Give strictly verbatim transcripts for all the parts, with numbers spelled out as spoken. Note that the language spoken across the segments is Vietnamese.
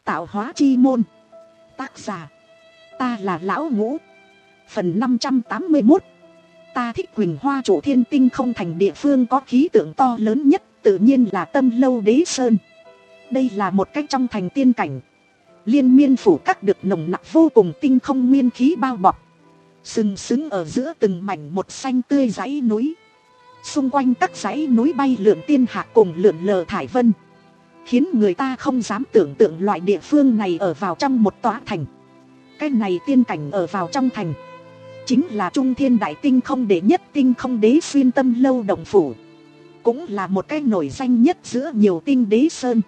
Tạo hóa chi môn. Tác giả, ta là Lão Ngũ. Phần năm trăm tám mươi mốt. Ta thích Quỳnh Hoa Chủ Thiên Tinh không thành địa phương có khí tượng to lớn nhất, tự nhiên là Tâm Lâu Đế Sơn. Đây là một cách trong thành tiên cảnh, liên miên phủ các được nồng nặc vô cùng tinh không nguyên khí bao bọc, sừng sững ở giữa từng mảnh một xanh tươi dãy núi. Xung quanh các dãy núi bay lượn tiên hạ cùng lượn lờ thải vân, khiến người ta không dám tưởng tượng loại địa phương này ở vào trong một tòa thành. Cái này tiên cảnh ở vào trong thành, chính là Trung Thiên Đại Tinh không đệ nhất tinh không đế xuyên Tâm Lâu động phủ, cũng là một cái nổi danh nhất giữa nhiều tinh đế sơn.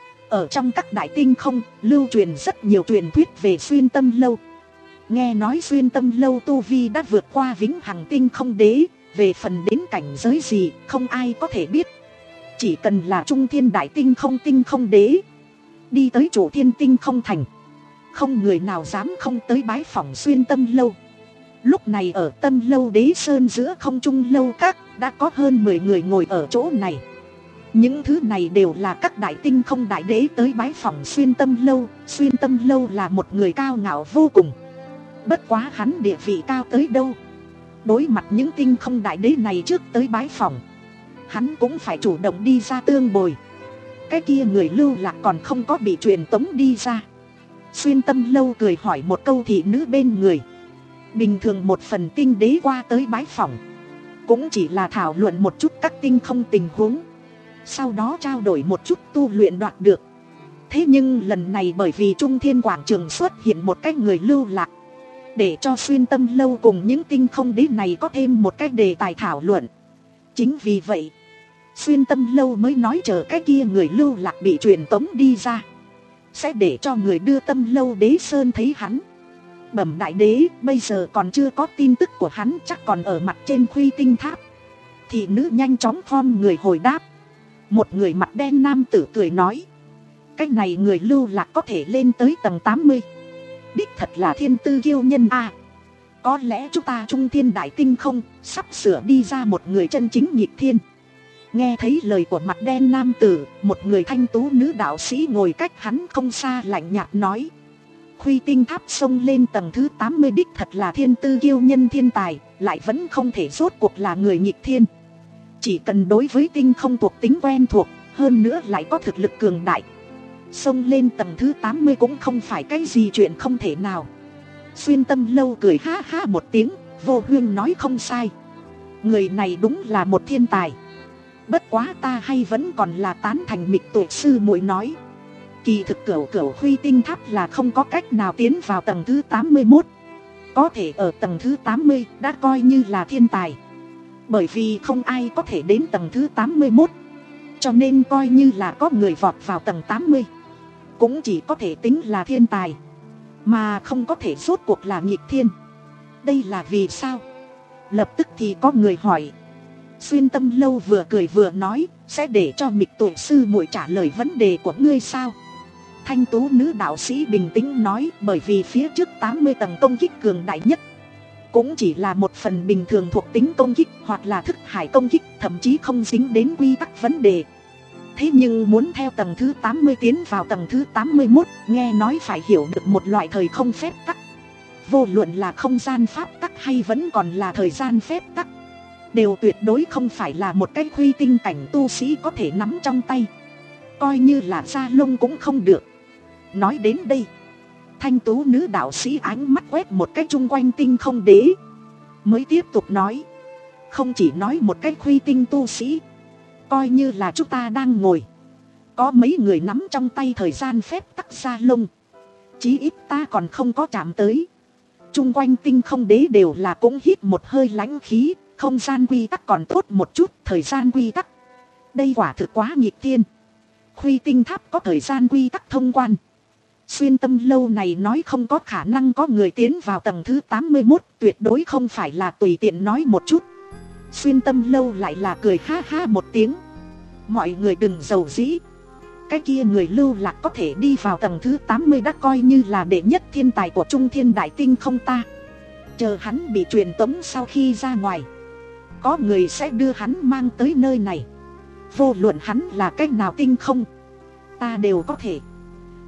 Ở trong các đại tinh không lưu truyền rất nhiều truyền thuyết về xuyên Tâm Lâu. Nghe nói xuyên Tâm Lâu tu vi đã vượt qua vĩnh hằng tinh không đế, về phần đến cảnh giới gì không ai có thể biết. Chỉ cần là Trung Thiên Đại Tinh không tinh không đế đi tới Chủ Thiên Tinh không thành, không người nào dám không tới bái phỏng xuyên Tâm Lâu. Lúc này ở Tâm Lâu Đế Sơn giữa không trung lâu các đã có hơn mười người ngồi ở chỗ này. Những thứ này đều là các đại tinh không đại đế tới bái phỏng xuyên Tâm Lâu. Xuyên Tâm Lâu là một người cao ngạo vô cùng, bất quá hắn địa vị cao tới đâu, đối mặt những tinh không đại đế này trước tới bái phỏng, hắn cũng phải chủ động đi ra tương bồi. Cái kia người lưu lạc còn không có bị truyền tống đi ra. Xuyên Tâm Lâu cười hỏi một câu thị nữ bên người. Bình thường một phần tinh đế qua tới bái phỏng cũng chỉ là thảo luận một chút các tinh không tình huống, sau đó trao đổi một chút tu luyện đoạt được. Thế nhưng lần này bởi vì Trung Thiên Quảng Trường xuất hiện một cái người lưu lạc, để cho Xuyên Tâm Lâu cùng những tinh không đế này có thêm một cái đề tài thảo luận. Chính vì vậy Xuyên Tâm Lâu mới nói chờ cái kia người lưu lạc bị truyền tống đi ra, sẽ để cho người đưa Tâm Lâu Đế Sơn thấy hắn. Bẩm đại đế, bây giờ còn chưa có tin tức của hắn, chắc còn ở mặt trên Khuy Tinh Tháp. Thị nữ nhanh chóng khom người hồi đáp. Một người mặt đen nam tử cười nói, cái này người lưu lạc có thể lên tới tầng tám mươi, đích thật là thiên tư kiêu nhân a. À, có lẽ chúng ta Trung Thiên Đại Tinh không sắp sửa đi ra một người chân chính nghịch thiên. Nghe thấy lời của mặt đen nam tử, một người thanh tú nữ đạo sĩ ngồi cách hắn không xa lạnh nhạt nói, Khuy Tinh Tháp xông lên tầng thứ tám mươi đích thật là thiên tư kiêu nhân thiên tài, lại vẫn không thể rốt cuộc là người nghịch thiên. Chỉ cần đối với tinh không thuộc tính quen thuộc, hơn nữa lại có thực lực cường đại, xông lên tầng thứ tám mươi cũng không phải cái gì chuyện không thể nào. Xuyên Tâm Lâu cười ha ha một tiếng, vô huyên nói không sai. Người này đúng là một thiên tài. Bất quá ta hay vẫn còn là tán thành Mịch Tuệ sư muội nói, kỳ thực cửu cửu Khuy Tinh Tháp là không có cách nào tiến vào tầng thứ tám mươi mốt. Có thể ở tầng thứ tám mươi đã coi như là thiên tài, bởi vì không ai có thể đến tầng thứ tám mươi mốt, cho nên coi như là có người vọt vào tầng tám mươi cũng chỉ có thể tính là thiên tài, mà không có thể rốt cuộc là nghịch thiên. Đây là vì sao? Lập tức thì có người hỏi. Xuyên Tâm Lâu vừa cười vừa nói, sẽ để cho Mịch Tuệ sư muội trả lời vấn đề của ngươi sao? Thanh tú nữ đạo sĩ bình tĩnh nói, bởi vì phía trước tám mươi tầng công kích cường đại nhất cũng chỉ là một phần bình thường thuộc tính công kích hoặc là thức hải công kích, thậm chí không dính đến quy tắc vấn đề. Thế nhưng muốn theo tầng thứ tám mươi tiến vào tầng thứ tám mươi mốt, nghe nói phải hiểu được một loại thời không phép tắc. Vô luận là không gian pháp tắc hay vẫn còn là thời gian phép tắc, đều tuyệt đối không phải là một cái Khuy Tinh cảnh tu sĩ có thể nắm trong tay, coi như là da lông cũng không được. Nói đến đây, thanh tú nữ đạo sĩ ánh mắt quét một cái chung quanh tinh không đế, mới tiếp tục nói, không chỉ nói một cái Khuy Tinh tu sĩ, coi như là chúng ta đang ngồi, có mấy người nắm trong tay thời gian phép tắc da lông, chí ít ta còn không có chạm tới. Chung quanh tinh không đế đều là cũng hít một hơi lãnh khí. Không gian quy tắc còn tốt một chút, thời gian quy tắc, đây quả thực quá nghịch thiên. Khuy Tinh Tháp có thời gian quy tắc thông quan, Xuyên Tâm Lâu này nói không có khả năng có người tiến vào tầng thứ tám mươi mốt, tuyệt đối không phải là tùy tiện nói một chút. Xuyên Tâm Lâu lại là cười ha ha một tiếng. Mọi người đừng giàu dĩ, cái kia người lưu lạc có thể đi vào tầng thứ tám mươi đã coi như là đệ nhất thiên tài của Trung Thiên Đại Tinh không ta. Chờ hắn bị truyền tống sau khi ra ngoài, có người sẽ đưa hắn mang tới nơi này. Vô luận hắn là cách nào tinh không, ta đều có thể.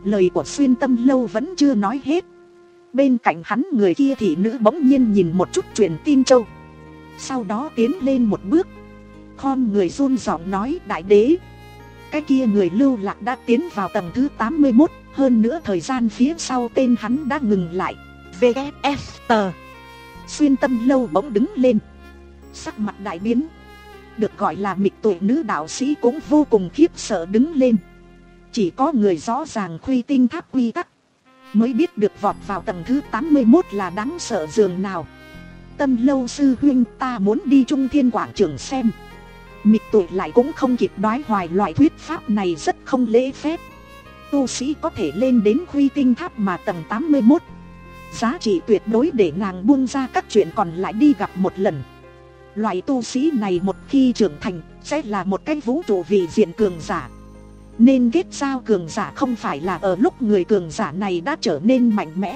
Lời của Xuyên Tâm Lâu vẫn chưa nói hết. Bên cạnh hắn người kia thị nữ bỗng nhiên nhìn một chút truyền tin châu. Sau đó tiến lên một bước, khom người run giọng nói: đại đế. Cái kia người lưu lạc đã tiến vào tầng thứ tám mươi mốt. Hơn nữa thời gian phía sau tên hắn đã ngừng lại. vê kép ép tờ. Xuyên Tâm Lâu bỗng đứng lên, sắc mặt đại biến. Được gọi là mịch tuệ nữ đạo sĩ cũng vô cùng khiếp sợ đứng lên. Chỉ có người rõ ràng khuy tinh tháp quy tắc mới biết được vọt vào tầng thứ tám mươi mốt là đáng sợ dường nào. Tâm Lâu sư huynh, ta muốn đi Trung Thiên Quảng Trường xem. Mịch tuệ lại cũng không kịp đoái hoài, loại thuyết pháp này rất không lễ phép. Tu sĩ có thể lên đến khuy tinh tháp mà tầng tám mươi mốt, giá trị tuyệt đối để nàng buông ra các chuyện còn lại đi gặp một lần. Loại tu sĩ này một khi trưởng thành sẽ là một cái vũ trụ vị diện cường giả. Nên kết giao cường giả không phải là ở lúc người cường giả này đã trở nên mạnh mẽ,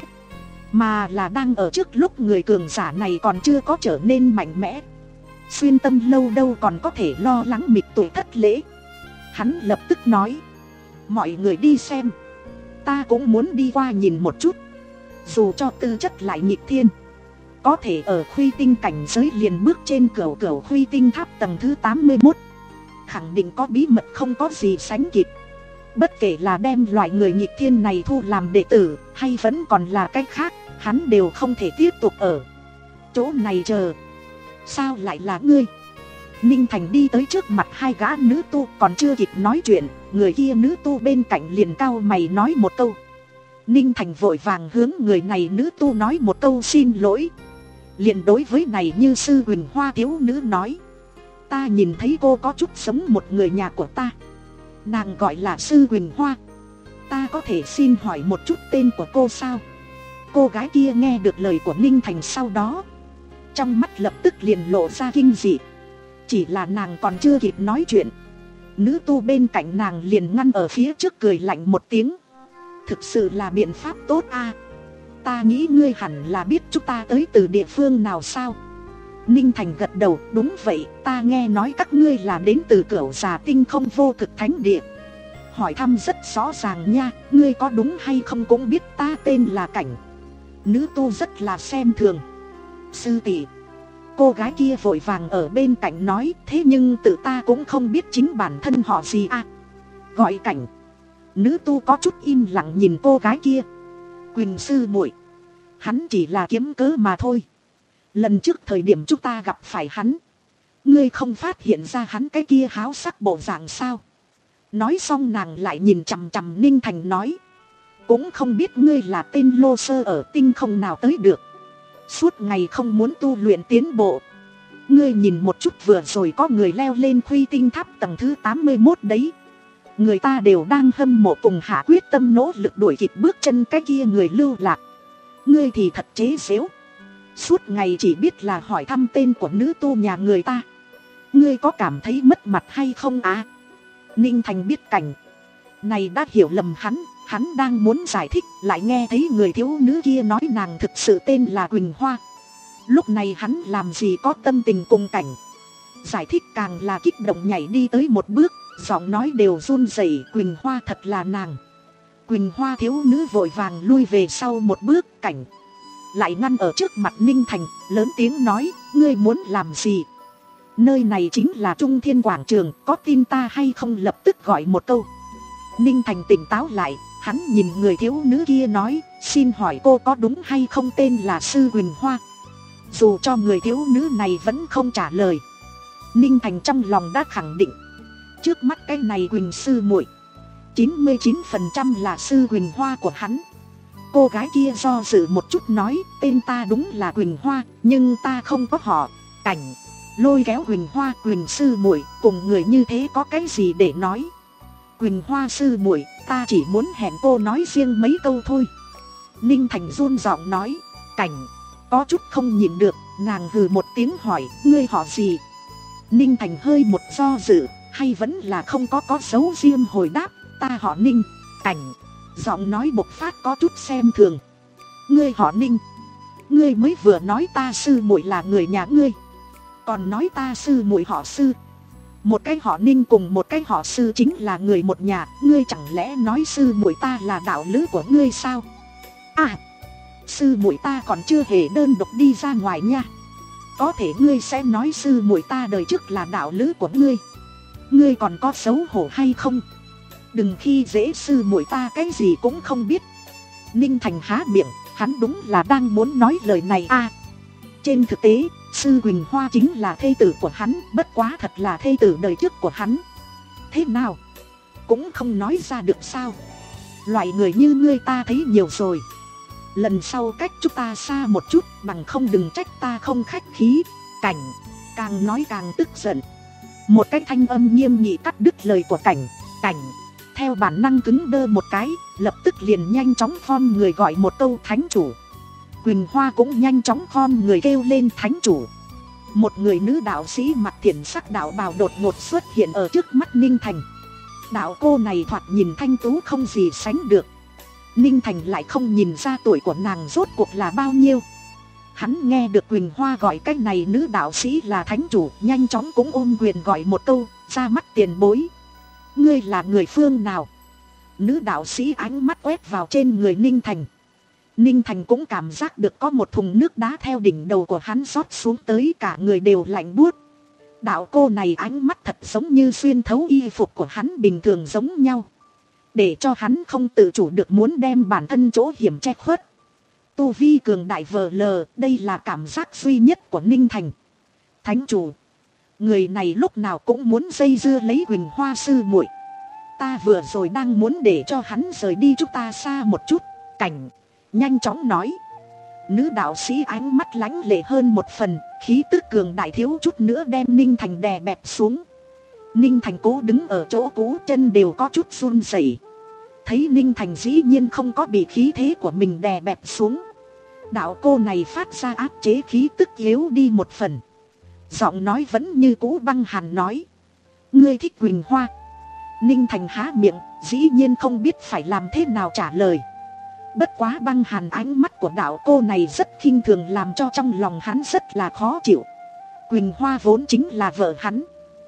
mà là đang ở trước lúc người cường giả này còn chưa có trở nên mạnh mẽ. Xuyên Tâm Lâu đâu còn có thể lo lắng mịch tuệ thất lễ. Hắn lập tức nói: mọi người đi xem, ta cũng muốn đi qua nhìn một chút. Dù cho tư chất lại nghịch thiên, có thể ở khuy tinh cảnh giới liền bước trên cửu cửu khuy tinh tháp tầng thứ tám mươi mốt, khẳng định có bí mật không có gì sánh kịp. Bất kể là đem loại người nghịch thiên này thu làm đệ tử hay vẫn còn là cách khác, hắn đều không thể tiếp tục ở chỗ này chờ. Sao lại là ngươi? Ninh Thành đi tới trước mặt hai gã nữ tu, còn chưa kịp nói chuyện, người kia nữ tu bên cạnh liền cau mày nói một câu. Ninh Thành vội vàng hướng người này nữ tu nói một câu xin lỗi. Liền đối với này Như Sư Huỳnh Hoa thiếu nữ nói: ta nhìn thấy cô có chút giống một người nhà của ta, nàng gọi là Sư Huỳnh Hoa. Ta có thể xin hỏi một chút tên của cô sao? Cô gái kia nghe được lời của Ninh Thành sau đó, trong mắt lập tức liền lộ ra kinh dị. Chỉ là nàng còn chưa kịp nói chuyện, nữ tu bên cạnh nàng liền ngăn ở phía trước cười lạnh một tiếng: thực sự là biện pháp tốt a. Ta nghĩ ngươi hẳn là biết chúng ta tới từ địa phương nào sao? Ninh Thành gật đầu: đúng vậy, ta nghe nói các ngươi là đến từ Cửu Già Tinh Không Vô Cực Thánh Địa. Hỏi thăm rất rõ ràng nha, ngươi có đúng hay không cũng biết ta tên là Cảnh. Nữ tu rất là xem thường. Sư tỷ. Cô gái kia vội vàng ở bên cạnh nói: thế nhưng tự ta cũng không biết chính bản thân họ gì à? Gọi Cảnh. Nữ tu có chút im lặng nhìn cô gái kia. Quỳnh sư muội, hắn chỉ là kiếm cớ mà thôi. Lần trước thời điểm chúng ta gặp phải hắn, ngươi không phát hiện ra hắn cái kia háo sắc bộ dạng sao? Nói xong nàng lại nhìn chằm chằm Ninh Thành nói: cũng không biết ngươi là tên lô sơ ở tinh không nào tới được, suốt ngày không muốn tu luyện tiến bộ. Ngươi nhìn một chút, vừa rồi có người leo lên khuy tinh tháp tầng thứ tám mươi mốt đấy. Người ta đều đang hâm mộ cùng hạ quyết tâm nỗ lực đuổi kịp bước chân cái kia người lưu lạc. Ngươi thì thật chế giễu, suốt ngày chỉ biết là hỏi thăm tên của nữ tu nhà người ta. Ngươi có cảm thấy mất mặt hay không à? Ninh Thành biết Cảnh này đã hiểu lầm hắn, hắn đang muốn giải thích, lại nghe thấy người thiếu nữ kia nói nàng thực sự tên là Quỳnh Hoa. Lúc này hắn làm gì có tâm tình cùng Cảnh giải thích, càng là kích động nhảy đi tới một bước, giọng nói đều run rẩy: Quỳnh Hoa thật là nàng. Quỳnh Hoa thiếu nữ vội vàng lui về sau một bước. Cảnh lại ngăn ở trước mặt Ninh Thành, lớn tiếng nói: ngươi muốn làm gì? Nơi này chính là Trung Thiên Quảng Trường, có tin ta hay không lập tức gọi một câu. Ninh Thành tỉnh táo lại, hắn nhìn người thiếu nữ kia nói: xin hỏi cô có đúng hay không tên là Sư Quỳnh Hoa? Dù cho người thiếu nữ này vẫn không trả lời, Ninh Thành trong lòng đã khẳng định, trước mắt cái này Quỳnh sư muội chín mươi chín phần trăm là Sư Quỳnh Hoa của hắn. Cô gái kia do dự một chút nói: tên ta đúng là Quỳnh Hoa, nhưng ta không có họ. Cảnh lôi kéo Quỳnh Hoa: Quỳnh sư muội, cùng người như thế có cái gì để nói? Quỳnh Hoa sư muội, ta chỉ muốn hẹn cô nói riêng mấy câu thôi. Ninh Thành run giọng nói. Cảnh có chút không nhịn được, nàng hừ một tiếng hỏi: ngươi họ gì? Ninh Thành hơi một do dự, hay vẫn là không có có dấu riêng hồi đáp: ta họ Ninh. Cảnh giọng nói bộc phát có chút xem thường: ngươi họ Ninh? Ngươi mới vừa nói ta sư muội là người nhà ngươi, còn nói ta sư muội họ Sư. Một cái họ Ninh cùng một cái họ Sư chính là người một nhà. Ngươi chẳng lẽ nói sư muội ta là đạo lữ của ngươi sao? À, sư muội ta còn chưa hề đơn độc đi ra ngoài nha. Có thể ngươi sẽ nói sư muội ta đời trước là đạo lữ của ngươi. Ngươi còn có xấu hổ hay không? Đừng khi dễ sư muội ta cái gì cũng không biết. Ninh Thành há miệng, hắn đúng là đang muốn nói lời này à. Trên thực tế, sư Quỳnh Hoa chính là thê tử của hắn, bất quá thật là thê tử đời trước của hắn. Thế nào? Cũng không nói ra được sao? Loại người như ngươi ta thấy nhiều rồi. Lần sau cách chúng ta xa một chút, bằng không đừng trách ta không khách khí. Cảnh, càng nói càng tức giận. Một cái thanh âm nghiêm nghị cắt đứt lời của Cảnh. Cảnh, theo bản năng cứng đơ một cái, lập tức liền nhanh chóng khom người gọi một câu thánh chủ. Quỳnh Hoa cũng nhanh chóng khom người kêu lên thánh chủ. Một người nữ đạo sĩ mặc thiện sắc đạo bào đột ngột xuất hiện ở trước mắt Ninh Thành. Đạo cô này thoạt nhìn thanh tú không gì sánh được. Ninh Thành lại không nhìn ra tuổi của nàng rốt cuộc là bao nhiêu. Hắn nghe được Quỳnh Hoa gọi cái này nữ đạo sĩ là thánh chủ, nhanh chóng cũng ôm quyền gọi một câu, ra mắt tiền bối. Ngươi là người phương nào? Nữ đạo sĩ ánh mắt quét vào trên người Ninh Thành. Ninh Thành cũng cảm giác được có một thùng nước đá theo đỉnh đầu của hắn rót xuống tới, cả người đều lạnh buốt. Đạo cô này ánh mắt thật giống như xuyên thấu y phục của hắn bình thường giống nhau, để cho hắn không tự chủ được muốn đem bản thân chỗ hiểm che khuất. Tu vi cường đại vờ lờ, đây là cảm giác duy nhất của Ninh Thành. Thánh chủ, người này lúc nào cũng muốn dây dưa lấy Quỳnh Hoa sư muội. Ta vừa rồi đang muốn để cho hắn rời đi chúng ta xa một chút. Cảnh nhanh chóng nói. Nữ đạo sĩ ánh mắt lánh lệ hơn một phần, khí tức cường đại thiếu chút nữa đem Ninh Thành đè bẹp xuống. Ninh Thành cố đứng ở chỗ cũ, chân đều có chút run rẩy. Thấy Ninh Thành dĩ nhiên không có bị khí thế của mình đè bẹp xuống, đạo cô này phát ra áp chế khí tức yếu đi một phần. Giọng nói vẫn như cũ băng hàn nói. Ngươi thích Quỳnh Hoa? Ninh Thành há miệng, dĩ nhiên không biết phải làm thế nào trả lời. Bất quá băng hàn ánh mắt của đạo cô này rất khinh thường, làm cho trong lòng hắn rất là khó chịu. Quỳnh Hoa vốn chính là vợ hắn,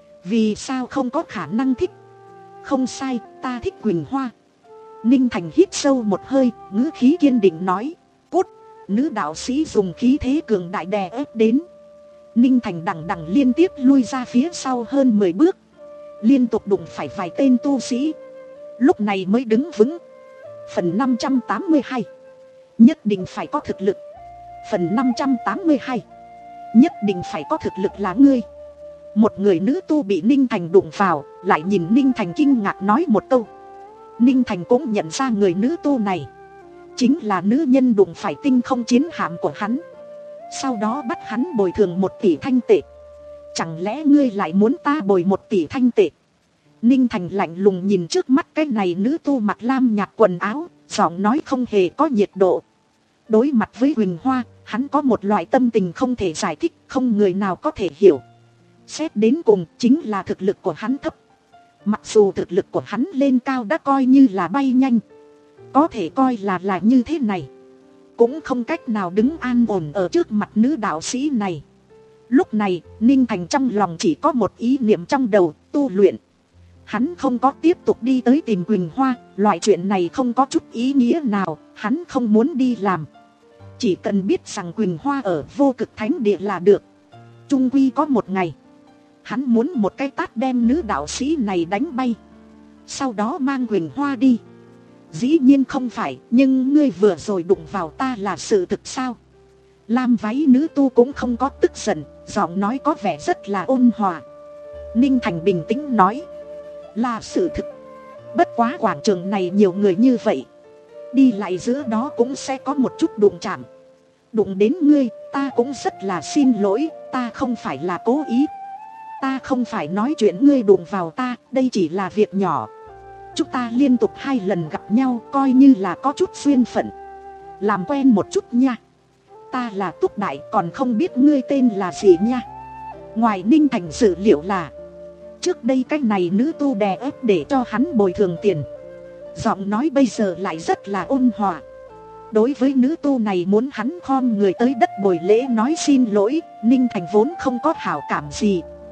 vì sao không có khả năng thích? Không sai, ta thích Quỳnh Hoa. Ninh Thành hít sâu một hơi, ngữ khí kiên định nói. Cút! Nữ đạo sĩ dùng khí thế cường đại đè ép đến. Ninh Thành đằng đằng liên tiếp lui ra phía sau hơn mười bước, liên tục đụng phải vài tên tu sĩ, lúc này mới đứng vững. Phần năm trăm tám mươi hai. Nhất định phải có thực lực. Phần năm trăm tám mươi hai. Nhất định phải có thực lực là ngươi. Một người nữ tu bị Ninh Thành đụng vào, lại nhìn Ninh Thành kinh ngạc nói một câu. Ninh Thành cũng nhận ra người nữ tu này chính là nữ nhân đụng phải tinh không chiến hạm của hắn, sau đó bắt hắn bồi thường một tỷ thanh tệ. Chẳng lẽ ngươi lại muốn ta bồi một tỷ thanh tệ? Ninh Thành lạnh lùng nhìn trước mắt cái này nữ tu mặc lam nhạt quần áo, giọng nói không hề có nhiệt độ. Đối mặt với Quỳnh Hoa, hắn có một loại tâm tình không thể giải thích, không người nào có thể hiểu. Xét đến cùng chính là thực lực của hắn thấp. Mặc dù thực lực của hắn lên cao đã coi như là bay nhanh, có thể coi là là như thế này, cũng không cách nào đứng an ổn ở trước mặt nữ đạo sĩ này. Lúc này, Ninh Thành trong lòng chỉ có một ý niệm trong đầu, tu luyện. Hắn không có tiếp tục đi tới tìm Quỳnh Hoa, loại chuyện này không có chút ý nghĩa nào, hắn không muốn đi làm. Chỉ cần biết rằng Quỳnh Hoa ở vô cực thánh địa là được. Chung quy có một ngày, hắn muốn một cái tát đem nữ đạo sĩ này đánh bay, sau đó mang Quỳnh Hoa đi. Dĩ nhiên không phải, nhưng ngươi vừa rồi đụng vào ta là sự thực sao? Lam váy nữ tu cũng không có tức giận, giọng nói có vẻ rất là ôn hòa. Ninh Thành bình tĩnh nói. Là sự thực. Bất quá quảng trường này nhiều người như vậy, đi lại giữa đó cũng sẽ có một chút đụng chạm. Đụng đến ngươi, ta cũng rất là xin lỗi, ta không phải là cố ý. Ta không phải nói chuyện ngươi đụng vào ta, đây chỉ là việc nhỏ. Chúng ta liên tục hai lần gặp nhau, coi như là có chút duyên phận. Làm quen một chút nha. Ta là Túc Đại, còn không biết ngươi tên là gì nha. Ngoài Ninh Thành dự liệu là trước đây cái này nữ tu đè ép để cho hắn bồi thường tiền, giọng nói bây giờ lại rất là ôn hòa. Đối với nữ tu này muốn hắn khom người tới đất bồi lễ nói xin lỗi, Ninh Thành vốn không có hảo cảm gì.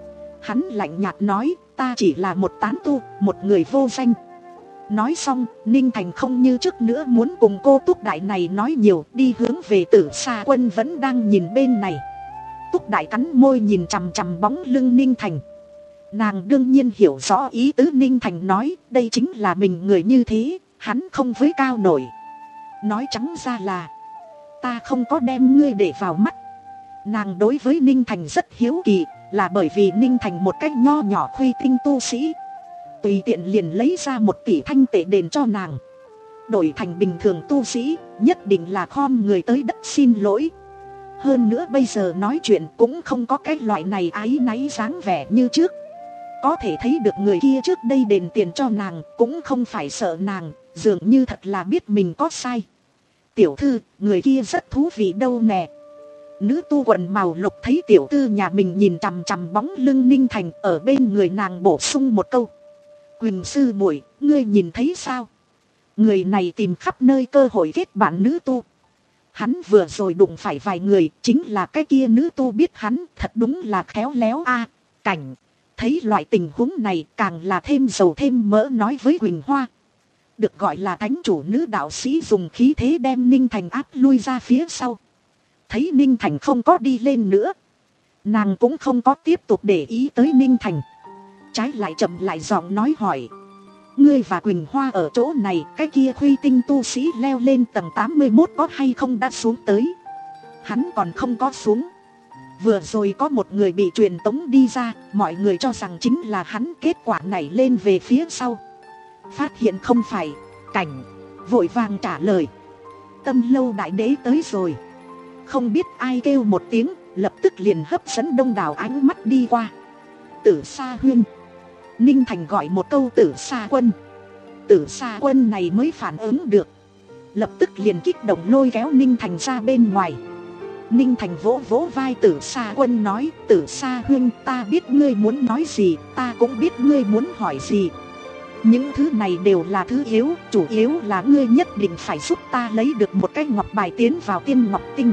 Hắn lạnh nhạt nói, ta chỉ là một tán tu, một người vô danh. Nói xong, Ninh Thành không như trước nữa muốn cùng cô Túc Đại này nói nhiều, đi hướng về Tử Sa Quân vẫn đang nhìn bên này. Túc Đại cắn môi nhìn chằm chằm bóng lưng Ninh Thành. Nàng đương nhiên hiểu rõ ý tứ Ninh Thành nói, đây chính là mình người như thế, hắn không với cao nổi. Nói trắng ra là, ta không có đem ngươi để vào mắt. Nàng đối với Ninh Thành rất hiếu kỳ, là bởi vì Ninh Thành một cách nho nhỏ khuy tinh tu sĩ, tùy tiện liền lấy ra một tỷ thanh tệ đền cho nàng. Đổi thành bình thường tu sĩ, nhất định là khom người tới đất xin lỗi. Hơn nữa bây giờ nói chuyện cũng không có cái loại này áy náy dáng vẻ như trước. Có thể thấy được người kia trước đây đền tiền cho nàng cũng không phải sợ nàng, dường như thật là biết mình có sai. Tiểu thư, người kia rất thú vị đâu nè. Nữ tu quần màu lục thấy tiểu thư nhà mình nhìn chằm chằm bóng lưng Ninh Thành, ở bên người nàng bổ sung một câu. Quỳnh sư muội, ngươi nhìn thấy sao? Người này tìm khắp nơi cơ hội kết bạn nữ tu. Hắn vừa rồi đụng phải vài người, chính là cái kia nữ tu biết hắn, thật đúng là khéo léo a. Cảnh, thấy loại tình huống này càng là thêm dầu thêm mỡ nói với Quỳnh Hoa. Được gọi là thánh chủ nữ đạo sĩ dùng khí thế đem Ninh Thành áp lui ra phía sau. Thấy Ninh Thành không có đi lên nữa, nàng cũng không có tiếp tục để ý tới Ninh Thành. Trái lại chậm lại giọng nói hỏi. Ngươi và Quỳnh Hoa ở chỗ này, cái kia Khuy Tinh tu sĩ leo lên tầng tám mươi mốt có hay không đã xuống tới? Hắn còn không có xuống. Vừa rồi có một người bị truyền tống đi ra, mọi người cho rằng chính là hắn, kết quả này lên về phía sau. Phát hiện không phải. Cảnh vội vàng trả lời. Tâm lâu đại đế tới rồi. Không biết ai kêu một tiếng, lập tức liền hấp dẫn đông đảo ánh mắt đi qua. Tử Sa Huyên. Ninh Thành gọi một câu Tử Sa Quân. Tử Sa Quân này mới phản ứng được, lập tức liền kích động lôi kéo Ninh Thành ra bên ngoài. Ninh Thành vỗ vỗ vai Tử Sa Quân nói, Tử Sa Huyên, ta biết ngươi muốn nói gì, ta cũng biết ngươi muốn hỏi gì. Những thứ này đều là thứ yếu, chủ yếu là ngươi nhất định phải giúp ta lấy được một cái ngọc bài tiến vào Tiên Ngọc Tinh.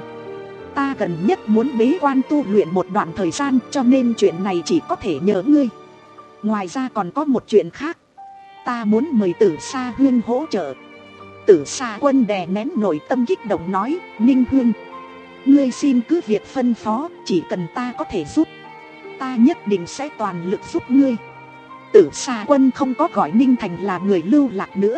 Ta gần nhất muốn bế quan tu luyện một đoạn thời gian, cho nên chuyện này chỉ có thể nhờ ngươi. Ngoài ra còn có một chuyện khác, ta muốn mời Tử Sa Huyên hỗ trợ. Tử Sa Quân đè nén nội tâm kích động nói, Ninh Huyên, ngươi xin cứ việc phân phó, chỉ cần ta có thể giúp, ta nhất định sẽ toàn lực giúp ngươi. Tử Sa Quân không có gọi Ninh Thành là người lưu lạc nữa,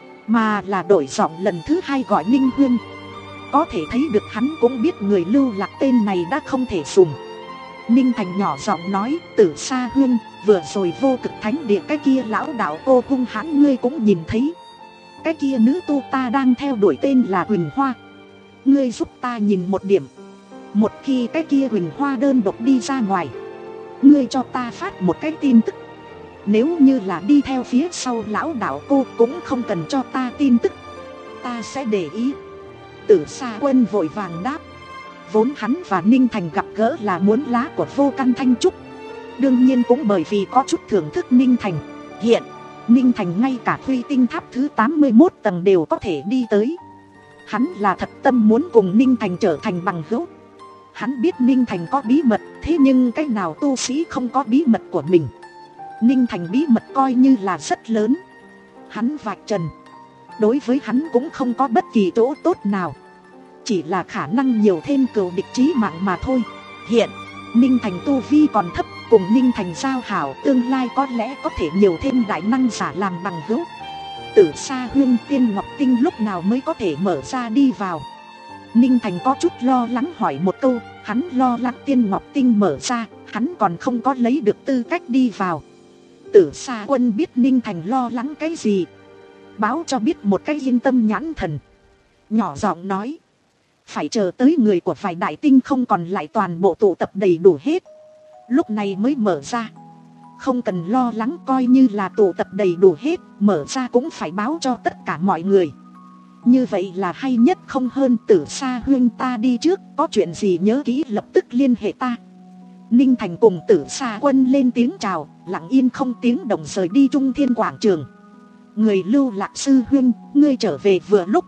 mà là đổi giọng lần thứ hai gọi Ninh Huyên. Có thể thấy được hắn cũng biết người lưu lạc tên này đã không thể dùng. Ninh Thành nhỏ giọng nói, Tử Sa Huyên, vừa rồi vô cực thánh địa cái kia lão đạo cô hung hãn ngươi cũng nhìn thấy. Cái kia nữ tu ta đang theo đuổi tên là Quỳnh Hoa. Ngươi giúp ta nhìn một điểm. Một khi cái kia Quỳnh Hoa đơn độc đi ra ngoài, ngươi cho ta phát một cái tin tức. Nếu như là đi theo phía sau lão đạo cô cũng không cần cho ta tin tức, ta sẽ để ý. Tử Sa Quân vội vàng đáp. Vốn hắn và Ninh Thành gặp gỡ là muốn lá của Vô Căn Thanh Trúc, đương nhiên cũng bởi vì có chút thưởng thức Ninh Thành. Hiện Ninh Thành ngay cả Khuy Tinh tháp thứ tám mươi mốt tầng đều có thể đi tới. Hắn là thật tâm muốn cùng Ninh Thành trở thành bằng hữu. Hắn biết Ninh Thành có bí mật, thế nhưng cái nào tu sĩ không có bí mật của mình. Ninh Thành bí mật coi như là rất lớn, hắn vạch trần, đối với hắn cũng không có bất kỳ chỗ tốt nào, chỉ là khả năng nhiều thêm cừu địch chí mạng mà thôi. Hiện Ninh Thành tu vi còn thấp, cùng Ninh Thành giao hảo, tương lai có lẽ có thể nhiều thêm đại năng giả làm bằng hữu. Tử Sa Huyên, Tiên Ngọc Tinh lúc nào mới có thể mở ra đi vào? Ninh Thành có chút lo lắng hỏi một câu. Hắn lo lắng Tiên Ngọc Tinh mở ra, hắn còn không có lấy được tư cách đi vào. Tử Sa Quân biết Ninh Thành lo lắng cái gì, báo cho biết một cái yên tâm nhãn thần, nhỏ giọng nói, phải chờ tới người của vài đại tinh không còn lại toàn bộ tụ tập đầy đủ hết, lúc này mới mở ra. Không cần lo lắng, coi như là tụ tập đầy đủ hết, mở ra cũng phải báo cho tất cả mọi người. Như vậy là hay nhất không hơn? Tử Sa Huyên, ta đi trước, có chuyện gì nhớ kỹ lập tức liên hệ ta. Ninh Thành cùng Tử Sa Quân lên tiếng chào, lặng yên không tiếng động rời đi Trung Thiên Quảng Trường. Người lưu lạc sư huynh, ngươi trở về vừa lúc.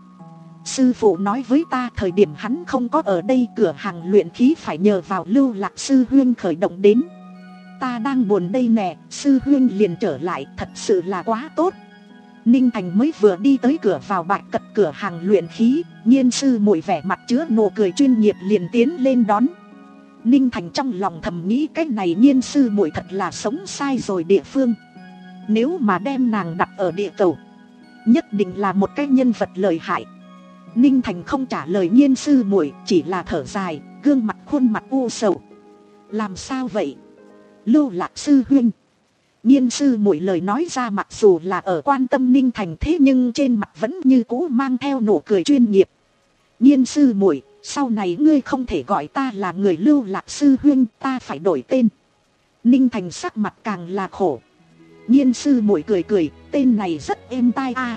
Sư phụ nói với ta thời điểm hắn không có ở đây, cửa hàng luyện khí phải nhờ vào lưu lạc sư huynh khởi động đến. ta đang buồn đây nè, sư huynh liền trở lại, thật sự là quá tốt. Ninh Thành mới vừa đi tới cửa vào Bạch Cật cửa hàng luyện khí, Nhiên sư muội vẻ mặt chứa nụ cười chuyên nghiệp liền tiến lên đón. Ninh Thành trong lòng thầm nghĩ cái này Nhiên sư muội thật là sống sai rồi địa phương. Nếu mà đem nàng đặt ở địa cầu, nhất định là một cái nhân vật lợi hại. Ninh Thành không trả lời Nhiên sư muội, chỉ là thở dài, gương mặt khuôn mặt u sầu. Làm sao vậy? Lưu Lạc sư huynh. Nhiên sư muội lời nói ra mặc dù là ở quan tâm Ninh Thành, thế nhưng trên mặt vẫn như cũ mang theo nụ cười chuyên nghiệp. Nhiên sư muội, sau này ngươi không thể gọi ta là người Lưu Lạc sư huynh, ta phải đổi tên. Ninh Thành sắc mặt càng là khổ. Nhiên sư muội cười cười, tên này rất êm tai a.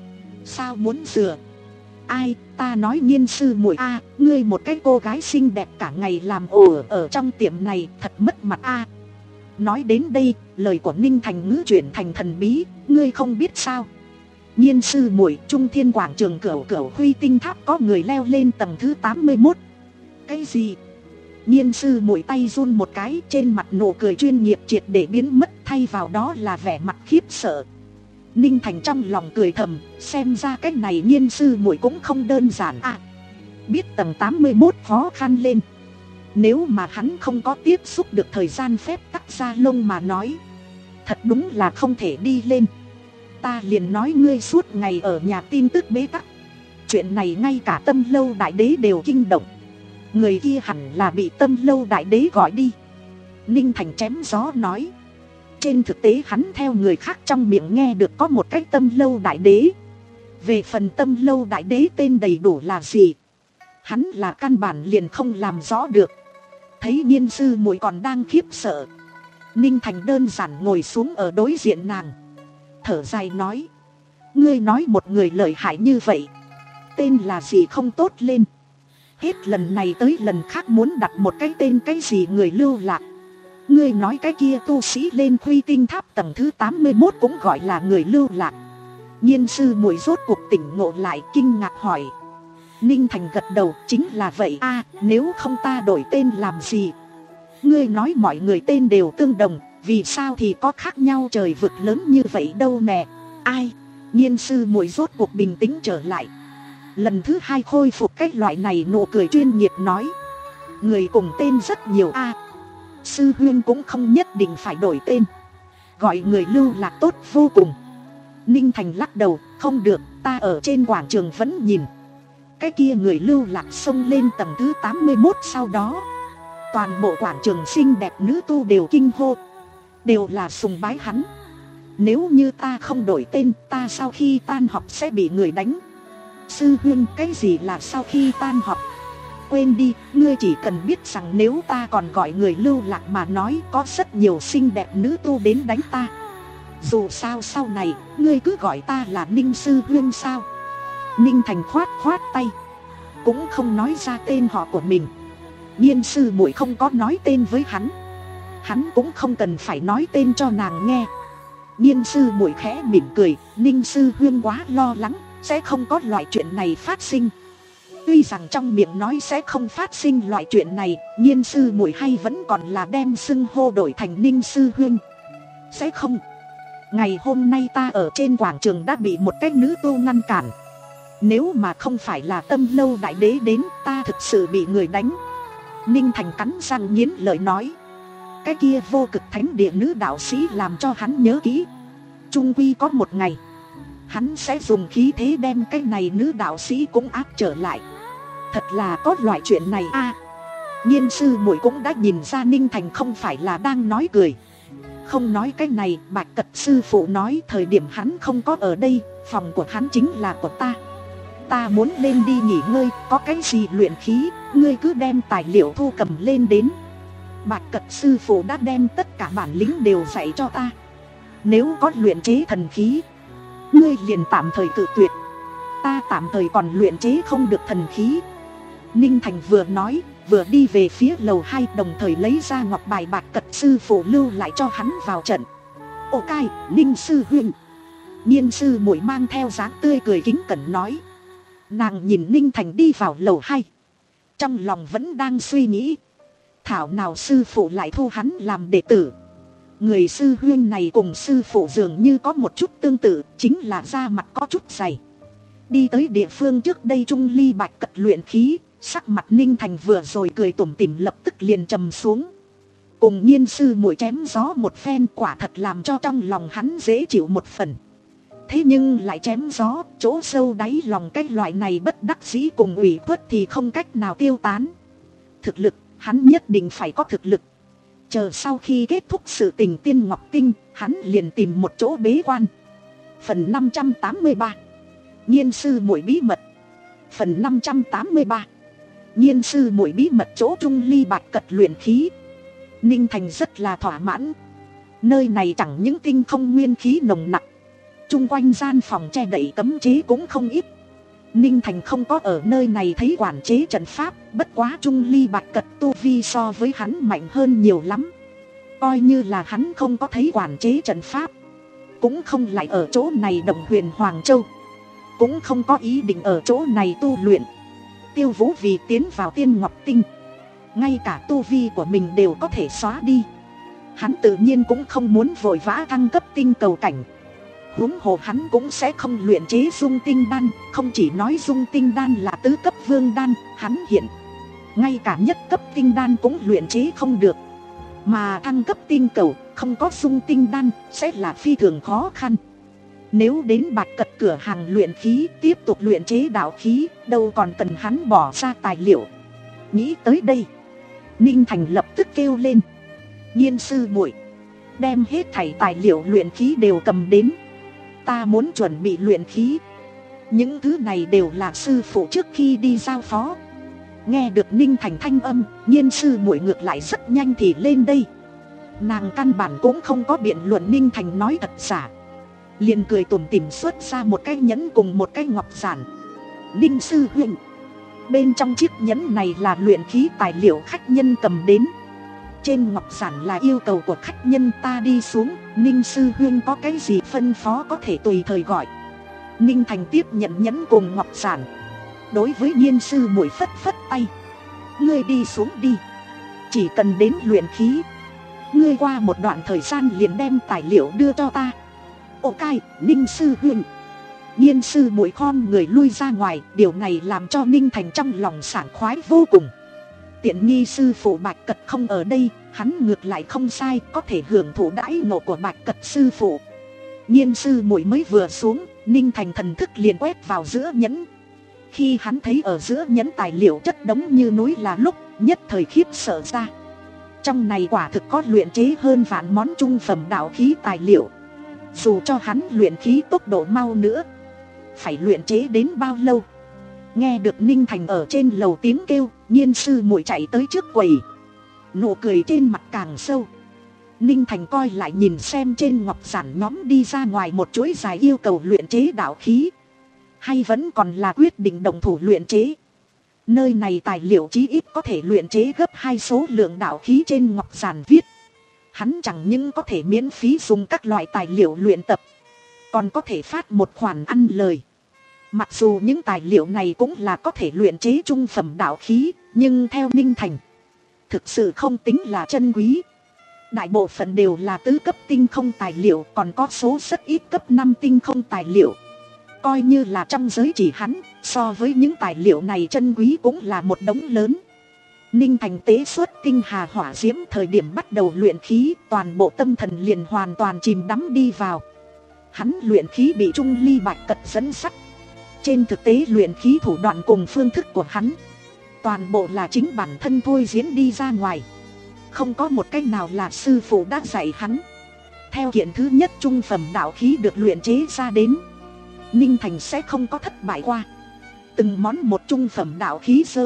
Sao muốn sửa? Ai, ta nói Nhiên sư muội a, ngươi một cái cô gái xinh đẹp cả ngày làm ồ ở trong tiệm này, thật mất mặt a. Nói đến đây, lời của Ninh Thành ngữ chuyển thành thần bí, ngươi không biết sao? Nhiên sư muội, Trung Thiên quảng trường Cửu Cửu Huy Tinh Tháp có người leo lên tầng thứ tám mươi mốt. Cái gì? Nhiên sư muội tay run một cái, trên mặt nụ cười chuyên nghiệp triệt để biến mất, thay vào đó là vẻ mặt khiếp sợ. Ninh Thành trong lòng cười thầm, xem ra cái này Nhiên sư muội cũng không đơn giản à. Biết tầng tám mươi mốt khó khăn lên, nếu mà hắn không có tiếp xúc được thời gian phép tắc ra lông mà nói, thật đúng là không thể đi lên. Ta liền nói ngươi suốt ngày ở nhà tin tức bế tắc, chuyện này ngay cả Tâm Lâu đại đế đều kinh động. Người kia hẳn là bị Tâm Lâu đại đế gọi đi. Ninh Thành chém gió nói. Trên thực tế hắn theo người khác trong miệng nghe được có một cái Tâm Lâu đại đế. Về phần Tâm Lâu đại đế tên đầy đủ là gì, hắn là căn bản liền không làm rõ được. Thấy Nhiên sư muội còn đang khiếp sợ, Ninh Thành đơn giản ngồi xuống ở đối diện nàng, thở dài nói. Ngươi nói một người lợi hại như vậy, tên là gì không tốt lên. Hết lần này tới lần khác muốn đặt một cái tên cái gì người Lưu Lạc. Ngươi nói cái kia tu sĩ lên Huy Tinh Tháp tầng thứ tám mươi mốt cũng gọi là người Lưu Lạc. Nhiên sư muội rốt cuộc tỉnh ngộ lại, kinh ngạc hỏi. Ninh Thành gật đầu, chính là vậy a, à, nếu không ta đổi tên làm gì? Ngươi nói mọi người tên đều tương đồng, vì sao thì có khác nhau trời vực lớn như vậy đâu nè. Ai? Nhiên sư muội rốt cuộc bình tĩnh trở lại, lần thứ hai khôi phục cái loại này nụ cười chuyên nghiệp nói. Người cùng tên rất nhiều a, à, sư huynh cũng không nhất định phải đổi tên, gọi người Lưu Lạc tốt vô cùng. Ninh Thành lắc đầu, không được, ta ở trên quảng trường vẫn nhìn cái kia người Lưu Lạc xông lên tầng thứ tám mươi mốt, sau đó toàn bộ quảng trường xinh đẹp nữ tu đều kinh hô, đều là sùng bái hắn. Nếu như ta không đổi tên, ta sau khi tan học sẽ bị người đánh. Sư huynh, cái gì là sau khi tan học? Quên đi, ngươi chỉ cần biết rằng nếu ta còn gọi người Lưu Lạc mà nói, có rất nhiều xinh đẹp nữ tu đến đánh ta. Dù sao sau này, ngươi cứ gọi ta là Ninh sư huynh sao? Ninh Thành khoát khoát tay, cũng không nói ra tên họ của mình. Nhiên sư muội không có nói tên với hắn, hắn cũng không cần phải nói tên cho nàng nghe. Nhiên sư muội khẽ mỉm cười, Ninh sư huynh quá lo lắng, sẽ không có loại chuyện này phát sinh. Tuy rằng trong miệng nói sẽ không phát sinh loại chuyện này, Nhiên sư muội hay vẫn còn là đem xưng hô đổi thành Ninh sư huynh. Sẽ không. Ngày hôm nay ta ở trên quảng trường đã bị một cái nữ tu ngăn cản. Nếu mà không phải là Tâm Lâu đại đế đến, ta thực sự bị người đánh. Ninh Thành cắn răng nghiến lợi nói. Cái kia vô cực thánh địa nữ đạo sĩ làm cho hắn nhớ kỹ, chung quy có một ngày hắn sẽ dùng khí thế đem cái này nữ đạo sĩ cũng áp trở lại. Thật là có loại chuyện này a. À, Nhiên sư muội cũng đã nhìn ra Ninh Thành không phải là đang nói cười. Không nói cái này, Bạch Cật sư phụ nói thời điểm hắn không có ở đây, phòng của hắn chính là của ta. Ta muốn lên đi nghỉ ngơi, có cái gì luyện khí, ngươi cứ đem tài liệu thu cầm lên đến. Bạch Cật sư phụ đã đem tất cả bản lĩnh đều dạy cho ta. Nếu có luyện chế thần khí, ngươi liền tạm thời cự tuyệt. Ta tạm thời còn luyện chế không được thần khí. Ninh Thành vừa nói, vừa đi về phía lầu hai, đồng thời lấy ra ngọc bài Bạch Cật sư phụ lưu lại cho hắn vào trận. Ô cai, Ninh sư huynh. Nhiên sư muội mang theo dáng tươi cười kính cẩn nói. Nàng nhìn Ninh Thành đi vào lầu hai, trong lòng vẫn đang suy nghĩ, thảo nào sư phụ lại thu hắn làm đệ tử. Người sư huynh này cùng sư phụ dường như có một chút tương tự, chính là da mặt có chút dày. Đi tới địa phương trước đây Trung Ly Bạch Cật luyện khí, sắc mặt Ninh Thành vừa rồi cười tủm tỉm lập tức liền trầm xuống. Cùng Nhiên sư muội chém gió một phen quả thật làm cho trong lòng hắn dễ chịu một phần. Thế nhưng lại chém gió, chỗ sâu đáy lòng cái loại này bất đắc dĩ cùng ủy khuất thì không cách nào tiêu tán. Thực lực, hắn nhất định phải có thực lực. Chờ sau khi kết thúc sự tình Tiên Ngọc Tinh, hắn liền tìm một chỗ bế quan. Phần năm trăm tám mươi ba. Nhiên sư muội bí mật. Phần năm trăm tám mươi ba. Nhiên sư muội bí mật chỗ Trung Ly Bạch Cật luyện khí. Ninh Thành rất là thỏa mãn. Nơi này chẳng những tinh không nguyên khí nồng nặc, chung quanh gian phòng che đậy cấm chế cũng không ít. Ninh Thành không có ở nơi này thấy quản chế trận pháp, bất quá Trung Ly Bạch Cật tu vi so với hắn mạnh hơn nhiều lắm. Coi như là hắn không có thấy quản chế trận pháp, cũng không lại ở chỗ này động huyền Hoàng Châu, cũng không có ý định ở chỗ này tu luyện. Tiêu Vũ vì tiến vào Tiên Ngọc Tinh, ngay cả tu vi của mình đều có thể xóa đi. Hắn tự nhiên cũng không muốn vội vã thăng cấp tinh cầu cảnh. Huống hồ hắn cũng sẽ không luyện chế dung tinh đan. Không chỉ nói dung tinh đan là tứ cấp vương đan, hắn hiện ngay cả nhất cấp tinh đan cũng luyện chế không được. Mà thăng cấp tinh cầu không có dung tinh đan sẽ là phi thường khó khăn. Nếu đến Bạch Cật cửa hàng luyện khí tiếp tục luyện chế đạo khí, đâu còn cần hắn bỏ ra tài liệu. Nghĩ tới đây, Ninh Thành lập tức kêu lên: Nhiên sư muội, đem hết thảy tài liệu luyện khí đều cầm đến. Ta muốn chuẩn bị luyện khí. Những thứ này đều là sư phụ trước khi đi giao phó. Nghe được Ninh Thành thanh âm, Nhiên sư muội ngược lại rất nhanh thì lên đây. Nàng căn bản cũng không có biện luận Ninh Thành nói thật giả, liền cười tủm tỉm xuất ra một cái nhẫn cùng một cái ngọc giản. Ninh sư huynh, bên trong chiếc nhẫn này là luyện khí tài liệu khách nhân cầm đến. Trên ngọc giản là yêu cầu của khách nhân, ta đi xuống, Ninh sư huynh có cái gì phân phó có thể tùy thời gọi. Ninh Thành tiếp nhận nhẫn cùng ngọc giản, đối với Nhiên sư muội phất phất tay: Ngươi đi xuống đi, chỉ cần đến luyện khí, ngươi qua một đoạn thời gian liền đem tài liệu đưa cho ta. Ok, Ninh sư huynh. Nhiên sư muội khom người lui ra ngoài, điều này làm cho Ninh Thành trong lòng sảng khoái vô cùng. Tiện nghi sư phụ Bạch Cật không ở đây, hắn ngược lại không sai, có thể hưởng thụ đãi ngộ của Bạch Cật sư phụ. Nhiên sư muội mới vừa xuống, Ninh Thành thần thức liền quét vào giữa nhẫn. Khi hắn thấy ở giữa nhẫn tài liệu chất đống như núi là lúc, nhất thời khiếp sợ ra. Trong này quả thực có luyện chế hơn vạn món trung phẩm đạo khí tài liệu. Dù cho hắn luyện khí tốc độ mau nữa, phải luyện chế đến bao lâu? Nghe được Ninh Thành ở trên lầu tiếng kêu, Nhiên sư muội chạy tới trước quầy, nụ cười trên mặt càng sâu. Ninh Thành coi lại nhìn xem trên ngọc giản nhóm đi ra ngoài một chuỗi dài yêu cầu luyện chế đạo khí, hay vẫn còn là quyết định động thủ luyện chế. Nơi này tài liệu chí ít có thể luyện chế gấp hai số lượng đạo khí trên ngọc giản viết. Hắn chẳng những có thể miễn phí dùng các loại tài liệu luyện tập, còn có thể phát một khoản ăn lời. Mặc dù những tài liệu này cũng là có thể luyện chế trung phẩm đạo khí, nhưng theo Ninh Thành, thực sự không tính là chân quý. Đại bộ phận đều là tứ cấp tinh không tài liệu, còn có số rất ít cấp năm tinh không tài liệu. Coi như là trong giới chỉ hắn, so với những tài liệu này chân quý cũng là một đống lớn. Ninh Thành tế xuất tinh hà hỏa diễm thời điểm bắt đầu luyện khí, toàn bộ tâm thần liền hoàn toàn chìm đắm đi vào. Hắn luyện khí bị Trung Ly Bạch Cật dẫn sắt. Trên thực tế luyện khí thủ đoạn cùng phương thức của hắn, toàn bộ là chính bản thân thôi diễn đi ra ngoài. Không có một cách nào là sư phụ đã dạy hắn. Theo kiện thứ nhất trung phẩm đạo khí được luyện chế ra đến, Ninh Thành sẽ không có thất bại qua. Từng món một trung phẩm đạo khí sơ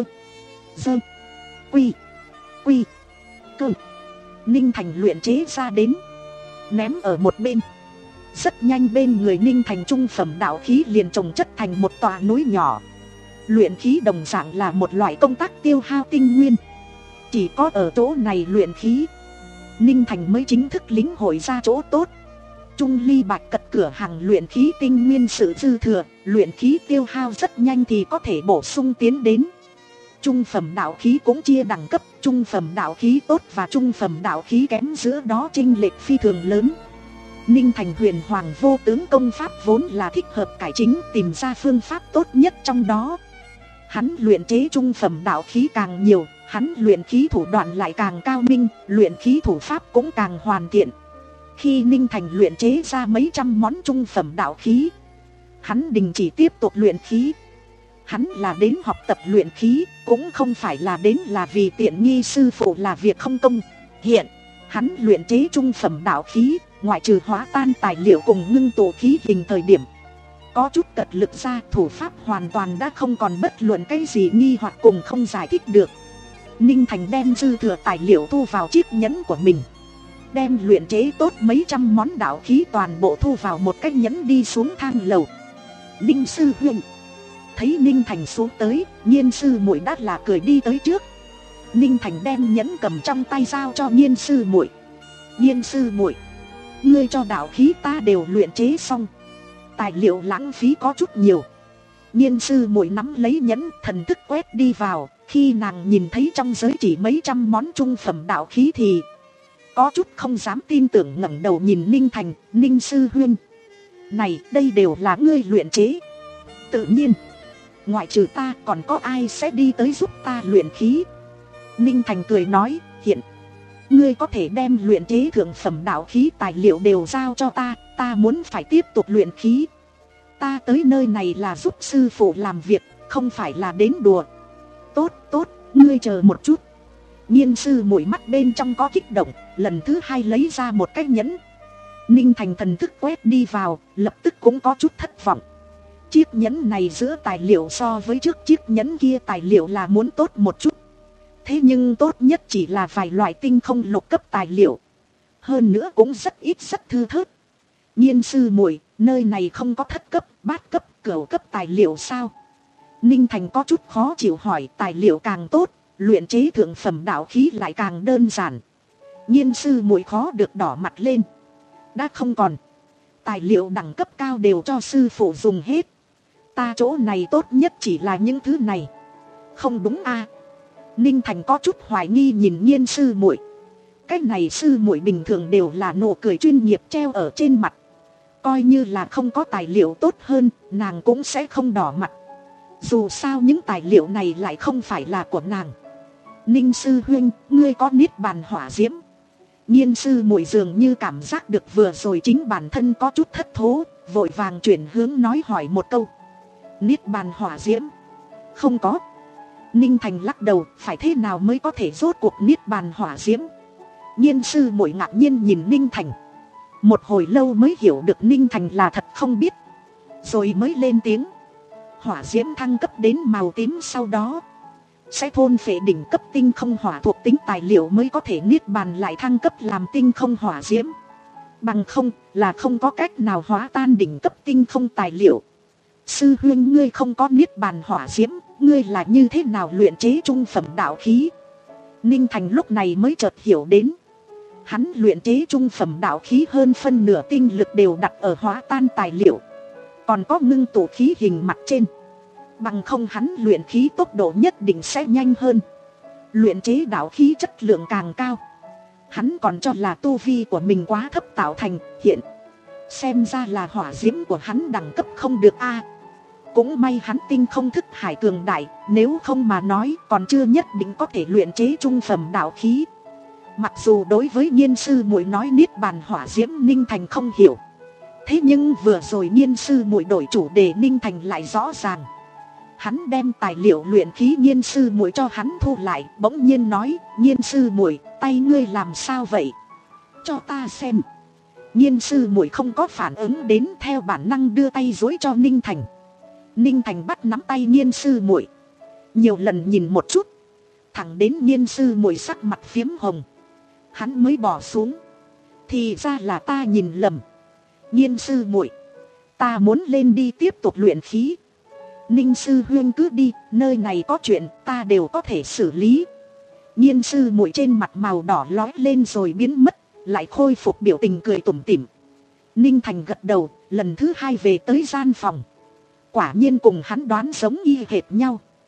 Dơ Quy Quy Cơ Ninh Thành luyện chế ra đến, ném ở một bên. Rất nhanh bên người Ninh Thành trung phẩm đạo khí liền trồng chất thành một tòa núi nhỏ. Luyện khí đồng dạng là một loại công tác tiêu hao tinh nguyên. Chỉ có ở chỗ này luyện khí, Ninh Thành mới chính thức lĩnh hội ra chỗ tốt. Trung Ly Bạch Cật cửa hàng luyện khí tinh nguyên sự dư thừa, luyện khí tiêu hao rất nhanh thì có thể bổ sung tiến đến. trung phẩm đạo khí cũng chia đẳng cấp, trung phẩm đạo khí tốt và trung phẩm đạo khí kém giữa đó chênh lệch phi thường lớn. Ninh Thành huyền hoàng vô tướng công pháp vốn là thích hợp cải chính, tìm ra phương pháp tốt nhất trong đó. Hắn luyện chế trung phẩm đạo khí càng nhiều, hắn luyện khí thủ đoạn lại càng cao minh, luyện khí thủ pháp cũng càng hoàn thiện. Khi Ninh Thành luyện chế ra mấy trăm món trung phẩm đạo khí, hắn đình chỉ tiếp tục luyện khí. Hắn là đến học tập luyện khí, cũng không phải là đến là vì tiện nghi sư phụ là việc không công. Hiện, hắn luyện chế trung phẩm đạo khí, ngoại trừ hóa tan tài liệu cùng ngưng tụ khí hình thời điểm có chút cật lực ra, thủ pháp hoàn toàn đã không còn bất luận cái gì nghi hoặc cùng không giải thích được. Ninh Thành đem dư thừa tài liệu thu vào chiếc nhẫn của mình, đem luyện chế tốt mấy trăm món đạo khí toàn bộ thu vào một cái nhẫn, đi xuống thang lầu. Ninh sư huynh. Thấy Ninh Thành xuống tới, Nhiên sư muội đã là cười đi tới trước. Ninh Thành đem nhẫn cầm trong tay giao cho Nhiên sư muội. Nhiên sư muội, ngươi cho đạo khí ta đều luyện chế xong, tài liệu lãng phí có chút nhiều. Nhiên sư muội nắm lấy nhẫn, thần thức quét đi vào. Khi nàng nhìn thấy trong giới chỉ mấy trăm món trung phẩm đạo khí thì có chút không dám tin tưởng, ngẩng đầu nhìn Ninh Thành. Ninh sư huynh, này đây đều là ngươi luyện chế? Tự nhiên, ngoại trừ ta còn có ai sẽ đi tới giúp ta luyện khí? Ninh Thành cười nói, hiện ngươi có thể đem luyện chế thượng phẩm đạo khí tài liệu đều giao cho ta, ta muốn phải tiếp tục luyện khí. Ta tới nơi này là giúp sư phụ làm việc, không phải là đến đùa. Tốt, tốt, ngươi chờ một chút. Nhiên sư muội mắt bên trong có kích động, lần thứ hai lấy ra một cái nhẫn. Ninh Thành thần thức quét đi vào, lập tức cũng có chút thất vọng. Chiếc nhẫn này giữa tài liệu so với trước chiếc nhẫn kia tài liệu là muốn tốt một chút. Thế nhưng tốt nhất chỉ là vài loại tinh không lục cấp tài liệu. Hơn nữa cũng rất ít, rất thưa thớt. Nhiên sư muội, nơi này không có thất cấp, bát cấp, cửu cấp tài liệu sao? Ninh Thành có chút khó chịu hỏi. Tài liệu càng tốt, luyện chế thượng phẩm đạo khí lại càng đơn giản. Nhiên sư muội khó được đỏ mặt lên. Đã không còn. Tài liệu đẳng cấp cao đều cho sư phụ dùng hết. Ta chỗ này tốt nhất chỉ là những thứ này. Không đúng a? Ninh Thành có chút hoài nghi nhìn Nhiên sư muội. Cái này sư muội bình thường đều là nụ cười chuyên nghiệp treo ở trên mặt. Coi như là không có tài liệu tốt hơn, nàng cũng sẽ không đỏ mặt. Dù sao những tài liệu này lại không phải là của nàng. Ninh sư huynh, ngươi có niết bàn hỏa diễm? Nhiên sư muội dường như cảm giác được vừa rồi chính bản thân có chút thất thố, vội vàng chuyển hướng nói hỏi một câu. Niết bàn hỏa diễm? Không có. Ninh Thành lắc đầu, phải thế nào mới có thể rốt cuộc niết bàn hỏa diễm? Nhiên sư muội ngạc nhiên nhìn Ninh Thành. Một hồi lâu mới hiểu được Ninh Thành là thật không biết. Rồi mới lên tiếng. Hỏa diễm thăng cấp đến màu tím sau đó sẽ thôn phệ đỉnh cấp tinh không hỏa thuộc tính tài liệu mới có thể niết bàn lại thăng cấp làm tinh không hỏa diễm. Bằng không là không có cách nào hóa tan đỉnh cấp tinh không tài liệu. Sư huynh, ngươi không có niết bàn hỏa diễm, ngươi là như thế nào luyện chế trung phẩm đạo khí? Ninh Thành lúc này mới chợt hiểu đến. Hắn luyện chế trung phẩm đạo khí hơn phân nửa tinh lực đều đặt ở hóa tan tài liệu, còn có ngưng tụ khí hình mặt trên. Bằng không hắn luyện khí tốc độ nhất định sẽ nhanh hơn, luyện chế đạo khí chất lượng càng cao. Hắn còn cho là tu vi của mình quá thấp tạo thành, hiện xem ra là hỏa diễm của hắn đẳng cấp không được a. Cũng may hắn tinh không thức hải cường đại, nếu không mà nói còn chưa nhất định có thể luyện chế trung phẩm đạo khí. Mặc dù đối với Nhiên sư muội nói niết bàn hỏa diễm Ninh Thành không hiểu, thế nhưng vừa rồi Nhiên sư muội đổi chủ đề, Ninh Thành lại rõ ràng. Hắn đem tài liệu luyện khí Nhiên sư muội cho hắn thu lại, bỗng nhiên nói, Nhiên sư muội, tay ngươi làm sao vậy? Cho ta xem. Nhiên sư muội không có phản ứng đến, theo bản năng đưa tay dối cho Ninh Thành. Ninh Thành bắt nắm tay Nhiên sư muội, nhiều lần nhìn một chút, thẳng đến Nhiên sư muội sắc mặt phiếm hồng, hắn mới bỏ xuống. Thì ra là ta nhìn lầm. Nhiên sư muội, ta muốn lên đi tiếp tục luyện khí. Ninh sư huynh cứ đi, nơi này có chuyện ta đều có thể xử lý. Nhiên sư muội trên mặt màu đỏ lói lên rồi biến mất, lại khôi phục biểu tình cười tủm tỉm. Ninh Thành gật đầu, lần thứ hai về tới gian phòng. Quả nhiên cùng hắn đoán giống y hệt nhau.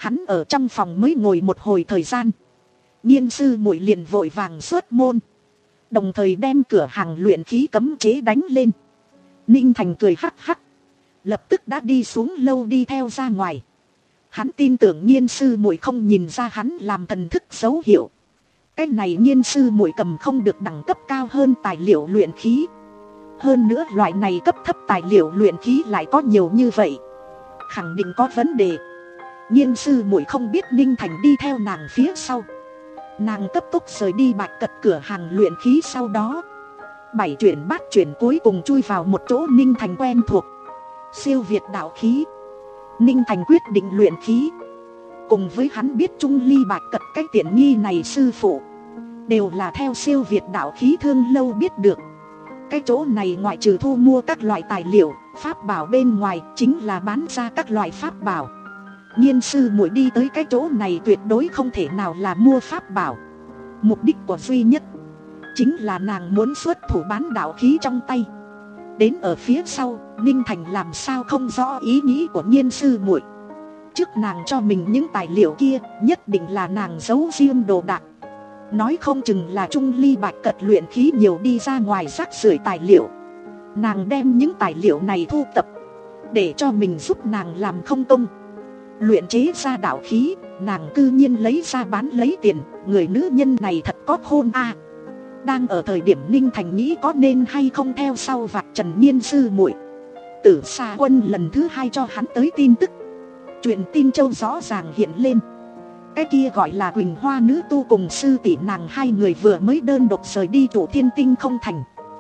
Hắn ở trong phòng mới ngồi một hồi thời gian, Nhiên sư muội liền vội vàng xuất môn, đồng thời đem cửa hàng luyện khí cấm chế đánh lên. Ninh Thành cười hắc hắc, lập tức đã đi xuống lâu đi theo ra ngoài. Hắn tin tưởng Nhiên sư muội không nhìn ra hắn làm thần thức dấu hiệu. Cái này Nhiên sư muội cầm không được đẳng cấp cao hơn tài liệu luyện khí. Hơn nữa loại này cấp thấp tài liệu luyện khí lại có nhiều như vậy, khẳng định có vấn đề. Nhiên sư muội không biết Ninh Thành đi theo nàng phía sau. Nàng cấp tốc rời đi Bạch Cật cửa hàng luyện khí, sau đó bảy chuyển bát chuyển cuối cùng chui vào một chỗ Ninh Thành quen thuộc. Siêu việt đạo khí. Ninh Thành quyết định luyện khí. Cùng với hắn biết Trung Ly Bạch Cật cái tiện nghi này sư phụ đều là theo siêu việt đạo khí thương lâu biết được. Cái chỗ này ngoại trừ thu mua các loại tài liệu, pháp bảo bên ngoài, chính là bán ra các loại pháp bảo. Nhiên sư muội đi tới cái chỗ này tuyệt đối không thể nào là mua pháp bảo. Mục đích của duy nhất chính là nàng muốn xuất thủ bán đạo khí trong tay. Đến ở phía sau, Ninh Thành làm sao không rõ ý nghĩ của Nhiên sư muội. Trước nàng cho mình những tài liệu kia, nhất định là nàng giấu riêng đồ đạc. Nói không chừng là Trung Ly Bạch Cật luyện khí nhiều đi ra ngoài rác rưởi tài liệu. Nàng đem những tài liệu này thu tập, để cho mình giúp nàng làm không công. Luyện chế ra đạo khí, nàng cư nhiên lấy ra bán lấy tiền. Người nữ nhân này thật có khôn a. À. Đang ở thời điểm Ninh Thành nghĩ có nên hay không theo sau vạch trần Nhiên sư muội, Tử Sa Quân lần thứ hai cho hắn tới tin tức. Chuyện tin châu rõ ràng hiện lên. Cái kia gọi là Quỳnh Hoa nữ tu cùng sư tỷ nàng hai người vừa mới đơn độc rời đi Chủ Thiên Tinh không thành.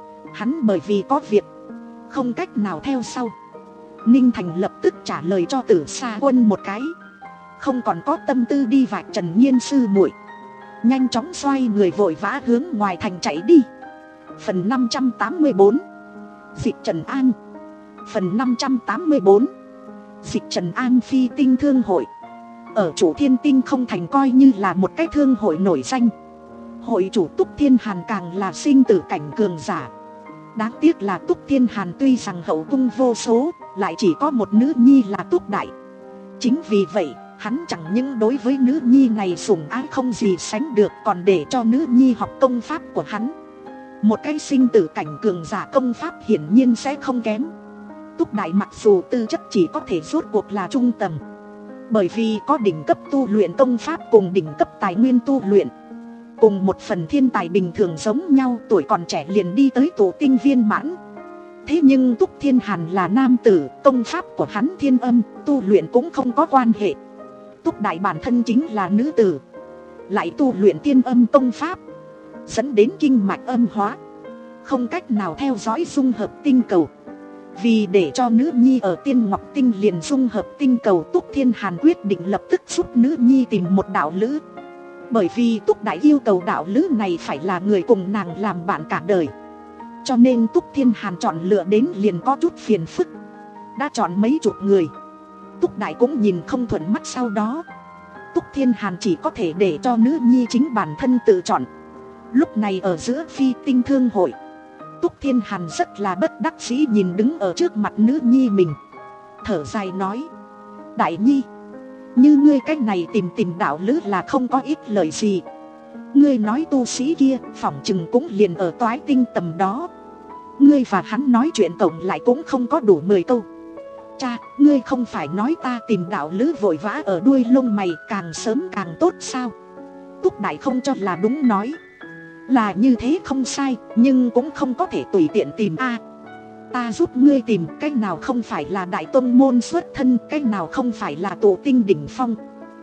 Hắn bởi vì có việc, không cách nào theo sau. Ninh Thành lập tức trả lời cho Tử Sa Quân một cái, không còn có tâm tư đi vạch trần Nhiên sư muội. Nhanh chóng xoay người vội vã hướng ngoài thành chạy đi. Phần năm trăm tám mươi bốn, Dịch Trần An. Phần năm trăm tám mươi bốn, Dịch Trần An phi tinh thương hội. Ở Chủ Thiên Tinh không thành coi như là một cái thương hội nổi danh. Hội chủ Túc Thiên Hàn càng là sinh tử cảnh cường giả. Đáng tiếc là Túc Thiên Hàn tuy rằng hậu cung vô số, lại chỉ có một nữ nhi là Túc Đại. Chính vì vậy, hắn chẳng những đối với nữ nhi này sủng ái không gì sánh được, còn để cho nữ nhi học công pháp của hắn. Một cái sinh tử cảnh cường giả công pháp hiển nhiên sẽ không kém. Túc Đại mặc dù tư chất chỉ có thể rốt cuộc là trung tầng, bởi vì có đỉnh cấp tu luyện công pháp cùng đỉnh cấp tài nguyên tu luyện, cùng một phần thiên tài bình thường giống nhau, tuổi còn trẻ liền đi tới tổ tinh viên mãn. Thế nhưng Túc Thiên Hàn là nam tử, công pháp của hắn thiên âm, tu luyện cũng không có quan hệ. Túc Đại bản thân chính là nữ tử, lại tu luyện thiên âm công pháp, dẫn đến kinh mạch âm hóa, không cách nào theo dõi dung hợp tinh cầu. Vì để cho nữ nhi ở Tiên Ngọc Tinh liền dung hợp tinh cầu, Túc Thiên Hàn quyết định lập tức giúp nữ nhi tìm một đạo lữ. Bởi vì Túc Đại yêu cầu đạo lữ này phải là người cùng nàng làm bạn cả đời, cho nên Túc Thiên Hàn chọn lựa đến liền có chút phiền phức. Đã chọn mấy chục người, Túc Đại cũng nhìn không thuận mắt, sau đó Túc Thiên Hàn chỉ có thể để cho nữ nhi chính bản thân tự chọn. Lúc này ở giữa phi tinh thương hội, Túc Thiên Hàn rất là bất đắc dĩ nhìn đứng ở trước mặt nữ nhi mình, thở dài nói: Đại nhi, như ngươi cách này tìm tìm đạo lữ là không có ích lợi gì. Ngươi nói tu sĩ kia phỏng chừng cũng liền ở Toái Tinh tầm đó, ngươi và hắn nói chuyện tổng lại cũng không có đủ mười câu. Cha, ngươi không phải nói ta tìm đạo lữ vội vã ở đuôi lông mày, càng sớm càng tốt sao? Túc Đại không cho là đúng nói: Là như thế không sai, nhưng cũng không có thể tùy tiện tìm a. Ta giúp ngươi tìm, cái nào không phải là đại tông môn xuất thân, cái nào không phải là tổ tinh đỉnh phong.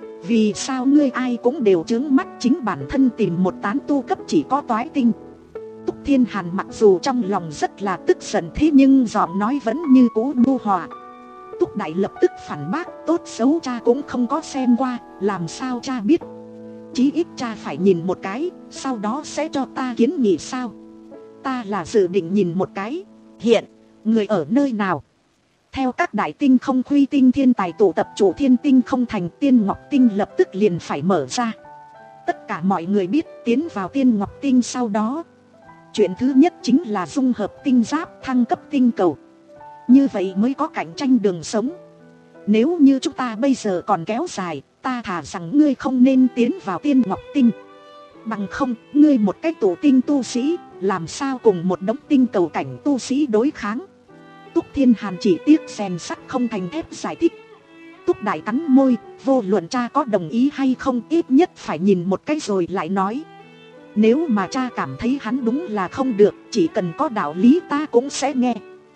Vì sao ngươi ai cũng đều trướng mắt chính bản thân tìm một tán tu cấp chỉ có Toái Tinh? Túc Thiên Hàn mặc dù trong lòng rất là tức giận, thế nhưng giọng nói vẫn như cũ nhu hòa. Túc Đại lập tức phản bác: Tốt xấu cha cũng không có xem qua, làm sao cha biết? Chí ít cha phải nhìn một cái, sau đó sẽ cho ta kiến nghị sao? Ta là dự định nhìn một cái. Hiện, người ở nơi nào? Theo các đại tinh không khuy tinh thiên tài tụ tập Chủ Thiên Tinh không thành, Tiên Ngọc Tinh lập tức liền phải mở ra. Tất cả mọi người biết, tiến vào Tiên Ngọc Tinh sau đó, chuyện thứ nhất chính là dung hợp tinh giáp, thăng cấp tinh cầu. Như vậy mới có cạnh tranh đường sống. Nếu như chúng ta bây giờ còn kéo dài, ta thà rằng ngươi không nên tiến vào Tiên Ngọc Tinh. Bằng không, ngươi một cái tổ tinh tu sĩ, làm sao cùng một đống tinh cầu cảnh tu sĩ đối kháng. Túc Thiên Hàn chỉ tiếc rèn sắt không thành thép giải thích. Túc Đại cắn môi, vô luận cha có đồng ý hay không, ít nhất phải nhìn một cái rồi lại nói. Nếu mà cha cảm thấy hắn đúng là không được, chỉ cần có đạo lý ta cũng sẽ nghe.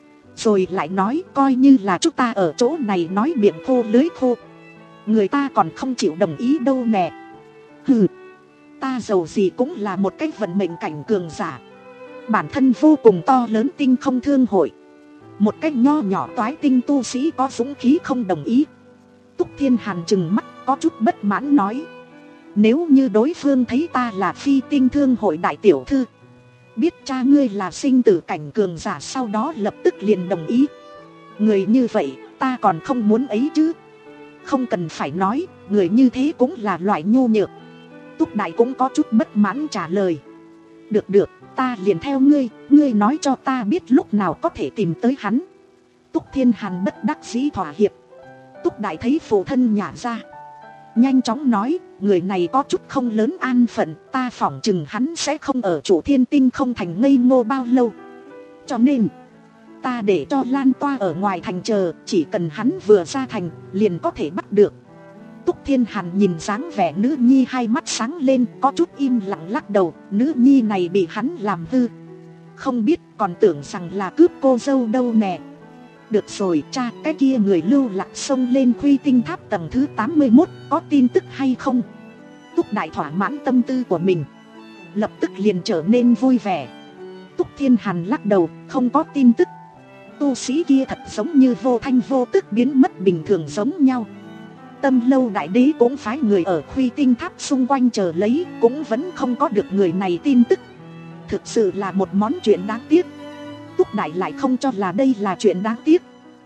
Rồi lại nói, coi như là chúng ta ở chỗ này nói miệng khô lưới khô, người ta còn không chịu đồng ý đâu nè. Hừ, ta dầu gì cũng là một cái vận mệnh cảnh cường giả, bản thân vô cùng to lớn tinh không thương hội. Một cái nho nhỏ toái tinh tu sĩ có dũng khí không đồng ý. Túc Thiên Hàn trừng mắt có chút bất mãn nói. Nếu như đối phương thấy ta là phi tinh thương hội đại tiểu thư, biết cha ngươi là sinh tử cảnh cường giả, sau đó lập tức liền đồng ý, người như vậy ta còn không muốn ấy chứ. Không cần phải nói, người như thế cũng là loại nhu nhược. Túc Đại cũng có chút bất mãn trả lời. Được được, ta liền theo ngươi, ngươi nói cho ta biết lúc nào có thể tìm tới hắn. Túc Thiên Hàn bất đắc dĩ thỏa hiệp. Túc Đại thấy phụ thân nhả ra, nhanh chóng nói, người này có chút không lớn an phận, ta phỏng chừng hắn sẽ không ở Chủ Thiên Tinh không thành ngây ngô bao lâu. Cho nên, ta để cho Lan Toa ở ngoài thành chờ, chỉ cần hắn vừa ra thành, liền có thể bắt được. Túc Thiên Hàn nhìn dáng vẻ nữ nhi hai mắt sáng lên, có chút im lặng lắc đầu, nữ nhi này bị hắn làm hư. Không biết còn tưởng rằng là cướp cô dâu đâu nè. Được rồi cha, cái kia người lưu lạc sông lên Khuy Tinh Tháp tầng thứ tám mươi mốt, có tin tức hay không? Túc Đại thỏa mãn tâm tư của mình, lập tức liền trở nên vui vẻ. Túc Thiên Hàn lắc đầu, không có tin tức. Tu sĩ kia thật giống như vô thanh vô tức biến mất bình thường giống nhau. Tâm Lâu Đại Đế cũng phái người ở Khuy Tinh Tháp xung quanh chờ lấy, cũng vẫn không có được người này tin tức. Thực sự là một món chuyện đáng tiếc. Túc Đại lại không cho là đây là chuyện đáng tiếc.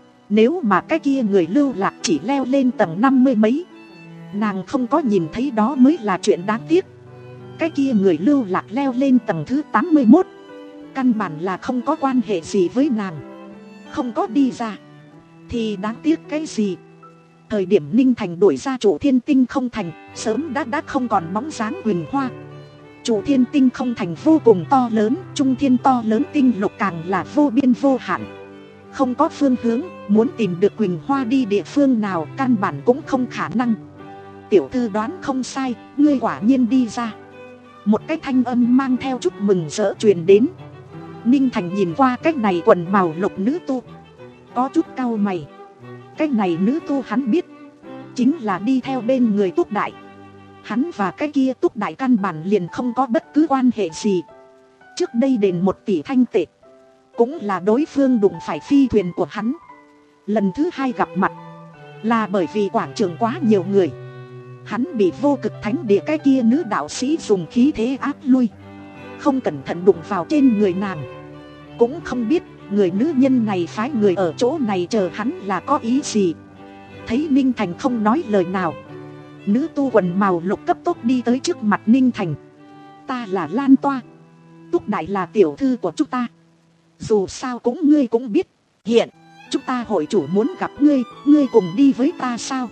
Nếu mà cái kia người lưu lạc chỉ leo lên tầng năm mươi mấy, nàng không có nhìn thấy đó mới là chuyện đáng tiếc. Cái kia người lưu lạc leo lên tầng thứ tám mươi mốt, căn bản là không có quan hệ gì với nàng. Không có đi ra thì đáng tiếc cái gì. Thời điểm Ninh Thành đuổi ra Chủ Thiên Tinh không thành, sớm đã đã không còn bóng dáng Quỳnh Hoa. Chủ Thiên Tinh không thành vô cùng to lớn, trung thiên to lớn tinh lục càng là vô biên vô hạn. Không có phương hướng, muốn tìm được Quỳnh Hoa đi địa phương nào căn bản cũng không khả năng. Tiểu thư đoán không sai, ngươi quả nhiên đi ra. Một cái thanh âm mang theo chút mừng rỡ truyền đến. Ninh Thành nhìn qua cái này quần màu lục nữ tu, có chút cau mày. Cái này nữ tu hắn biết, chính là đi theo bên người Túc Đại. Hắn và cái kia Túc Đại căn bản liền không có bất cứ quan hệ gì. Trước đây đền một tỷ thanh tệ, cũng là đối phương đụng phải phi thuyền của hắn. Lần thứ hai gặp mặt, là bởi vì quảng trường quá nhiều người. Hắn bị Vô Cực Thánh Địa cái kia nữ đạo sĩ dùng khí thế áp lui, không cẩn thận đụng vào trên người nàng. Cũng không biết người nữ nhân này phái người ở chỗ này chờ hắn là có ý gì. Thấy Ninh Thành không nói lời nào, nữ tu quần màu lục cấp tốc đi tới trước mặt Ninh Thành. Ta là Lan Toa, Túc Đại là tiểu thư của chúng ta. Dù sao cũng ngươi cũng biết, hiện chúng ta hội chủ muốn gặp ngươi, ngươi cùng đi với ta sao?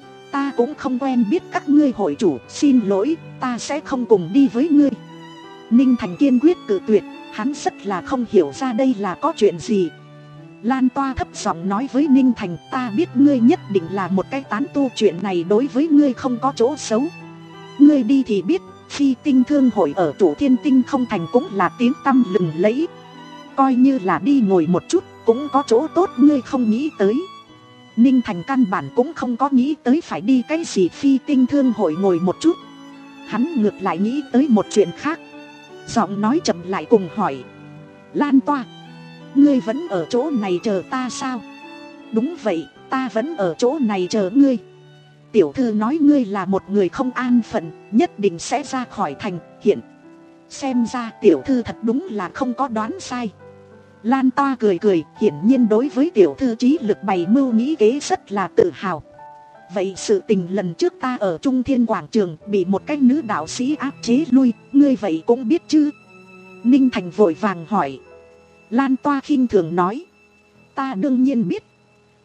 Ta cũng không quen biết các ngươi hội chủ, xin lỗi, ta sẽ không cùng đi với ngươi. Ninh Thành kiên quyết cự tuyệt, hắn rất là không hiểu ra đây là có chuyện gì. Lan Toa thấp giọng nói với Ninh Thành, ta biết ngươi nhất định là một cái tán tu, chuyện này đối với ngươi không có chỗ xấu. Ngươi đi thì biết, phi tinh thương hội ở Chủ Thiên Tinh không thành cũng là tiếng tăm lừng lẫy. Coi như là đi ngồi một chút, cũng có chỗ tốt ngươi không nghĩ tới. Ninh Thành căn bản cũng không có nghĩ tới phải đi cái gì phi tinh thương hội ngồi một chút. Hắn ngược lại nghĩ tới một chuyện khác. Giọng nói chậm lại cùng hỏi, Lan Toa, ngươi vẫn ở chỗ này chờ ta sao? Đúng vậy, ta vẫn ở chỗ này chờ ngươi. Tiểu thư nói ngươi là một người không an phận, nhất định sẽ ra khỏi thành. Hiện xem ra tiểu thư thật đúng là không có đoán sai. Lan Toa cười cười, hiển nhiên đối với tiểu thư trí lực bày mưu nghĩ kế rất là tự hào. Vậy sự tình lần trước ta ở Trung Thiên Quảng Trường bị một cái nữ đạo sĩ áp chế lui, ngươi vậy cũng biết chứ? Ninh Thành vội vàng hỏi. Lan Toa khinh thường nói, ta đương nhiên biết.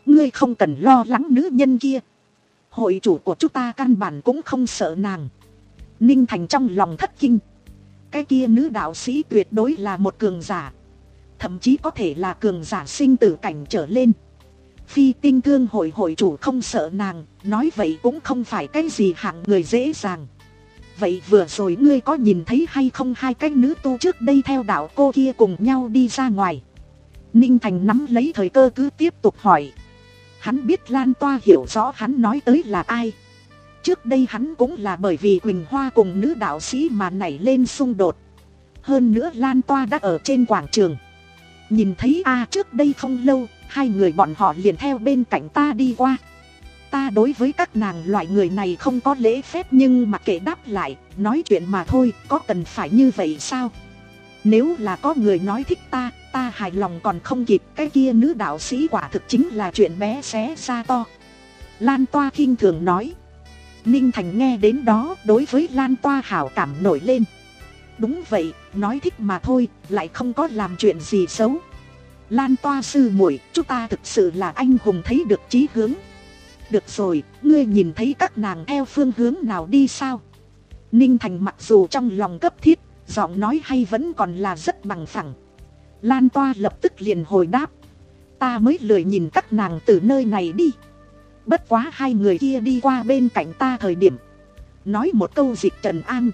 Ngươi không cần lo lắng nữ nhân kia. Hội chủ của chúng ta căn bản cũng không sợ nàng. Ninh Thành trong lòng thất kinh. Cái kia nữ đạo sĩ tuyệt đối là một cường giả. Thậm chí có thể là cường giả sinh tử cảnh trở lên. Phi Tinh Thương hội hội chủ không sợ nàng, nói vậy cũng không phải cái gì hạng người dễ dàng. Vậy vừa rồi ngươi có nhìn thấy hay không hai cái nữ tu trước đây theo đạo cô kia cùng nhau đi ra ngoài? Ninh Thành nắm lấy thời cơ cứ tiếp tục hỏi. Hắn biết Lan Toa hiểu rõ hắn nói tới là ai. Trước đây hắn cũng là bởi vì Quỳnh Hoa cùng nữ đạo sĩ mà nảy lên xung đột. Hơn nữa Lan Toa đã ở trên quảng trường. Nhìn thấy a trước đây không lâu, hai người bọn họ liền theo bên cạnh ta đi qua. Ta đối với các nàng loại người này không có lễ phép nhưng mà kệ đáp lại, nói chuyện mà thôi, có cần phải như vậy sao? Nếu là có người nói thích ta, ta hài lòng còn không kịp, cái kia nữ đạo sĩ quả thực chính là chuyện bé xé ra to. Lan Toa khinh thường nói. Ninh Thành nghe đến đó, đối với Lan Toa hảo cảm nổi lên. Đúng vậy, nói thích mà thôi, lại không có làm chuyện gì xấu. Lan Toa sư muội, chúng ta thực sự là anh hùng thấy được chí hướng. Được rồi, ngươi nhìn thấy các nàng theo phương hướng nào đi sao? Ninh Thành mặc dù trong lòng cấp thiết, giọng nói hay vẫn còn là rất bằng phẳng. Lan Toa lập tức liền hồi đáp. Ta mới lười nhìn các nàng từ nơi này đi. Bất quá hai người kia đi qua bên cạnh ta thời điểm nói một câu dịch trần an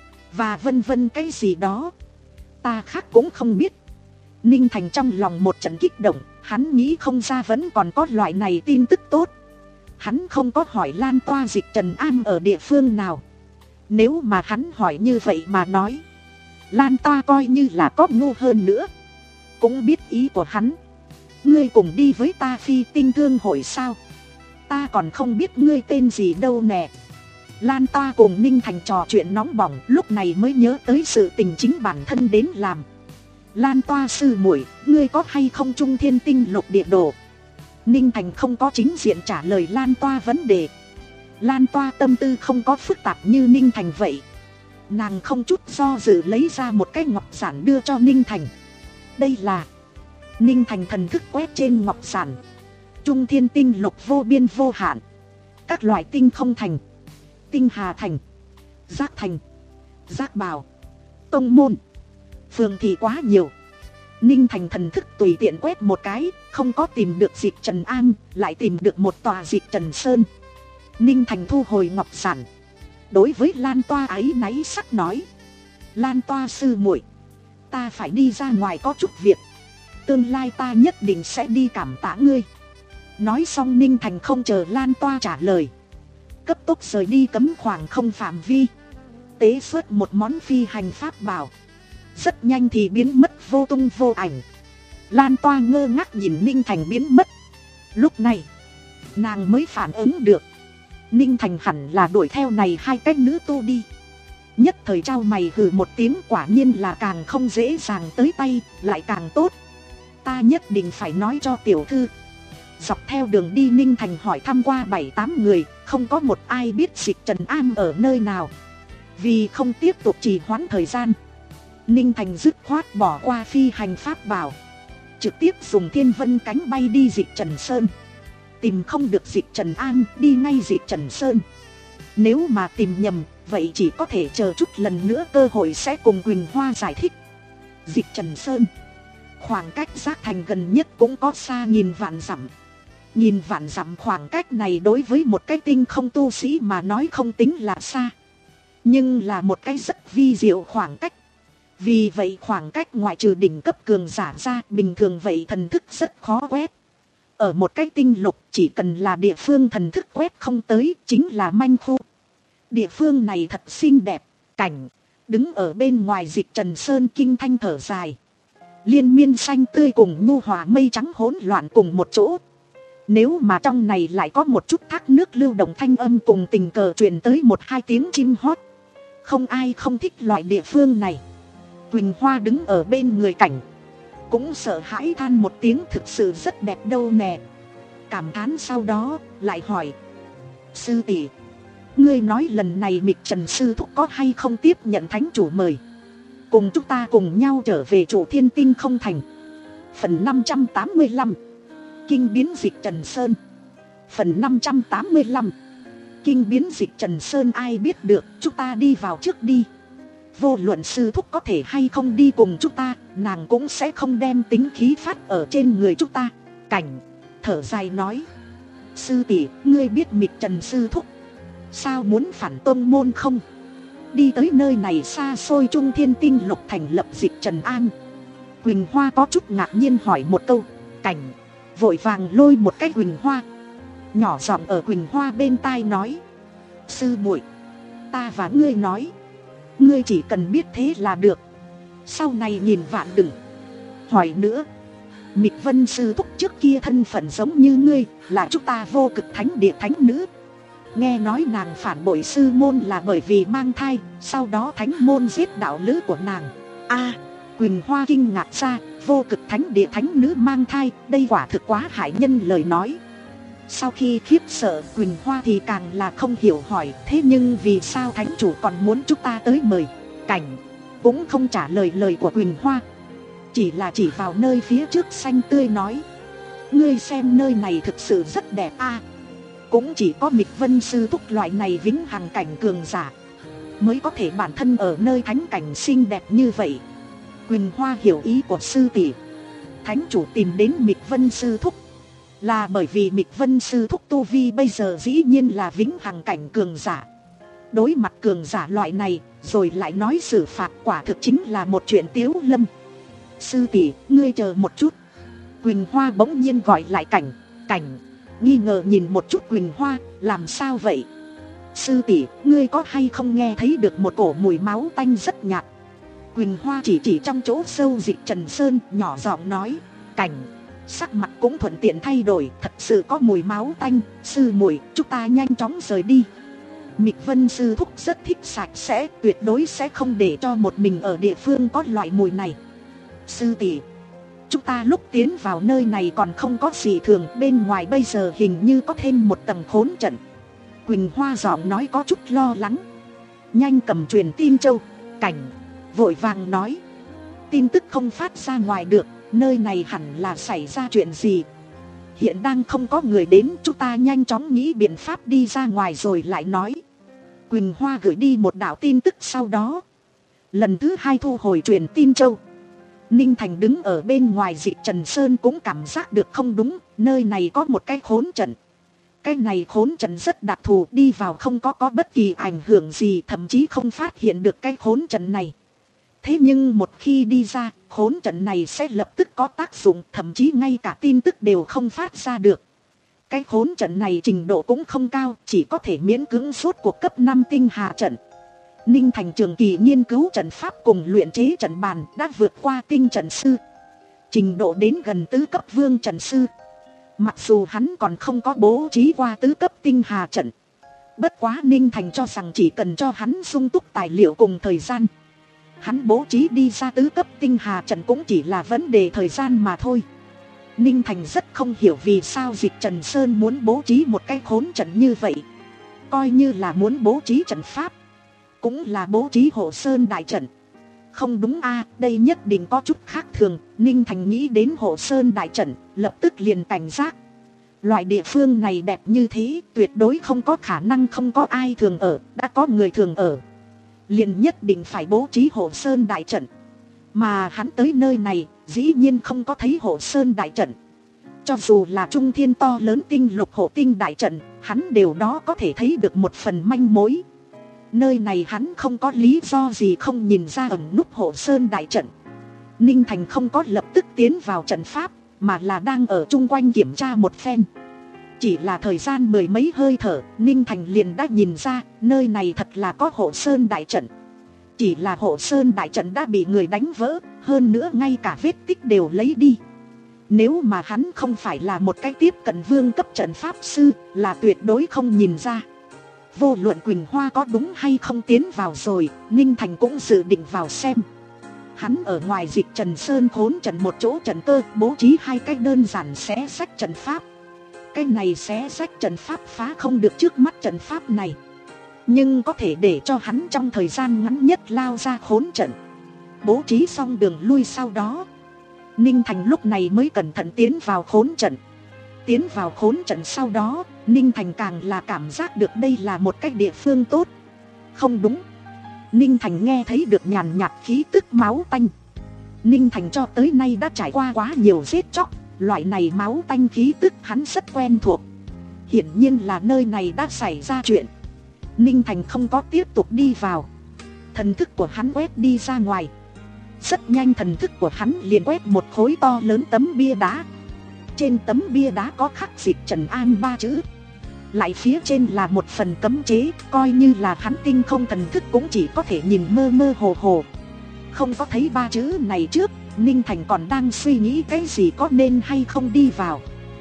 và vân vân cái gì đó, ta khác cũng không biết. Ninh Thành trong lòng một trận kích động, hắn nghĩ không ra vẫn còn có loại này tin tức tốt. Hắn không có hỏi Lan Toa dịch trần an ở địa phương nào. Nếu mà hắn hỏi như vậy mà nói, Lan Toa coi như là có ngu hơn nữa cũng biết ý của hắn. Ngươi cùng đi với ta Phi Tinh Thương hội sao? Ta còn không biết ngươi tên gì đâu nè. Lan Toa cùng Ninh Thành trò chuyện nóng bỏng, lúc này mới nhớ tới sự tình chính bản thân đến làm. Lan Toa sư muội, ngươi có hay không Trung Thiên Tinh lục địa đồ? Ninh Thành không có chính diện trả lời Lan Toa vấn đề. Lan Toa tâm tư không có phức tạp như Ninh Thành vậy. Nàng không chút do dự lấy ra một cái ngọc giản đưa cho Ninh Thành. Đây là... Ninh Thành thần thức quét trên ngọc giản. Trung Thiên Tinh lục vô biên vô hạn. Các loại tinh không thành, tinh hà thành, giác thành, giác bào, tông môn, phường thì quá nhiều. Ninh Thành thần thức tùy tiện quét một cái, không có tìm được dịch Trần An, lại tìm được một tòa dịch Trần Sơn. Ninh Thành thu hồi ngọc giản, đối với Lan Toa áy náy sắc nói. Lan Toa sư muội, ta phải đi ra ngoài có chút việc, tương lai ta nhất định sẽ đi cảm tạ ngươi. Nói xong Ninh Thành không chờ Lan Toa trả lời, cấp tốc rời đi cấm khoảng không phạm vi, tế xuất một món phi hành pháp bảo, rất nhanh thì biến mất vô tung vô ảnh. Lan Toa ngơ ngác nhìn Ninh Thành biến mất. Lúc này nàng mới phản ứng được, Ninh Thành hẳn là đuổi theo này hai cái nữ tu đi. Nhất thời trao mày hừ một tiếng, quả nhiên là càng không dễ dàng tới tay, lại càng tốt. Ta nhất định phải nói cho tiểu thư. Dọc theo đường đi Ninh Thành hỏi thăm qua bảy tám người, không có một ai biết dịch Trần An ở nơi nào. Vì không tiếp tục trì hoãn thời gian, Ninh Thành dứt khoát bỏ qua phi hành pháp bảo, trực tiếp dùng thiên vân cánh bay đi dịch Trần Sơn. Tìm không được dịch Trần An, đi ngay dịch Trần Sơn. Nếu mà tìm nhầm, vậy chỉ có thể chờ chút lần nữa cơ hội sẽ cùng Quỳnh Hoa giải thích. Dịch Trần Sơn, khoảng cách giác thành gần nhất cũng có xa nghìn vạn dặm. Nhìn vạn dặm khoảng cách này đối với một cái tinh không tu sĩ mà nói không tính là xa, nhưng là một cái rất vi diệu khoảng cách. Vì vậy khoảng cách ngoại trừ đỉnh cấp cường giả ra, bình thường vậy thần thức rất khó quét. Ở một cái tinh lục chỉ cần là địa phương thần thức quét không tới chính là manh khu. Địa phương này thật xinh đẹp, cảnh đứng ở bên ngoài dịch Trần Sơn kinh thanh thở dài. Liên miên xanh tươi cùng nhu hòa mây trắng hỗn loạn cùng một chỗ. Nếu mà trong này lại có một chút thác nước lưu động thanh âm cùng tình cờ truyền tới một hai tiếng chim hót, không ai không thích loại địa phương này. Quỳnh Hoa đứng ở bên người cảnh, cũng sợ hãi than một tiếng, thực sự rất đẹp đâu nè. Cảm thán sau đó lại hỏi, sư tỷ, ngươi nói lần này Mịch Trần sư thúc có hay không tiếp nhận thánh chủ mời, cùng chúng ta cùng nhau trở về Chủ Thiên Tinh không thành? Phần năm trăm tám mươi lăm, Kinh biến dịch Trần Sơn. Phần năm trăm tám mươi lăm. Kinh biến dịch Trần Sơn ai biết được, chúng ta đi vào trước đi. Vô luận sư thúc có thể hay không đi cùng chúng ta, nàng cũng sẽ không đem tính khí phát ở trên người chúng ta. Cảnh thở dài nói, sư tỷ, ngươi biết Mịch Trần sư thúc sao muốn phản tông môn không? Đi tới nơi này xa xôi Trung Thiên Tinh Lục thành lập dịch Trần An. Quỳnh Hoa có chút ngạc nhiên hỏi một câu. Cảnh vội vàng lôi một cái Quỳnh Hoa, nhỏ giọng ở Quỳnh Hoa bên tai nói, sư muội, ta và ngươi nói, ngươi chỉ cần biết thế là được, sau này nhìn vạn đừng hỏi nữa. Mịch Vân sư thúc trước kia thân phận giống như ngươi, là chúng ta Vô Cực Thánh Địa thánh nữ. Nghe nói nàng phản bội sư môn là bởi vì mang thai, sau đó thánh môn giết đạo lữ của nàng. A, Quỳnh Hoa kinh ngạc ra, Vô Cực Thánh Địa thánh nữ mang thai, đây quả thực quá hại nhân lời nói. Sau khi khiếp sợ, Quỳnh Hoa thì càng là không hiểu hỏi, thế nhưng vì sao thánh chủ còn muốn chúng ta tới mời? Cảnh cũng không trả lời lời của Quỳnh Hoa, chỉ là chỉ vào nơi phía trước xanh tươi nói, ngươi xem nơi này thực sự rất đẹp a. Cũng chỉ có Mịch Vân sư thúc loại này vĩnh hằng cảnh cường giả mới có thể bản thân ở nơi thánh cảnh xinh đẹp như vậy. Quỳnh Hoa hiểu ý của sư tỷ, thánh chủ tìm đến Mịch Vân sư thúc là bởi vì Mịch Vân sư thúc tu vi bây giờ dĩ nhiên là vĩnh hằng cảnh cường giả. Đối mặt cường giả loại này rồi lại nói xử phạt, quả thực chính là một chuyện tiếu lâm. Sư tỷ, ngươi chờ một chút. Quỳnh Hoa bỗng nhiên gọi lại Cảnh. Cảnh nghi ngờ nhìn một chút Quỳnh Hoa, làm sao vậy? Sư tỷ, ngươi có hay không nghe thấy được một cổ mùi máu tanh rất nhạt? Quỳnh Hoa chỉ chỉ trong chỗ sâu dịch Trần Sơn, nhỏ giọng nói. Cảnh sắc mặt cũng thuận tiện thay đổi, thật sự có mùi máu tanh. Sư muội, chúng ta nhanh chóng rời đi. Mịch Vân sư thúc rất thích sạch sẽ, tuyệt đối sẽ không để cho một mình ở địa phương có loại mùi này. Sư tỷ, chúng ta lúc tiến vào nơi này còn không có gì thường, bên ngoài bây giờ hình như có thêm một tầng khốn trận. Quỳnh Hoa giọng nói có chút lo lắng. Nhanh cầm truyền tin châu. Cảnh vội vàng nói, tin tức không phát ra ngoài được, nơi này hẳn là xảy ra chuyện gì. Hiện đang không có người đến, chúng ta nhanh chóng nghĩ biện pháp đi ra ngoài rồi lại nói. Quỳnh Hoa gửi đi một đạo tin tức, sau đó lần thứ hai thu hồi truyền tin châu. Ninh Thành đứng ở bên ngoài dịch Trần Sơn cũng cảm giác được không đúng, nơi này có một cái khốn trận. Cái này khốn trận rất đặc thù, đi vào không có có bất kỳ ảnh hưởng gì, thậm chí không phát hiện được cái khốn trận này. Thế nhưng một khi đi ra, khốn trận này sẽ lập tức có tác dụng, thậm chí ngay cả tin tức đều không phát ra được. Cái khốn trận này trình độ cũng không cao, chỉ có thể miễn cưỡng suốt cuộc cấp năm tinh hà trận. Ninh Thành trường kỳ nghiên cứu trận pháp cùng luyện chế trận bàn, đã vượt qua tinh trận sư, trình độ đến gần tứ cấp vương trận sư. Mặc dù hắn còn không có bố trí qua tứ cấp tinh hà trận, bất quá Ninh Thành cho rằng chỉ cần cho hắn sung túc tài liệu cùng thời gian, hắn bố trí đi ra tứ cấp tinh hà trận cũng chỉ là vấn đề thời gian mà thôi. Ninh Thành rất không hiểu vì sao dịch Trần Sơn muốn bố trí một cái khốn trận như vậy. Coi như là muốn bố trí trận pháp, cũng là bố trí hộ sơn đại trận. Không đúng a, đây nhất định có chút khác thường. Ninh Thành nghĩ đến hộ sơn đại trận, lập tức liền cảnh giác. Loại địa phương này đẹp như thế, tuyệt đối không có khả năng không có ai thường ở. Đã có người thường ở, liền nhất định phải bố trí hộ sơn đại trận. Mà hắn tới nơi này, dĩ nhiên không có thấy hộ sơn đại trận. Cho dù là trung thiên to lớn tinh lục hộ tinh đại trận, hắn đều đó có thể thấy được một phần manh mối. Nơi này hắn không có lý do gì không nhìn ra ẩn núp hộ sơn đại trận. Ninh Thành không có lập tức tiến vào trận pháp, mà là đang ở chung quanh kiểm tra một phen. Chỉ là thời gian mười mấy hơi thở, Ninh Thành liền đã nhìn ra nơi này thật là có hộ sơn đại trận. Chỉ là hộ sơn đại trận đã bị người đánh vỡ, hơn nữa ngay cả vết tích đều lấy đi. Nếu mà hắn không phải là một cái tiếp cận vương cấp trận pháp sư, là tuyệt đối không nhìn ra. Vô luận Quỳnh Hoa có đúng hay không tiến vào rồi, Ninh Thành cũng dự định vào xem. Hắn ở ngoài dịch Trần Sơn khốn trận một chỗ trận cơ, bố trí hai cách đơn giản xé sách trận pháp. Cái này xé sách trận pháp phá không được trước mắt trận pháp này, nhưng có thể để cho hắn trong thời gian ngắn nhất lao ra khốn trận. Bố trí xong đường lui sau đó, Ninh Thành lúc này mới cẩn thận tiến vào khốn trận. Tiến vào khốn trận sau đó, Ninh Thành càng là cảm giác được đây là một cái địa phương tốt. Không đúng, Ninh Thành nghe thấy được nhàn nhạt khí tức máu tanh. Ninh Thành cho tới nay đã trải qua quá nhiều giết chóc, loại này máu tanh khí tức hắn rất quen thuộc. Hiển nhiên là nơi này đã xảy ra chuyện. Ninh Thành không có tiếp tục đi vào. Thần thức của hắn quét đi ra ngoài. Rất nhanh thần thức của hắn liền quét một khối to lớn tấm bia đá. Trên tấm bia đá có khắc Dịch Trần An ba chữ. Lại phía trên là một phần cấm chế, coi như là hắn tinh không thần thức cũng chỉ có thể nhìn mơ mơ hồ hồ. Không có thấy ba chữ này trước, Ninh Thành còn đang suy nghĩ cái gì có nên hay không đi vào.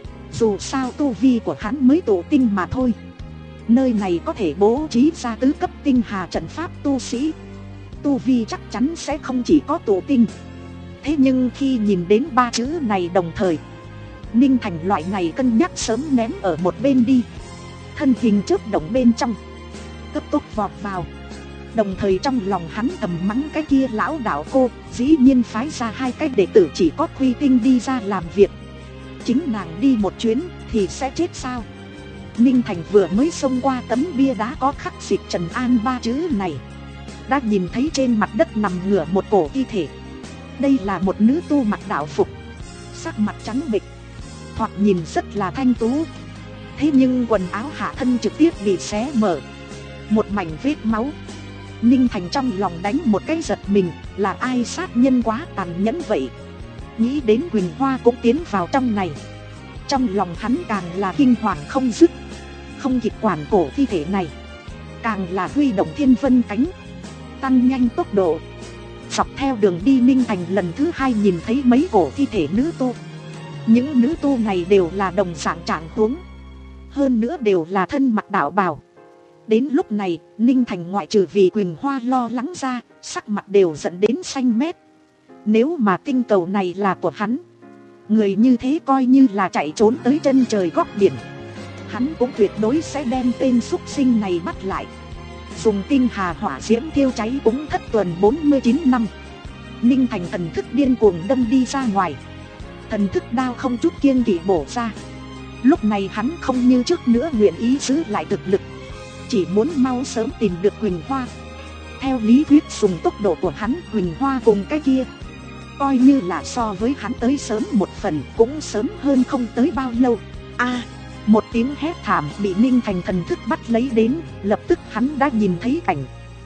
Dù sao tu vi của hắn mới tụ tinh mà thôi. Nơi này có thể bố trí ra tứ cấp tinh hà trận pháp tu sĩ. Tu vi chắc chắn sẽ không chỉ có tụ tinh. Thế nhưng khi nhìn đến ba chữ này đồng thời, Ninh Thành loại này cân nhắc sớm ném ở một bên đi. Thân hình chớp động bên trong, cấp tốc vọt vào. Đồng thời trong lòng hắn thầm mắng cái kia lão đạo cô, dĩ nhiên phái ra hai cái đệ tử chỉ có Khuy Tinh đi ra làm việc. Chính nàng đi một chuyến thì sẽ chết sao? Ninh Thành vừa mới xông qua tấm bia đá có khắc Dịch Trần An ba chữ này, đã nhìn thấy trên mặt đất nằm ngửa một cổ thi thể. Đây là một nữ tu mặc đạo phục, sắc mặt trắng bệch, thoạt nhìn rất là thanh tú. Thế nhưng quần áo hạ thân trực tiếp bị xé mở, một mảnh vết máu. Ninh Thành trong lòng đánh một cái giật mình, là ai sát nhân quá tàn nhẫn vậy? Nghĩ đến Quỳnh Hoa cũng tiến vào trong này, trong lòng hắn càng là kinh hoàng không dứt. Không kịp quản cổ thi thể này, càng là huy động Thiên Vân cánh, tăng nhanh tốc độ. Dọc theo đường đi, Ninh Thành lần thứ hai nhìn thấy mấy cổ thi thể nữ tu. Những nữ tu này đều là đồng dạng trạng huống, hơn nữa đều là thân mặc đạo bào. Đến lúc này, Ninh Thành ngoại trừ vì Quỳnh Hoa lo lắng ra, sắc mặt đều dẫn đến xanh mét. Nếu mà tinh cầu này là của hắn, người như thế coi như là chạy trốn tới chân trời góc biển, hắn cũng tuyệt đối sẽ đem tên súc sinh này bắt lại, dùng tinh hà hỏa diễm thiêu cháy cũng thất tuần bốn mươi chín năm. Ninh Thành thần thức điên cuồng đâm đi ra ngoài, thần thức đao không chút kiêng kỵ bổ ra. Lúc này hắn không như trước nữa nguyện ý giữ lại thực lực, chỉ muốn mau sớm tìm được Quỳnh Hoa. Theo lý thuyết dùng tốc độ của hắn, Quỳnh Hoa cùng cái kia coi như là so với hắn tới sớm một phần, cũng sớm hơn không tới bao lâu. A, một tiếng hét thảm bị Ninh Thành thần thức bắt lấy đến, lập tức hắn đã nhìn thấy cảnh.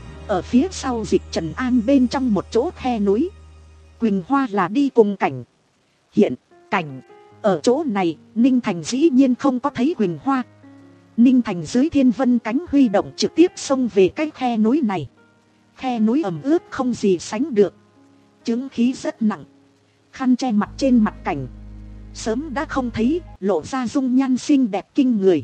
Ở phía sau Dịch Trần An bên trong một chỗ khe núi, Quỳnh Hoa là đi cùng cảnh. Hiện cảnh ở chỗ này, Ninh Thành dĩ nhiên không có thấy Quỳnh Hoa. Ninh Thành dưới Thiên Vân cánh huy động trực tiếp xông về cái khe núi này. Khe núi ẩm ướt không gì sánh được, chứng khí rất nặng. Khăn che mặt trên mặt cảnh sớm đã không thấy, lộ ra dung nhan xinh đẹp kinh người.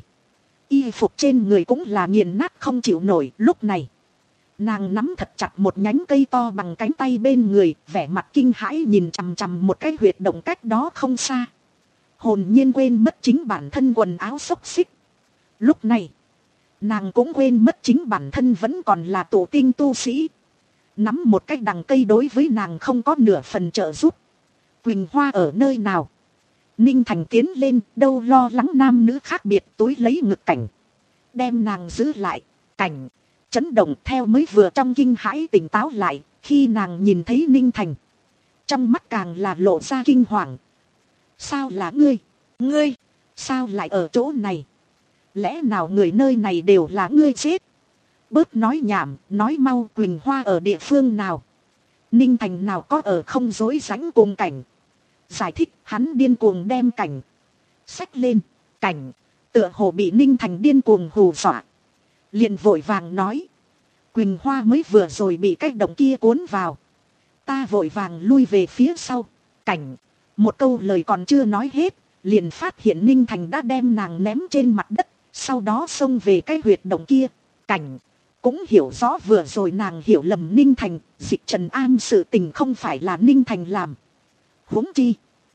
Y phục trên người cũng là nghiền nát không chịu nổi. Lúc này nàng nắm thật chặt một nhánh cây to bằng cánh tay bên người, vẻ mặt kinh hãi nhìn chằm chằm một cái huyệt động cách đó không xa, hồn nhiên quên mất chính bản thân quần áo xốc xích. Lúc này nàng cũng quên mất chính bản thân vẫn còn là tổ tinh tu sĩ. Nắm một cái đằng cây đối với nàng không có nửa phần trợ giúp. Quỳnh Hoa ở nơi nào? Ninh Thành tiến lên, đâu lo lắng nam nữ khác biệt, túi lấy ngực cảnh, đem nàng giữ lại. Cảnh chấn động theo mới vừa trong kinh hãi tỉnh táo lại, khi nàng nhìn thấy Ninh Thành, trong mắt càng là lộ ra kinh hoàng. Sao là ngươi? Ngươi sao lại ở chỗ này? Lẽ nào người nơi này đều là ngươi chết? Bớt nói nhảm, nói mau, Quỳnh Hoa ở địa phương nào? Ninh Thành nào có ở không dối rãnh cùng cảnh giải thích. Hắn điên cuồng đem cảnh xách lên. Cảnh tựa hồ bị Ninh Thành điên cuồng hù dọa, liền vội vàng nói: Quỳnh Hoa mới vừa rồi bị cái động kia cuốn vào. Ta vội vàng lui về phía sau. Cảnh một câu lời còn chưa nói hết, liền phát hiện Ninh Thành đã đem nàng ném trên mặt đất, sau đó xông về cái huyệt động kia. Cảnh cũng hiểu rõ vừa rồi nàng hiểu lầm Ninh Thành, Dịch Trần An sự tình không phải là Ninh Thành làm. Huống chi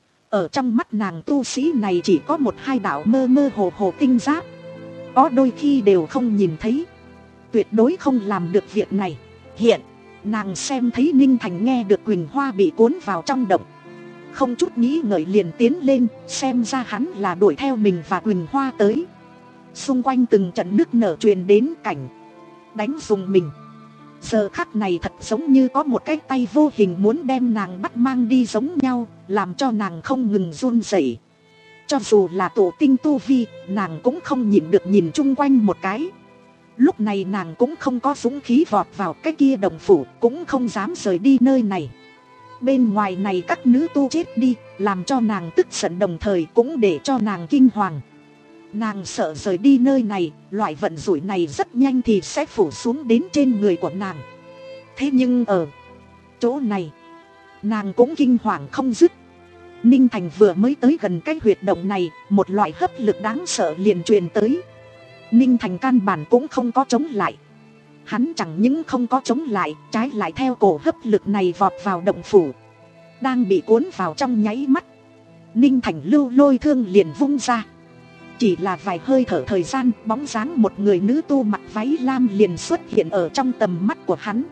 ở trong mắt nàng tu sĩ này chỉ có một hai đạo mơ mơ hồ hồ tinh giáp, có đôi khi đều không nhìn thấy, tuyệt đối không làm được việc này. Hiện nàng xem thấy Ninh Thành nghe được Quỳnh Hoa bị cuốn vào trong động, không chút nghĩ ngợi liền tiến lên, xem ra hắn là đuổi theo mình và Quỳnh Hoa tới. Xung quanh từng trận nức nở truyền đến, cảnh đánh dùng mình. Giờ khắc này thật giống như có một cái tay vô hình muốn đem nàng bắt mang đi giống nhau, làm cho nàng không ngừng run rẩy. Cho dù là tổ tinh tu vi, nàng cũng không nhịn được nhìn chung quanh một cái. Lúc này nàng cũng không có dũng khí vọt vào cái kia đồng phủ, cũng không dám rời đi nơi này. Bên ngoài này các nữ tu chết đi, làm cho nàng tức giận, đồng thời cũng để cho nàng kinh hoàng. Nàng sợ rời đi nơi này, loại vận rủi này rất nhanh thì sẽ phủ xuống đến trên người của nàng. Thế nhưng ở chỗ này, nàng cũng kinh hoàng không dứt. Ninh Thành vừa mới tới gần cái huyệt động này, một loại hấp lực đáng sợ liền truyền tới. Ninh Thành căn bản cũng không có chống lại. Hắn chẳng những không có chống lại, trái lại theo cổ hấp lực này vọt vào động phủ. Đang bị cuốn vào trong nháy mắt, Ninh Thành lưu lôi thương liền vung ra. Chỉ là vài hơi thở thời gian, bóng dáng một người nữ tu mặc váy lam liền xuất hiện ở trong tầm mắt của hắn.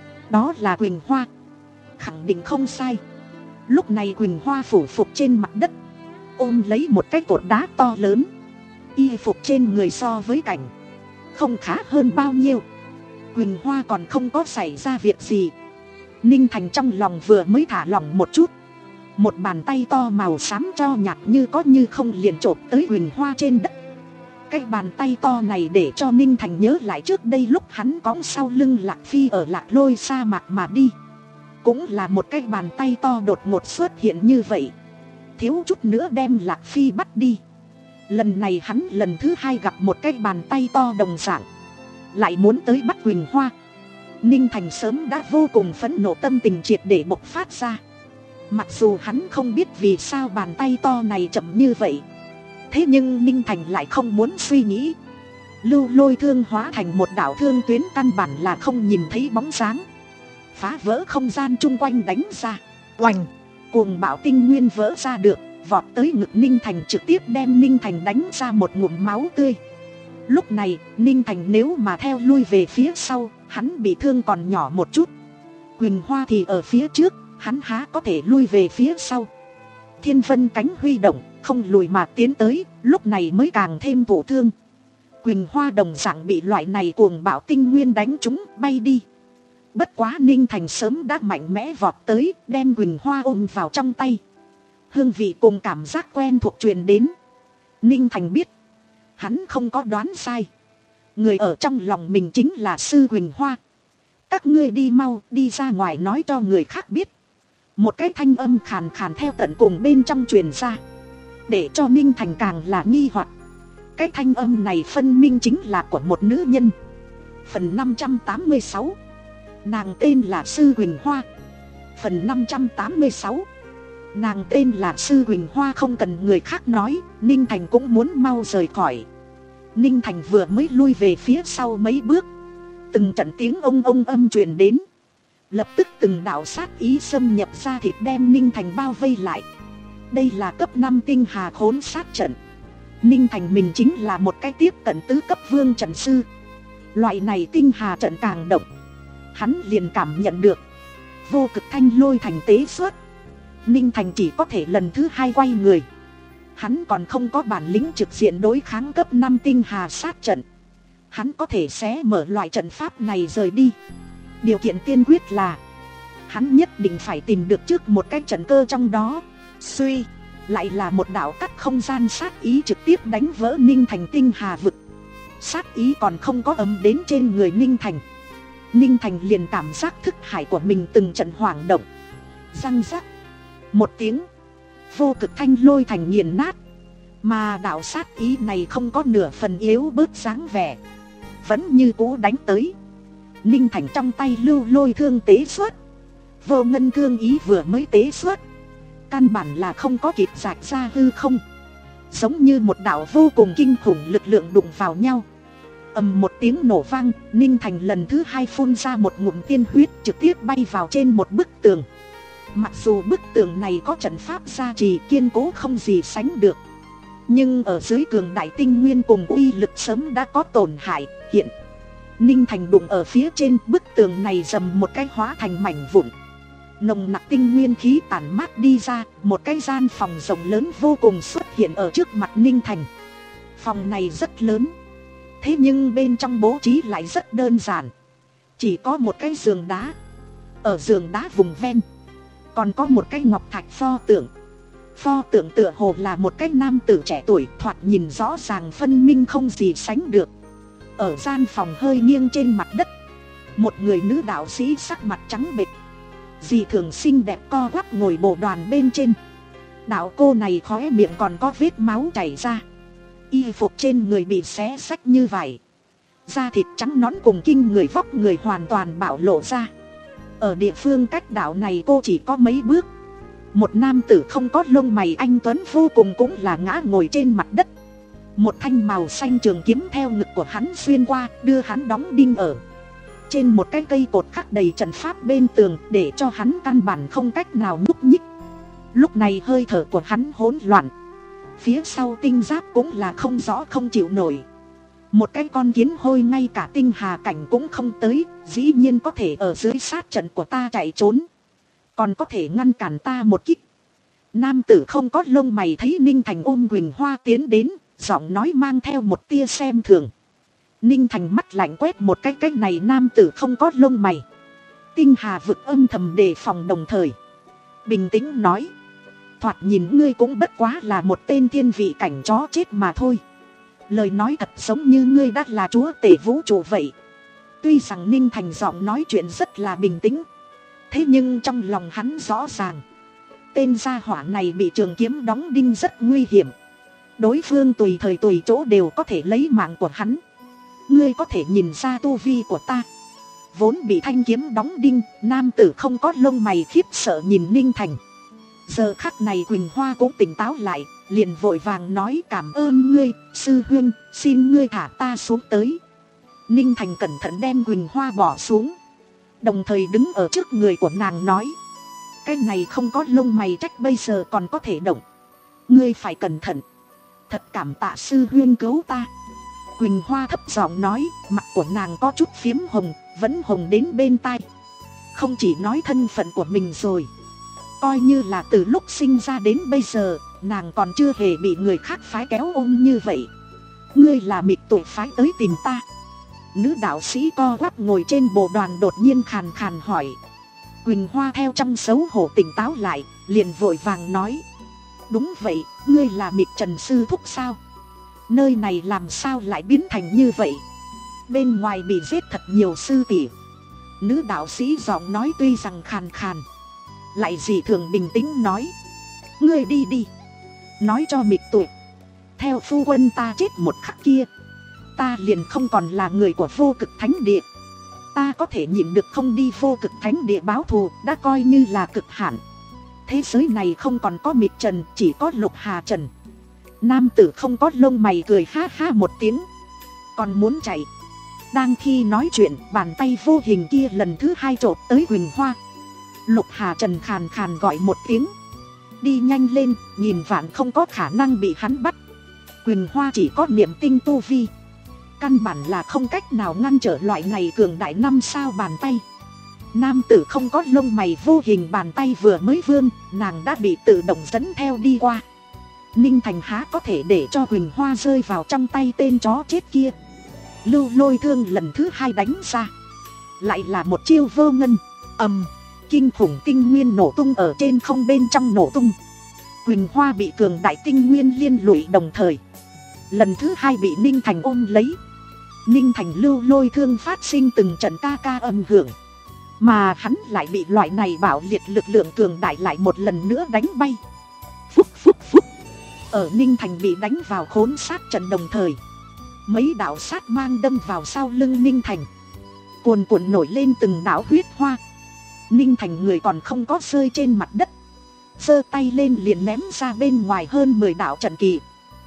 Đó là Quỳnh Hoa. Khẳng định không sai. Lúc này Quỳnh Hoa phủ phục trên mặt đất, ôm lấy một cái cột đá to lớn. Y phục trên người so với cảnh không khá hơn bao nhiêu. Quỳnh Hoa còn không có xảy ra việc gì. Ninh Thành trong lòng vừa mới thả lỏng một chút, một bàn tay to màu xám cho nhạt như có như không liền chộp tới Quỳnh Hoa trên đất. Cái bàn tay to này để cho Ninh Thành nhớ lại trước đây lúc hắn cõng sau lưng Lạc Phi ở Lạc Lôi sa mạc mà đi. Cũng là một cái bàn tay to đột ngột xuất hiện như vậy, thiếu chút nữa đem Lạc Phi bắt đi. Lần này hắn lần thứ hai gặp một cái bàn tay to đồng dạng, lại muốn tới bắt Quỳnh Hoa. Ninh Thành sớm đã vô cùng phẫn nộ, tâm tình triệt để bộc phát ra. Mặc dù hắn không biết vì sao bàn tay to này chậm như vậy, thế nhưng Ninh Thành lại không muốn suy nghĩ. Lưu lôi thương hóa thành một đạo thương tuyến căn bản là không nhìn thấy bóng dáng, phá vỡ không gian chung quanh đánh ra. Oành, cuồng bạo tinh nguyên vỡ ra được, vọt tới ngực Ninh Thành, trực tiếp đem Ninh Thành đánh ra một ngụm máu tươi. Lúc này Ninh Thành nếu mà theo lui về phía sau, hắn bị thương còn nhỏ một chút. Quỳnh Hoa thì ở phía trước, hắn há có thể lui về phía sau. Thiên vân cánh huy động, không lùi mà tiến tới, lúc này mới càng thêm thụ thương. Quỳnh Hoa đồng dạng bị loại này cuồng bạo tinh nguyên đánh trúng bay đi. Bất quá Ninh Thành sớm đã mạnh mẽ vọt tới, đem Quỳnh Hoa ôm vào trong tay. Hương vị cùng cảm giác quen thuộc truyền đến. Ninh Thành biết, hắn không có đoán sai. Người ở trong lòng mình chính là sư Quỳnh Hoa. Các ngươi đi mau, đi ra ngoài nói cho người khác biết. Một cái thanh âm khàn khàn theo tận cùng bên trong truyền ra, để cho Ninh Thành càng là nghi hoặc. Cái thanh âm này phân minh chính là của một nữ nhân. Phần năm trăm tám mươi sáu. Nàng tên là Sư Quỳnh Hoa. Phần năm trăm tám mươi sáu. Nàng tên là Sư Quỳnh Hoa, không cần người khác nói, Ninh Thành cũng muốn mau rời khỏi. Ninh Thành vừa mới lui về phía sau mấy bước, từng trận tiếng ông ông âm truyền đến. Lập tức từng đạo sát ý xâm nhập ra thịt, đem Ninh Thành bao vây lại. Đây là cấp năm tinh hà khốn sát trận. Ninh Thành mình chính là một cái tiếp cận tứ cấp vương trận sư. Loại này tinh hà trận càng động, hắn liền cảm nhận được vô cực thanh lôi thành tế xuất. Ninh Thành chỉ có thể lần thứ hai quay người. Hắn còn không có bản lĩnh trực diện đối kháng cấp năm tinh hà sát trận. Hắn có thể xé mở loại trận pháp này rời đi. Điều kiện tiên quyết là hắn nhất định phải tìm được trước một cái trận cơ trong đó. Suy, lại là một đạo cắt không gian sát ý trực tiếp đánh vỡ Ninh Thành tinh hà vực. Sát ý còn không có ấm đến trên người Ninh Thành, Ninh Thành liền cảm giác thức hải của mình từng trận hoảng động. Răng rắc một tiếng, vô cực thanh lôi thành nghiền nát. Mà đạo sát ý này không có nửa phần yếu bớt dáng vẻ, vẫn như cũ đánh tới. Ninh Thành trong tay lưu lôi thương tế xuất, vô ngân thương ý vừa mới tế xuất, căn bản là không có kịp rạch ra hư không. Giống như một đạo vô cùng kinh khủng lực lượng đụng vào nhau. Ầm một tiếng nổ vang, Ninh Thành lần thứ hai phun ra một ngụm tiên huyết, trực tiếp bay vào trên một bức tường. Mặc dù bức tường này có trận pháp gia trì kiên cố không gì sánh được, nhưng ở dưới cường đại tinh nguyên cùng uy lực sớm đã có tổn hại. Hiện Ninh Thành đụng ở phía trên bức tường này, dầm một cái hóa thành mảnh vụn. Nồng nặc tinh nguyên khí tản mát đi ra, một cái gian phòng rộng lớn vô cùng xuất hiện ở trước mặt Ninh Thành. Phòng này rất lớn, thế nhưng bên trong bố trí lại rất đơn giản. Chỉ có một cái giường đá, ở giường đá vùng ven còn có một cái ngọc thạch pho tượng. Pho tượng tựa hồ là một cái nam tử trẻ tuổi, thoạt nhìn rõ ràng phân minh không gì sánh được. Ở gian phòng hơi nghiêng trên mặt đất, một người nữ đạo sĩ sắc mặt trắng bệch, dì thường xinh đẹp co quắp ngồi bồ đoàn bên trên. Đạo cô này khóe miệng còn có vết máu chảy ra, y phục trên người bị xé xách như vậy, da thịt trắng nõn cùng kinh người vóc người hoàn toàn bạo lộ ra. Ở địa phương cách đạo này cô chỉ có mấy bước, một nam tử không có lông mày anh tuấn vô cùng cũng là ngã ngồi trên mặt đất. Một thanh màu xanh trường kiếm theo ngực của hắn xuyên qua, đưa hắn đóng đinh ở trên một cái cây cột khắc đầy trận pháp bên tường, để cho hắn căn bản không cách nào nhúc nhích. Lúc này hơi thở của hắn hỗn loạn, phía sau tinh giáp cũng là không rõ không chịu nổi. Một cái con kiến hôi ngay cả tinh hà cảnh cũng không tới, dĩ nhiên có thể ở dưới sát trận của ta chạy trốn, còn có thể ngăn cản ta một kích. Nam tử không có lông mày thấy Ninh Thành ôm Quỳnh Hoa tiến đến, giọng nói mang theo một tia xem thường. Ninh Thành mắt lạnh quét một cái cái này nam tử không có lông mày. Tinh hà vực âm thầm đề phòng, đồng thời bình tĩnh nói: thoạt nhìn ngươi cũng bất quá là một tên thiên vị cảnh chó chết mà thôi. Lời nói thật giống như ngươi đã là chúa tể vũ trụ vậy. Tuy rằng Ninh Thành giọng nói chuyện rất là bình tĩnh, thế nhưng trong lòng hắn rõ ràng, tên gia hỏa này bị trường kiếm đóng đinh rất nguy hiểm. Đối phương tùy thời tùy chỗ đều có thể lấy mạng của hắn. Ngươi có thể nhìn ra tu vi của ta. Vốn bị thanh kiếm đóng đinh, nam tử không có lông mày khiếp sợ nhìn Ninh Thành. Giờ khắc này Quỳnh Hoa cũng tỉnh táo lại, liền vội vàng nói: cảm ơn ngươi, sư huynh, xin ngươi thả ta xuống tới. Ninh Thành cẩn thận đem Quỳnh Hoa bỏ xuống, đồng thời đứng ở trước người của nàng nói: cái này không có lông mày trách bây giờ còn có thể động, ngươi phải cẩn thận. Thật cảm tạ sư huynh cứu ta. Quỳnh Hoa thấp giọng nói, mặt của nàng có chút phiếm hồng, vẫn hồng đến bên tai. Không chỉ nói thân phận của mình rồi, coi như là từ lúc sinh ra đến bây giờ, nàng còn chưa hề bị người khác phái kéo ôm như vậy. Ngươi là mịt tội phái tới tìm ta? Nữ đạo sĩ co quắp ngồi trên bồ đoàn đột nhiên khàn khàn hỏi. Quỳnh Hoa theo trong xấu hổ tỉnh táo lại, liền vội vàng nói: đúng vậy, ngươi là mịt Trần sư thúc sao? Nơi này làm sao lại biến thành như vậy? Bên ngoài bị giết thật nhiều sư tỷ. Nữ đạo sĩ giọng nói tuy rằng khàn khàn, lại dị thường bình tĩnh nói: ngươi đi đi, nói cho mịt tuổi, theo phu quân ta chết một khắc kia, ta liền không còn là người của vô cực thánh địa. Ta có thể nhịn được không đi vô cực thánh địa báo thù, đã coi như là cực hạn. Thế giới này không còn có mịt Trần, chỉ có Lục Hà Trần. Nam tử không có lông mày cười ha ha một tiếng, còn muốn chạy. Đang khi nói chuyện, bàn tay vô hình kia lần thứ hai chộp tới Quỳnh Hoa. Lục Hà Trần khàn khàn gọi một tiếng: đi nhanh lên, nhìn vạn không có khả năng bị hắn bắt. Quỳnh Hoa chỉ có niệm tinh tu vi, căn bản là không cách nào ngăn trở loại này cường đại năm sao bàn tay. Nam tử không có lông mày vô hình bàn tay vừa mới vươn, nàng đã bị tự động dẫn theo đi qua. Ninh Thành há có thể để cho Quỳnh Hoa rơi vào trong tay tên chó chết kia. Lưu Lôi thương lần thứ hai đánh ra, lại là một chiêu vô ngân. Ầm, kinh khủng tinh nguyên nổ tung ở trên không, bên trong nổ tung. Quỳnh Hoa bị cường đại tinh nguyên liên lụy, đồng thời lần thứ hai bị Ninh Thành ôm lấy. Ninh Thành Lưu Lôi thương phát sinh từng trận ca ca âm hưởng, mà hắn lại bị loại này bạo liệt lực lượng cường đại lại một lần nữa đánh bay. Phúc phúc phúc. Ở Ninh Thành bị đánh vào khốn sát trận đồng thời, mấy đạo sát mang đâm vào sau lưng Ninh Thành, cuồn cuộn nổi lên từng đạo huyết hoa. Ninh Thành người còn không có rơi trên mặt đất, giơ tay lên liền ném ra bên ngoài hơn mười đạo trận kỳ.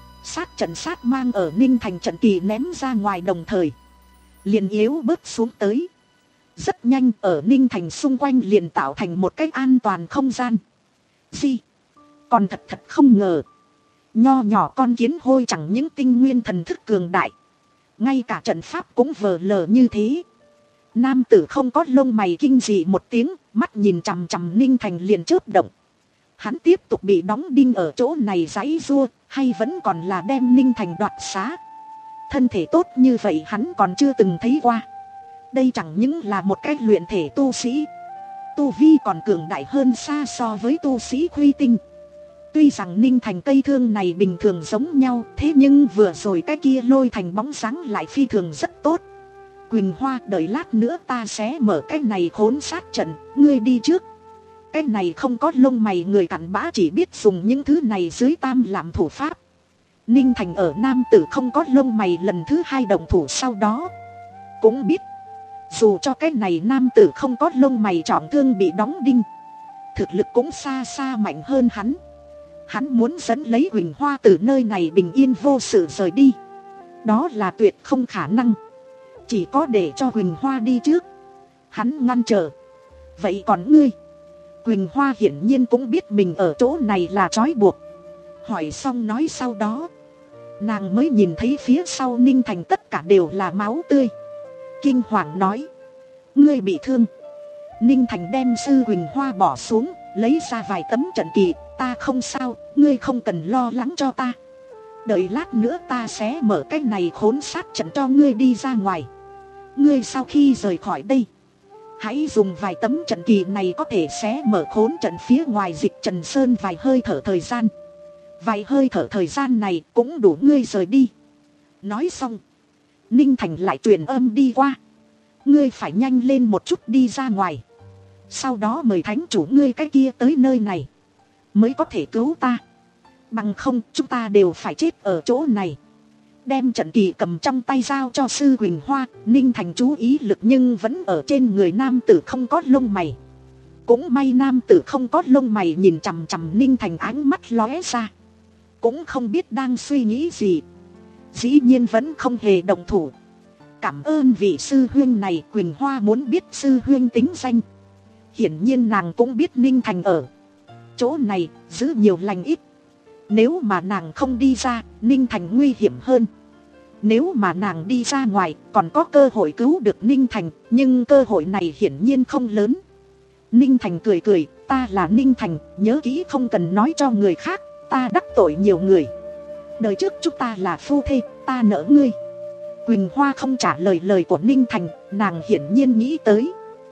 Sát trận sát mang ở Ninh Thành trận kỳ ném ra ngoài đồng thời liền yếu bớt xuống tới. Rất nhanh ở Ninh Thành xung quanh liền tạo thành một cái an toàn không gian. Gì? Còn thật thật không ngờ, nho nhỏ con kiến hôi chẳng những tinh nguyên thần thức cường đại, ngay cả trận pháp cũng vờ lờ như thế. Nam tử không có lông mày kinh dị một tiếng, Mắt nhìn chằm chằm Ninh Thành liền chớp động. Hắn tiếp tục bị đóng đinh ở chỗ này giãy giụa, hay vẫn còn là đem Ninh Thành đoạt xá. Thân thể tốt như vậy hắn còn chưa từng thấy qua. Đây chẳng những là một cái luyện thể tu sĩ, tu vi còn cường đại hơn xa so với tu sĩ Huy Tinh. Tuy rằng Ninh Thành cây thương này bình thường giống nhau, thế nhưng vừa rồi cái kia lôi thành bóng sáng lại phi thường rất tốt. Quỳnh Hoa, đợi lát nữa ta sẽ mở cái này khốn sát trận, ngươi đi trước. Cái này không có lông mày người cặn bã chỉ biết dùng những thứ này dưới tam làm thủ pháp. Ninh Thành ở nam tử không có lông mày lần thứ hai động thủ sau đó cũng biết, dù cho cái này nam tử không có lông mày trọng thương bị đóng đinh, thực lực cũng xa xa mạnh hơn hắn. Hắn muốn dẫn lấy Quỳnh Hoa từ nơi này bình yên vô sự rời đi, đó là tuyệt không khả năng. Chỉ có để cho Quỳnh Hoa đi trước, hắn ngăn trở. Vậy còn ngươi? Quỳnh Hoa hiển nhiên cũng biết mình ở chỗ này là trói buộc. Hỏi xong nói sau đó, nàng mới nhìn thấy phía sau Ninh Thành tất cả đều là máu tươi. Kinh hoàng nói, ngươi bị thương. Ninh Thành đem sư Quỳnh Hoa bỏ xuống, lấy ra vài tấm trận kỳ. Ta không sao, ngươi không cần lo lắng cho ta. Đợi lát nữa ta sẽ mở cái này khốn sát trận cho ngươi đi ra ngoài. Ngươi sau khi rời khỏi đây, hãy dùng vài tấm trận kỳ này có thể sẽ mở khốn trận phía ngoài Dịch Trần Sơn vài hơi thở thời gian. Vài hơi thở thời gian này cũng đủ ngươi rời đi. Nói xong, Ninh Thành lại truyền âm đi qua. Ngươi phải nhanh lên một chút đi ra ngoài. Sau đó mời thánh chủ ngươi cái kia tới nơi này, mới có thể cứu ta. Bằng không chúng ta đều phải chết ở chỗ này. Đem trận kỳ cầm trong tay giao cho sư Quỳnh Hoa. Ninh Thành chú ý lực nhưng vẫn ở trên người nam tử không có lông mày. Cũng may nam tử không có lông mày nhìn chằm chằm Ninh Thành, ánh mắt lóe ra, cũng không biết đang suy nghĩ gì. Dĩ nhiên vẫn không hề động thủ. Cảm ơn vị sư huynh này. Quỳnh Hoa muốn biết sư huynh tính danh. Hiển nhiên nàng cũng biết Ninh Thành ở chỗ này, giữ nhiều lành ít. Nếu mà nàng không đi ra, Ninh Thành nguy hiểm hơn. Nếu mà nàng đi ra ngoài, còn có cơ hội cứu được Ninh Thành, nhưng cơ hội này hiển nhiên không lớn. Ninh Thành cười cười, ta là Ninh Thành, nhớ kỹ không cần nói cho người khác, ta đắc tội nhiều người. Đời trước chúng ta là phu thê, ta nợ ngươi. Quỳnh Hoa không trả lời lời của Ninh Thành, nàng hiển nhiên nghĩ tới.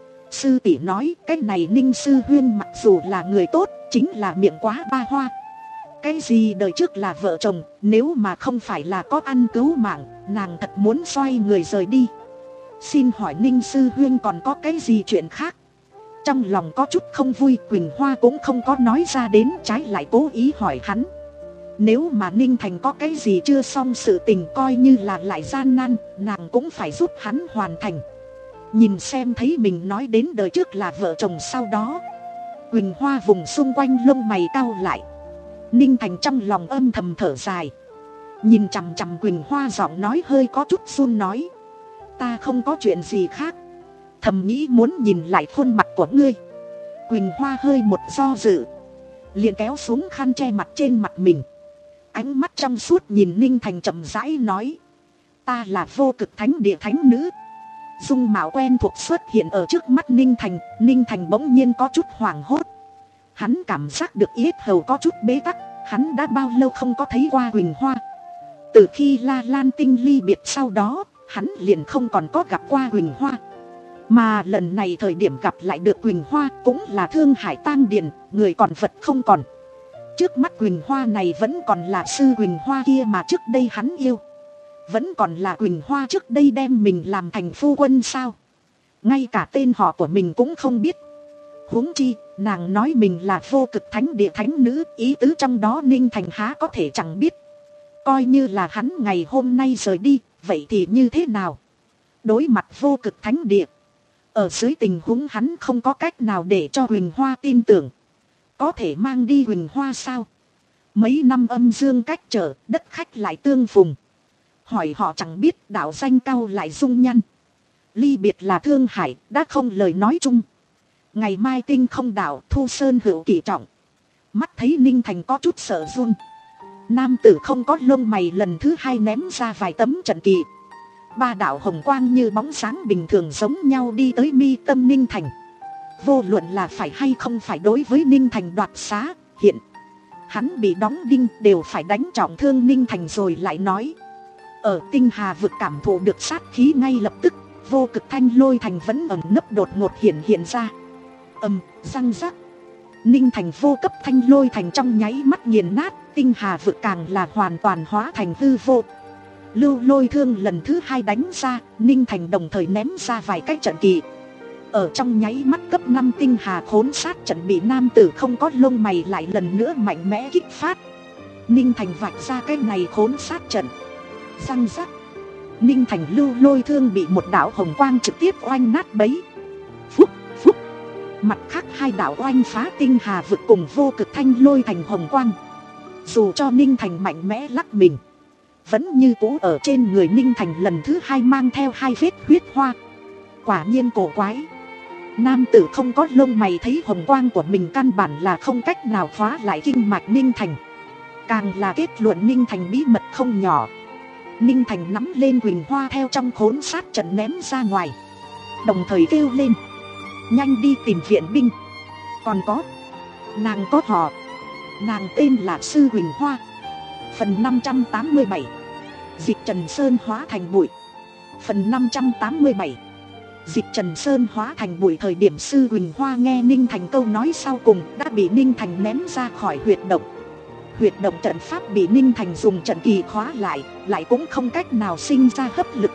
Sư tỷ nói, cái này Ninh sư huyên mặc dù là người tốt, chính là miệng quá ba hoa. Cái gì đời trước là vợ chồng, nếu mà không phải là có ăn cứu mạng, nàng thật muốn xoay người rời đi. Xin hỏi Ninh sư huyên còn có cái gì chuyện khác? Trong lòng có chút không vui, Quỳnh Hoa cũng không có nói ra đến, trái lại cố ý hỏi hắn. Nếu mà Ninh Thành có cái gì chưa xong sự tình, coi như là lại gian nan, nàng cũng phải giúp hắn hoàn thành. Nhìn xem thấy mình nói đến đời trước là vợ chồng sau đó, Quỳnh Hoa vùng xung quanh lông mày cau lại. Ninh Thành trong lòng âm thầm thở dài, nhìn chằm chằm Quỳnh Hoa, giọng nói hơi có chút run nói, ta không có chuyện gì khác, thầm nghĩ muốn nhìn lại khuôn mặt của ngươi. Quỳnh Hoa hơi một do dự, liền kéo xuống khăn che mặt trên mặt mình, ánh mắt trong suốt nhìn Ninh Thành chậm rãi nói, ta là Vô Cực Thánh Địa thánh nữ. Dung mạo quen thuộc xuất hiện ở trước mắt Ninh Thành. Ninh Thành bỗng nhiên có chút hoảng hốt. Hắn cảm giác được yết hầu có chút bế tắc. Hắn đã bao lâu không có thấy qua Quỳnh Hoa. Từ khi La Lan Tinh ly biệt sau đó, hắn liền không còn có gặp qua Quỳnh Hoa. Mà lần này thời điểm gặp lại được Quỳnh Hoa cũng là Thương Hải tang điền, người còn vật không còn. Trước mắt Quỳnh Hoa này vẫn còn là sư Quỳnh Hoa kia mà trước đây hắn yêu. Vẫn còn là Quỳnh Hoa trước đây đem mình làm thành phu quân sao? Ngay cả tên họ của mình cũng không biết. Huống chi, nàng nói mình là Vô Cực Thánh Địa thánh nữ, ý tứ trong đó Ninh Thành há có thể chẳng biết. Coi như là hắn ngày hôm nay rời đi, vậy thì như thế nào? Đối mặt Vô Cực Thánh Địa, ở dưới tình huống hắn không có cách nào để cho Quỳnh Hoa tin tưởng. Có thể mang đi Quỳnh Hoa sao? Mấy năm âm dương cách trở, đất khách lại tương phùng. Hỏi họ chẳng biết, đạo danh cao lại dung nhăn. Ly biệt là Thương Hải, đã không lời nói chung. Ngày mai tinh không đạo, Thu Sơn hữu kỳ trọng. Mắt thấy Ninh Thành có chút sợ run. Nam tử không có lông mày lần thứ hai ném ra vài tấm trận kỳ. Ba đạo hồng quang như bóng sáng bình thường giống nhau đi tới mi tâm Ninh Thành. Vô luận là phải hay không phải đối với Ninh Thành đoạt xá, hiện hắn bị đóng đinh đều phải đánh trọng thương Ninh Thành rồi lại nói. Ở tinh hà vực cảm thụ được sát khí ngay lập tức, vô cực thanh lôi thành vẫn ẩn nấp đột ngột hiện hiện ra. Ầm, răng rắc. Ninh Thành vô cấp thanh lôi thành trong nháy mắt nghiền nát, tinh hà vực càng là hoàn toàn hóa thành hư vô. Lưu lôi thương lần thứ hai đánh ra, Ninh Thành đồng thời ném ra vài cái trận kỳ. Ở trong nháy mắt cấp năm tinh hà khốn sát trận bị nam tử không có lông mày lại lần nữa mạnh mẽ kích phát. Ninh Thành vạch ra cái này khốn sát trận. Răng rắc. Ninh Thành lưu lôi thương bị một đạo hồng quang trực tiếp oanh nát bấy. Phúc phúc. Mặt khác hai đạo oanh phá tinh hà vực cùng vô cực thanh lôi thành hồng quang. Dù cho Ninh Thành mạnh mẽ lắc mình, vẫn như cũ ở trên người Ninh Thành lần thứ hai mang theo hai vết huyết hoa. Quả nhiên cổ quái. Nam tử không có lông mày thấy hồng quang của mình căn bản là không cách nào khóa lại kinh mạch Ninh Thành. Càng là kết luận Ninh Thành bí mật không nhỏ. Ninh Thành nắm lên huỳnh hoa theo trong khốn sát trận ném ra ngoài, đồng thời kêu lên. Nhanh đi tìm viện binh. Còn có, nàng có họ, nàng tên là Sư Huỳnh Hoa. Phần năm trăm tám mươi bảy. Dịch Trần Sơn hóa thành bụi. Phần năm trăm tám mươi bảy. Dịch Trần Sơn hóa thành bụi. Thời điểm Sư Huỳnh Hoa nghe Ninh Thành câu nói sau cùng đã bị Ninh Thành ném ra khỏi huyệt động. Huyệt động trận pháp bị Ninh Thành dùng trận kỳ khóa lại, lại cũng không cách nào sinh ra hấp lực.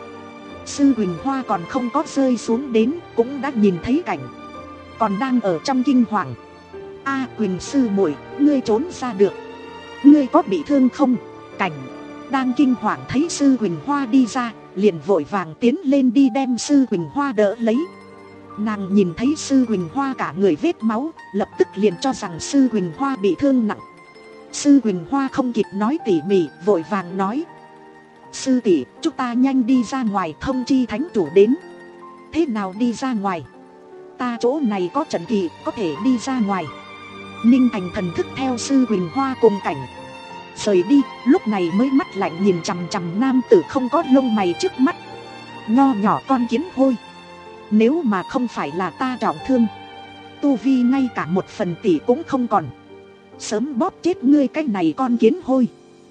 Sư Huỳnh Hoa còn không có rơi xuống đến, cũng đã nhìn thấy cảnh, còn đang ở trong kinh hoàng. A Quỳnh sư muội, ngươi trốn ra được, ngươi có bị thương không? Cảnh đang kinh hoàng thấy Sư Huỳnh Hoa đi ra, liền vội vàng tiến lên đi đem Sư Huỳnh Hoa đỡ lấy. Nàng nhìn thấy Sư Huỳnh Hoa cả người vết máu, lập tức liền cho rằng Sư Huỳnh Hoa bị thương nặng. Sư Huỳnh Hoa không kịp nói tỉ mỉ, vội vàng nói. Sư tỷ, chúng ta nhanh đi ra ngoài thông chi thánh chủ đến. Thế nào đi ra ngoài? Ta chỗ này có trận kỳ, có thể đi ra ngoài. Ninh Thành thần thức theo Sư Huỳnh Hoa cùng cảnh rời đi, lúc này mới mắt lạnh nhìn chằm chằm nam tử không có lông mày trước mắt. Nho nhỏ con kiến hôi, nếu mà không phải là ta trọng thương, tu vi ngay cả một phần tỷ cũng không còn, sớm bóp chết ngươi cái này con kiến hôi.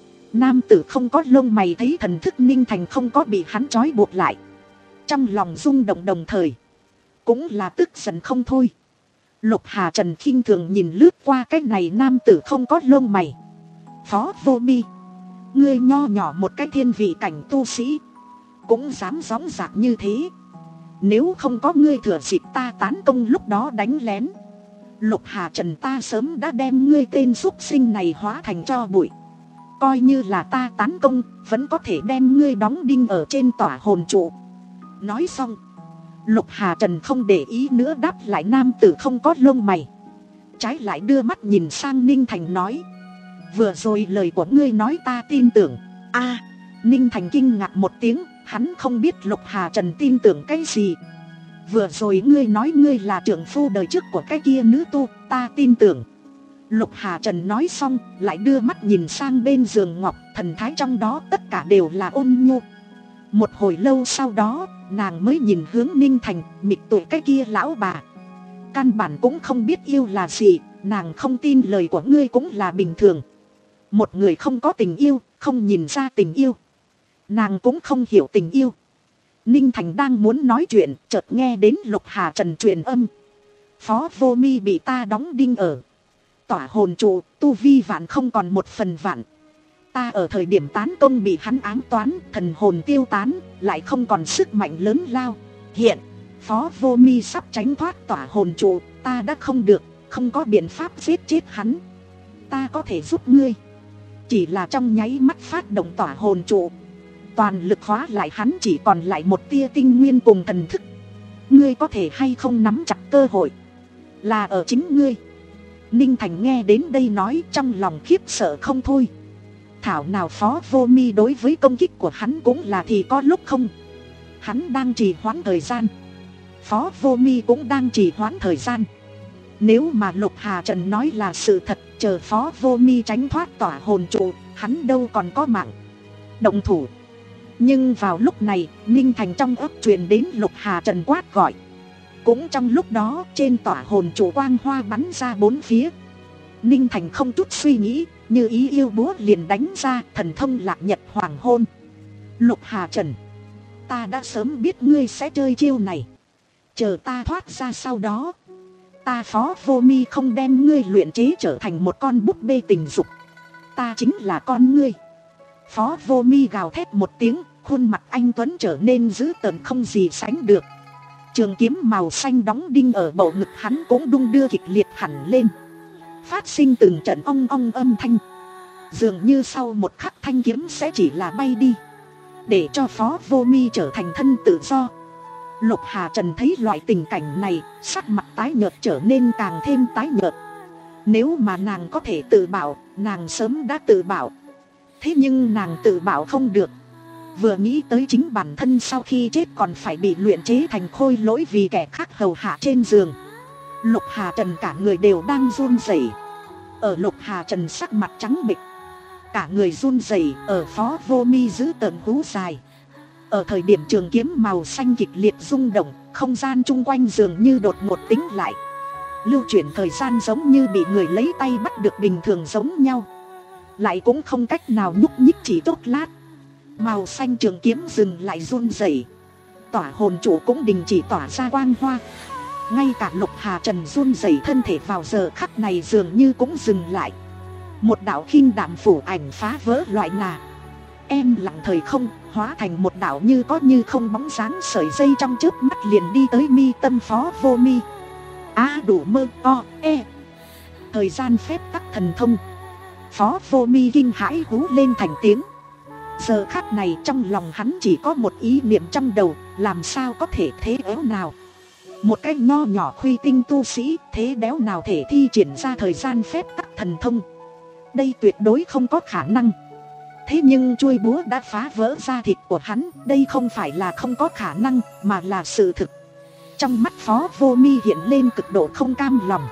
Nam tử không có lông mày thấy thần thức Ninh Thành không có bị hắn trói buộc lại, trong lòng rung động, đồng thời cũng là tức giận không thôi. Lục Hà Trần khinh thường nhìn lướt qua cái này nam tử không có lông mày. Phó Vô Mi, ngươi nho nhỏ một cái thiên vị cảnh tu sĩ, cũng dám gióng giạc như thế. Nếu không có ngươi thừa dịp ta tán công lúc đó đánh lén, Lục Hà Trần ta sớm đã đem ngươi tên súc sinh này hóa thành tro bụi. Coi như là ta tán công, vẫn có thể đem ngươi đóng đinh ở trên tỏa hồn trụ. Nói xong, Lục Hà Trần không để ý nữa đáp lại nam tử không có lông mày, trái lại đưa mắt nhìn sang Ninh Thành nói. Vừa rồi lời của ngươi nói ta tin tưởng. A, Ninh Thành kinh ngạc một tiếng, hắn không biết Lục Hà Trần tin tưởng cái gì. Vừa rồi ngươi nói ngươi là trưởng phu đời trước của cái kia nữ tu, ta tin tưởng. Lục Hà Trần nói xong, lại đưa mắt nhìn sang bên giường ngọc, thần thái trong đó tất cả đều là ôn nhu. Một hồi lâu sau đó, nàng mới nhìn hướng Ninh Thành, mịt tuổi cái kia lão bà. Căn bản cũng không biết yêu là gì, nàng không tin lời của ngươi cũng là bình thường. Một người không có tình yêu, không nhìn ra tình yêu. Nàng cũng không hiểu tình yêu. Ninh Thành đang muốn nói chuyện, chợt nghe đến Lục Hà Trần truyền âm. Phó Vô Mi bị ta đóng đinh ở tỏa hồn trụ, tu vi vạn không còn một phần vạn. Ta ở thời điểm tán công bị hắn ám toán, thần hồn tiêu tán, lại không còn sức mạnh lớn lao. Hiện, Phó Vô Mi sắp tránh thoát tỏa hồn trụ, ta đã không được, không có biện pháp giết chết hắn. Ta có thể giúp ngươi, chỉ là trong nháy mắt phát động tỏa hồn trụ, toàn lực hóa lại hắn chỉ còn lại một tia tinh nguyên cùng thần thức. Ngươi có thể hay không nắm chặt cơ hội, là ở chính ngươi. Ninh Thành nghe đến đây nói trong lòng khiếp sợ không thôi. Thảo nào Phó Vô Mi đối với công kích của hắn cũng là thì có lúc không. Hắn đang trì hoãn thời gian, Phó Vô Mi cũng đang trì hoãn thời gian. Nếu mà Lục Hà Trần nói là sự thật, chờ Phó Vô Mi tránh thoát tỏa hồn trụ, hắn đâu còn có mạng động thủ. Nhưng vào lúc này, Ninh Thành trong ấp truyền đến Lục Hà Trần quát gọi. Cũng trong lúc đó trên tỏa hồn trụ quang hoa bắn ra bốn phía. Ninh Thành không chút suy nghĩ, như ý yêu búa liền đánh ra thần thông lạc nhật hoàng hôn. Lục Hà Trần, ta đã sớm biết ngươi sẽ chơi chiêu này. Chờ ta thoát ra sau đó, ta Phó Vô Mi không đem ngươi luyện chế trở thành một con búp bê tình dục. Ta chính là con ngươi. Phó Vô Mi gào thét một tiếng, khuôn mặt anh tuấn trở nên dữ tợn không gì sánh được. Trường kiếm màu xanh đóng đinh ở bầu ngực hắn cũng đung đưa kịch liệt hẳn lên, phát sinh từng trận ong ong âm thanh. Dường như sau một khắc thanh kiếm sẽ chỉ là bay đi, để cho Phó Vô Mi trở thành thân tự do. Lục Hà Trần thấy loại tình cảnh này, sắc mặt tái nhợt trở nên càng thêm tái nhợt. Nếu mà nàng có thể tự bảo, nàng sớm đã tự bảo. Thế nhưng nàng tự bảo không được. Vừa nghĩ tới chính bản thân sau khi chết còn phải bị luyện chế thành khôi lỗi vì kẻ khác hầu hạ trên giường, Lục Hà Trần cả người đều đang run rẩy. Ở Lục Hà Trần sắc mặt trắng bệch, cả người run rẩy, ở Phó Vô Mi giữ tợn hú dài. Ở thời điểm trường kiếm màu xanh kịch liệt rung động, không gian chung quanh dường như đột ngột tính lại. Lưu chuyển thời gian giống như bị người lấy tay bắt được bình thường giống nhau, lại cũng không cách nào nhúc nhích chỉ chốc lát. Màu xanh trường kiếm dừng lại run rẩy, tỏa hồn chủ cũng đình chỉ tỏa ra quang hoa. Ngay cả Lục Hà Trần run rẩy thân thể vào giờ khắc này dường như cũng dừng lại. Một đạo khinh đạm phủ ảnh phá vỡ loại nà em lặng thời không, hóa thành một đạo như có như không bóng dáng sợi dây trong chớp mắt liền đi tới mi tâm Phó Vô Mi. A đủ mơ o e. Thời gian phép tắc thần thông. Phó Vô Mi kinh hãi hú lên thành tiếng. Giờ khắc này trong lòng hắn chỉ có một ý niệm trong đầu, làm sao có thể thế éo nào. Một cái nho nhỏ khuy tinh tu sĩ thế đéo nào thể thi triển ra thời gian phép tắc thần thông. Đây tuyệt đối không có khả năng. Thế nhưng chuôi búa đã phá vỡ da thịt của hắn, đây không phải là không có khả năng, mà là sự thực. Trong mắt Phó Vô Mi hiện lên cực độ không cam lòng.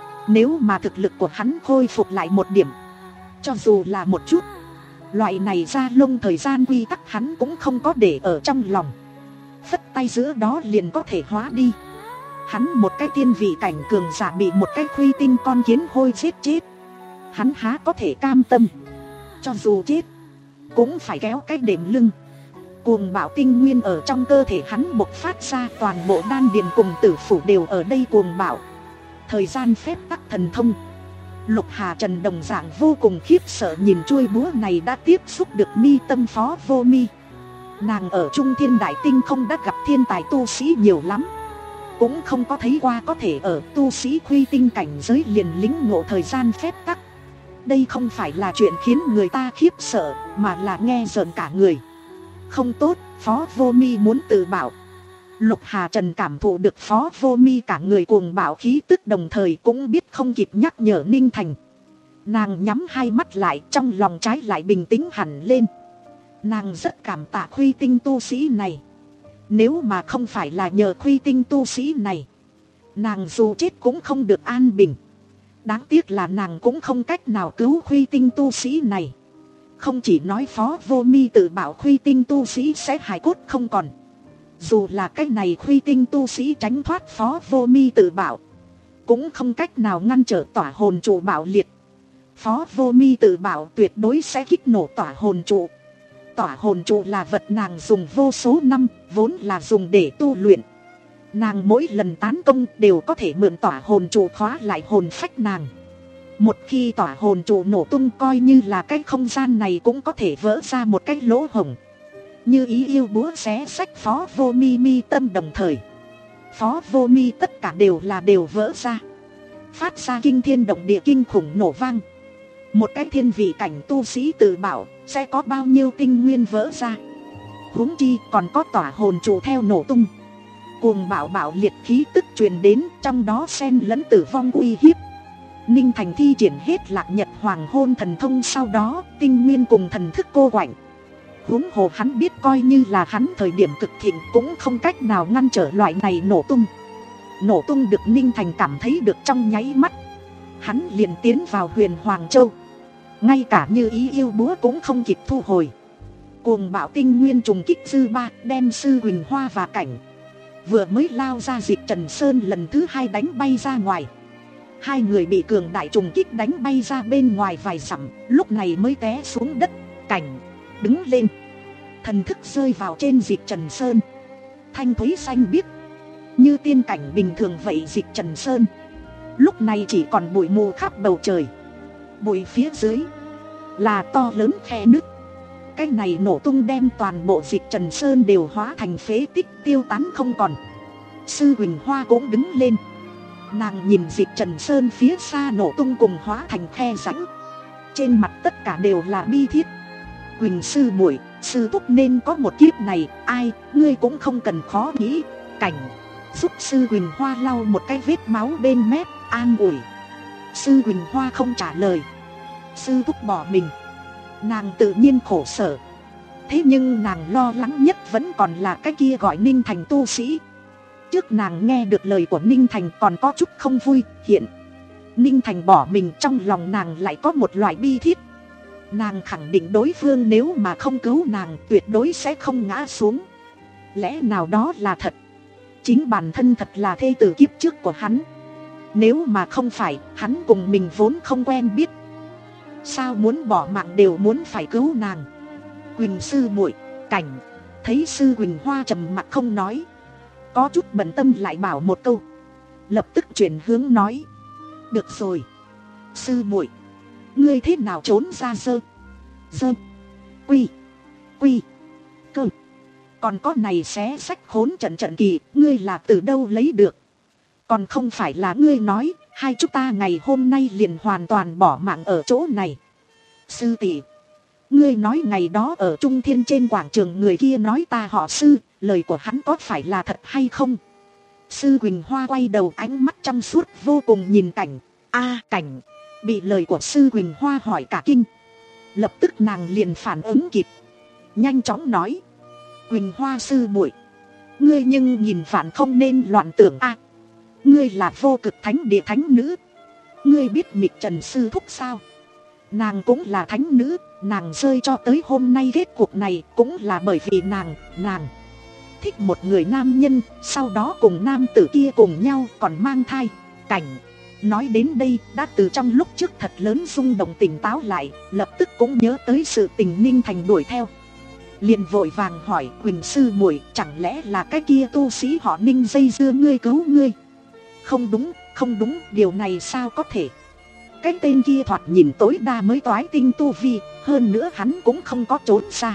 Nếu mà thực lực của hắn khôi phục lại một điểm, cho dù là một chút, loại này da lông thời gian quy tắc hắn cũng không có để ở trong lòng. Phất tay giữa đó liền có thể hóa đi. Hắn một cái tiên vị cảnh cường giả bị một cái khuy tinh con kiến hôi giết chết, hắn há có thể cam tâm. Cho dù chết cũng phải kéo cái đệm lưng. Cuồng bạo tinh nguyên ở trong cơ thể hắn bộc phát ra, toàn bộ đan điền cùng tử phủ đều ở đây cuồng bạo. Thời gian phép tắc thần thông. Lục Hà Trần đồng dạng vô cùng khiếp sợ nhìn chuôi búa này đã tiếp xúc được mi tâm Phó Vô Mi. Nàng ở Trung Thiên Đại Tinh không đã gặp thiên tài tu sĩ nhiều lắm, cũng không có thấy qua có thể ở tu sĩ khuy tinh cảnh giới liền lính ngộ thời gian phép tắc. Đây không phải là chuyện khiến người ta khiếp sợ, mà là nghe rợn cả người. Không tốt, Phó Vô Mi muốn tự bảo. Lục Hà Trần cảm thụ được Phó Vô Mi cả người cuồng bạo khí tức, đồng thời cũng biết không kịp nhắc nhở Ninh Thành. Nàng nhắm hai mắt lại, trong lòng trái lại bình tĩnh hẳn lên. Nàng rất cảm tạ khuy tinh tu sĩ này. Nếu mà không phải là nhờ khuy tinh tu sĩ này, nàng dù chết cũng không được an bình. Đáng tiếc là nàng cũng không cách nào cứu khuy tinh tu sĩ này. Không chỉ nói Phó Vô Mi tự bảo khuy tinh tu sĩ sẽ hài cốt không còn, dù là cái này khuy tinh tu sĩ tránh thoát Phó Vô Mi tự bảo, cũng không cách nào ngăn trở tỏa hồn trụ bạo liệt. Phó Vô Mi tự bảo tuyệt đối sẽ kích nổ tỏa hồn trụ. Tỏa hồn trụ là vật nàng dùng vô số năm, vốn là dùng để tu luyện. Nàng mỗi lần tán công đều có thể mượn tỏa hồn trụ khóa lại hồn phách nàng. Một khi tỏa hồn trụ nổ tung, coi như là cái không gian này cũng có thể vỡ ra một cái lỗ hổng. Như ý yêu búa xé sách Phó Vô Mi mi tâm, đồng thời Phó Vô Mi tất cả đều là đều vỡ ra, phát ra kinh thiên động địa kinh khủng nổ vang. Một cái thiên vị cảnh tu sĩ tự bảo sẽ có bao nhiêu tinh nguyên vỡ ra, huống chi còn có tỏa hồn trụ theo nổ tung. Cuồng bạo bạo liệt khí tức truyền đến, trong đó xen lẫn tử vong uy hiếp. Ninh Thành thi triển hết lạc nhật hoàng hôn thần thông, sau đó tinh nguyên cùng thần thức cô quạnh. Huống hồ hắn biết coi như là hắn thời điểm cực thịnh cũng không cách nào ngăn trở loại này nổ tung. Nổ tung được Ninh Thành cảm thấy được trong nháy mắt, hắn liền tiến vào Huyền Hoàng Châu. Ngay cả như ý yêu búa cũng không kịp thu hồi. Cuồng bạo tinh nguyên trùng kích dư ba, đem Sư Huỳnh Hoa và cảnh vừa mới lao ra Dịch Trần Sơn lần thứ hai đánh bay ra ngoài. Hai người bị cường đại trùng kích đánh bay ra bên ngoài vài dặm, lúc này mới té xuống đất. Cảnh đứng lên, thần thức rơi vào trên Dịch Trần Sơn, thanh thúy xanh biếc như tiên cảnh bình thường vậy. Dịch Trần Sơn lúc này chỉ còn bụi mù khắp bầu trời, bụi phía dưới là to lớn khe nứt. Cái này nổ tung đem toàn bộ Dịch Trần Sơn đều hóa thành phế tích, tiêu tán không còn. Sư Huỳnh Hoa cũng đứng lên, nàng nhìn Dịch Trần Sơn phía xa nổ tung cùng hóa thành khe rãnh, trên mặt tất cả đều là bi thiết. Huỳnh sư muội, sư thúc nên có một kiếp này, ai, ngươi cũng không cần khó nghĩ. Cảnh giúp sư Huỳnh Hoa lau một cái vết máu bên mép, an ủi. Sư Huỳnh Hoa không trả lời. Sư thúc bỏ mình, nàng tự nhiên khổ sở. Thế nhưng nàng lo lắng nhất vẫn còn là cái kia gọi Ninh Thành tu sĩ. Trước nàng nghe được lời của Ninh Thành còn có chút không vui, hiện Ninh Thành bỏ mình, trong lòng nàng lại có một loại bi thiết. Nàng khẳng định đối phương nếu mà không cứu nàng tuyệt đối sẽ không ngã xuống. Lẽ nào đó là thật? Chính bản thân thật là thê tử kiếp trước của hắn. Nếu mà không phải, hắn cùng mình vốn không quen biết, sao muốn bỏ mạng đều muốn phải cứu nàng. Huỳnh sư muội. Cảnh thấy sư Huỳnh Hoa trầm mặc không nói, có chút bận tâm lại bảo một câu, lập tức chuyển hướng nói. Được rồi, sư muội, ngươi thế nào trốn ra dơ dơ quy quy cơ, còn có này xé sách khốn trận trận kỳ, ngươi là từ đâu lấy được? Còn không phải là ngươi nói hai chúng ta ngày hôm nay liền hoàn toàn bỏ mạng ở chỗ này. Sư tỷ, ngươi nói ngày đó ở Trung Thiên trên quảng trường người kia nói ta họ Sư, lời của hắn có phải là thật hay không? Sư Huỳnh Hoa quay đầu, ánh mắt trong suốt vô cùng nhìn Cảnh. A Cảnh bị lời của sư Huỳnh Hoa hỏi cả kinh, lập tức nàng liền phản ứng kịp, nhanh chóng nói. Huỳnh Hoa sư muội, ngươi nhưng nhìn phản không nên loạn tưởng a. Ngươi là Vô Cực Thánh Địa thánh nữ, ngươi biết Mịch Trần sư thúc sao? Nàng cũng là thánh nữ, nàng rơi cho tới hôm nay kết cuộc này cũng là bởi vì nàng, nàng thích một người nam nhân, sau đó cùng nam tử kia cùng nhau còn mang thai. Cảnh nói đến đây đã từ trong lúc trước thật lớn rung động tỉnh táo lại, lập tức cũng nhớ tới sự tình Ninh Thành đuổi theo, liền vội vàng hỏi. Huỳnh sư muội, chẳng lẽ là cái kia tu sĩ họ Ninh dây dưa ngươi cứu ngươi? Không đúng, không đúng, điều này sao có thể? Cái tên kia thoạt nhìn tối đa mới toái tinh tu vi, hơn nữa hắn cũng không có trốn xa.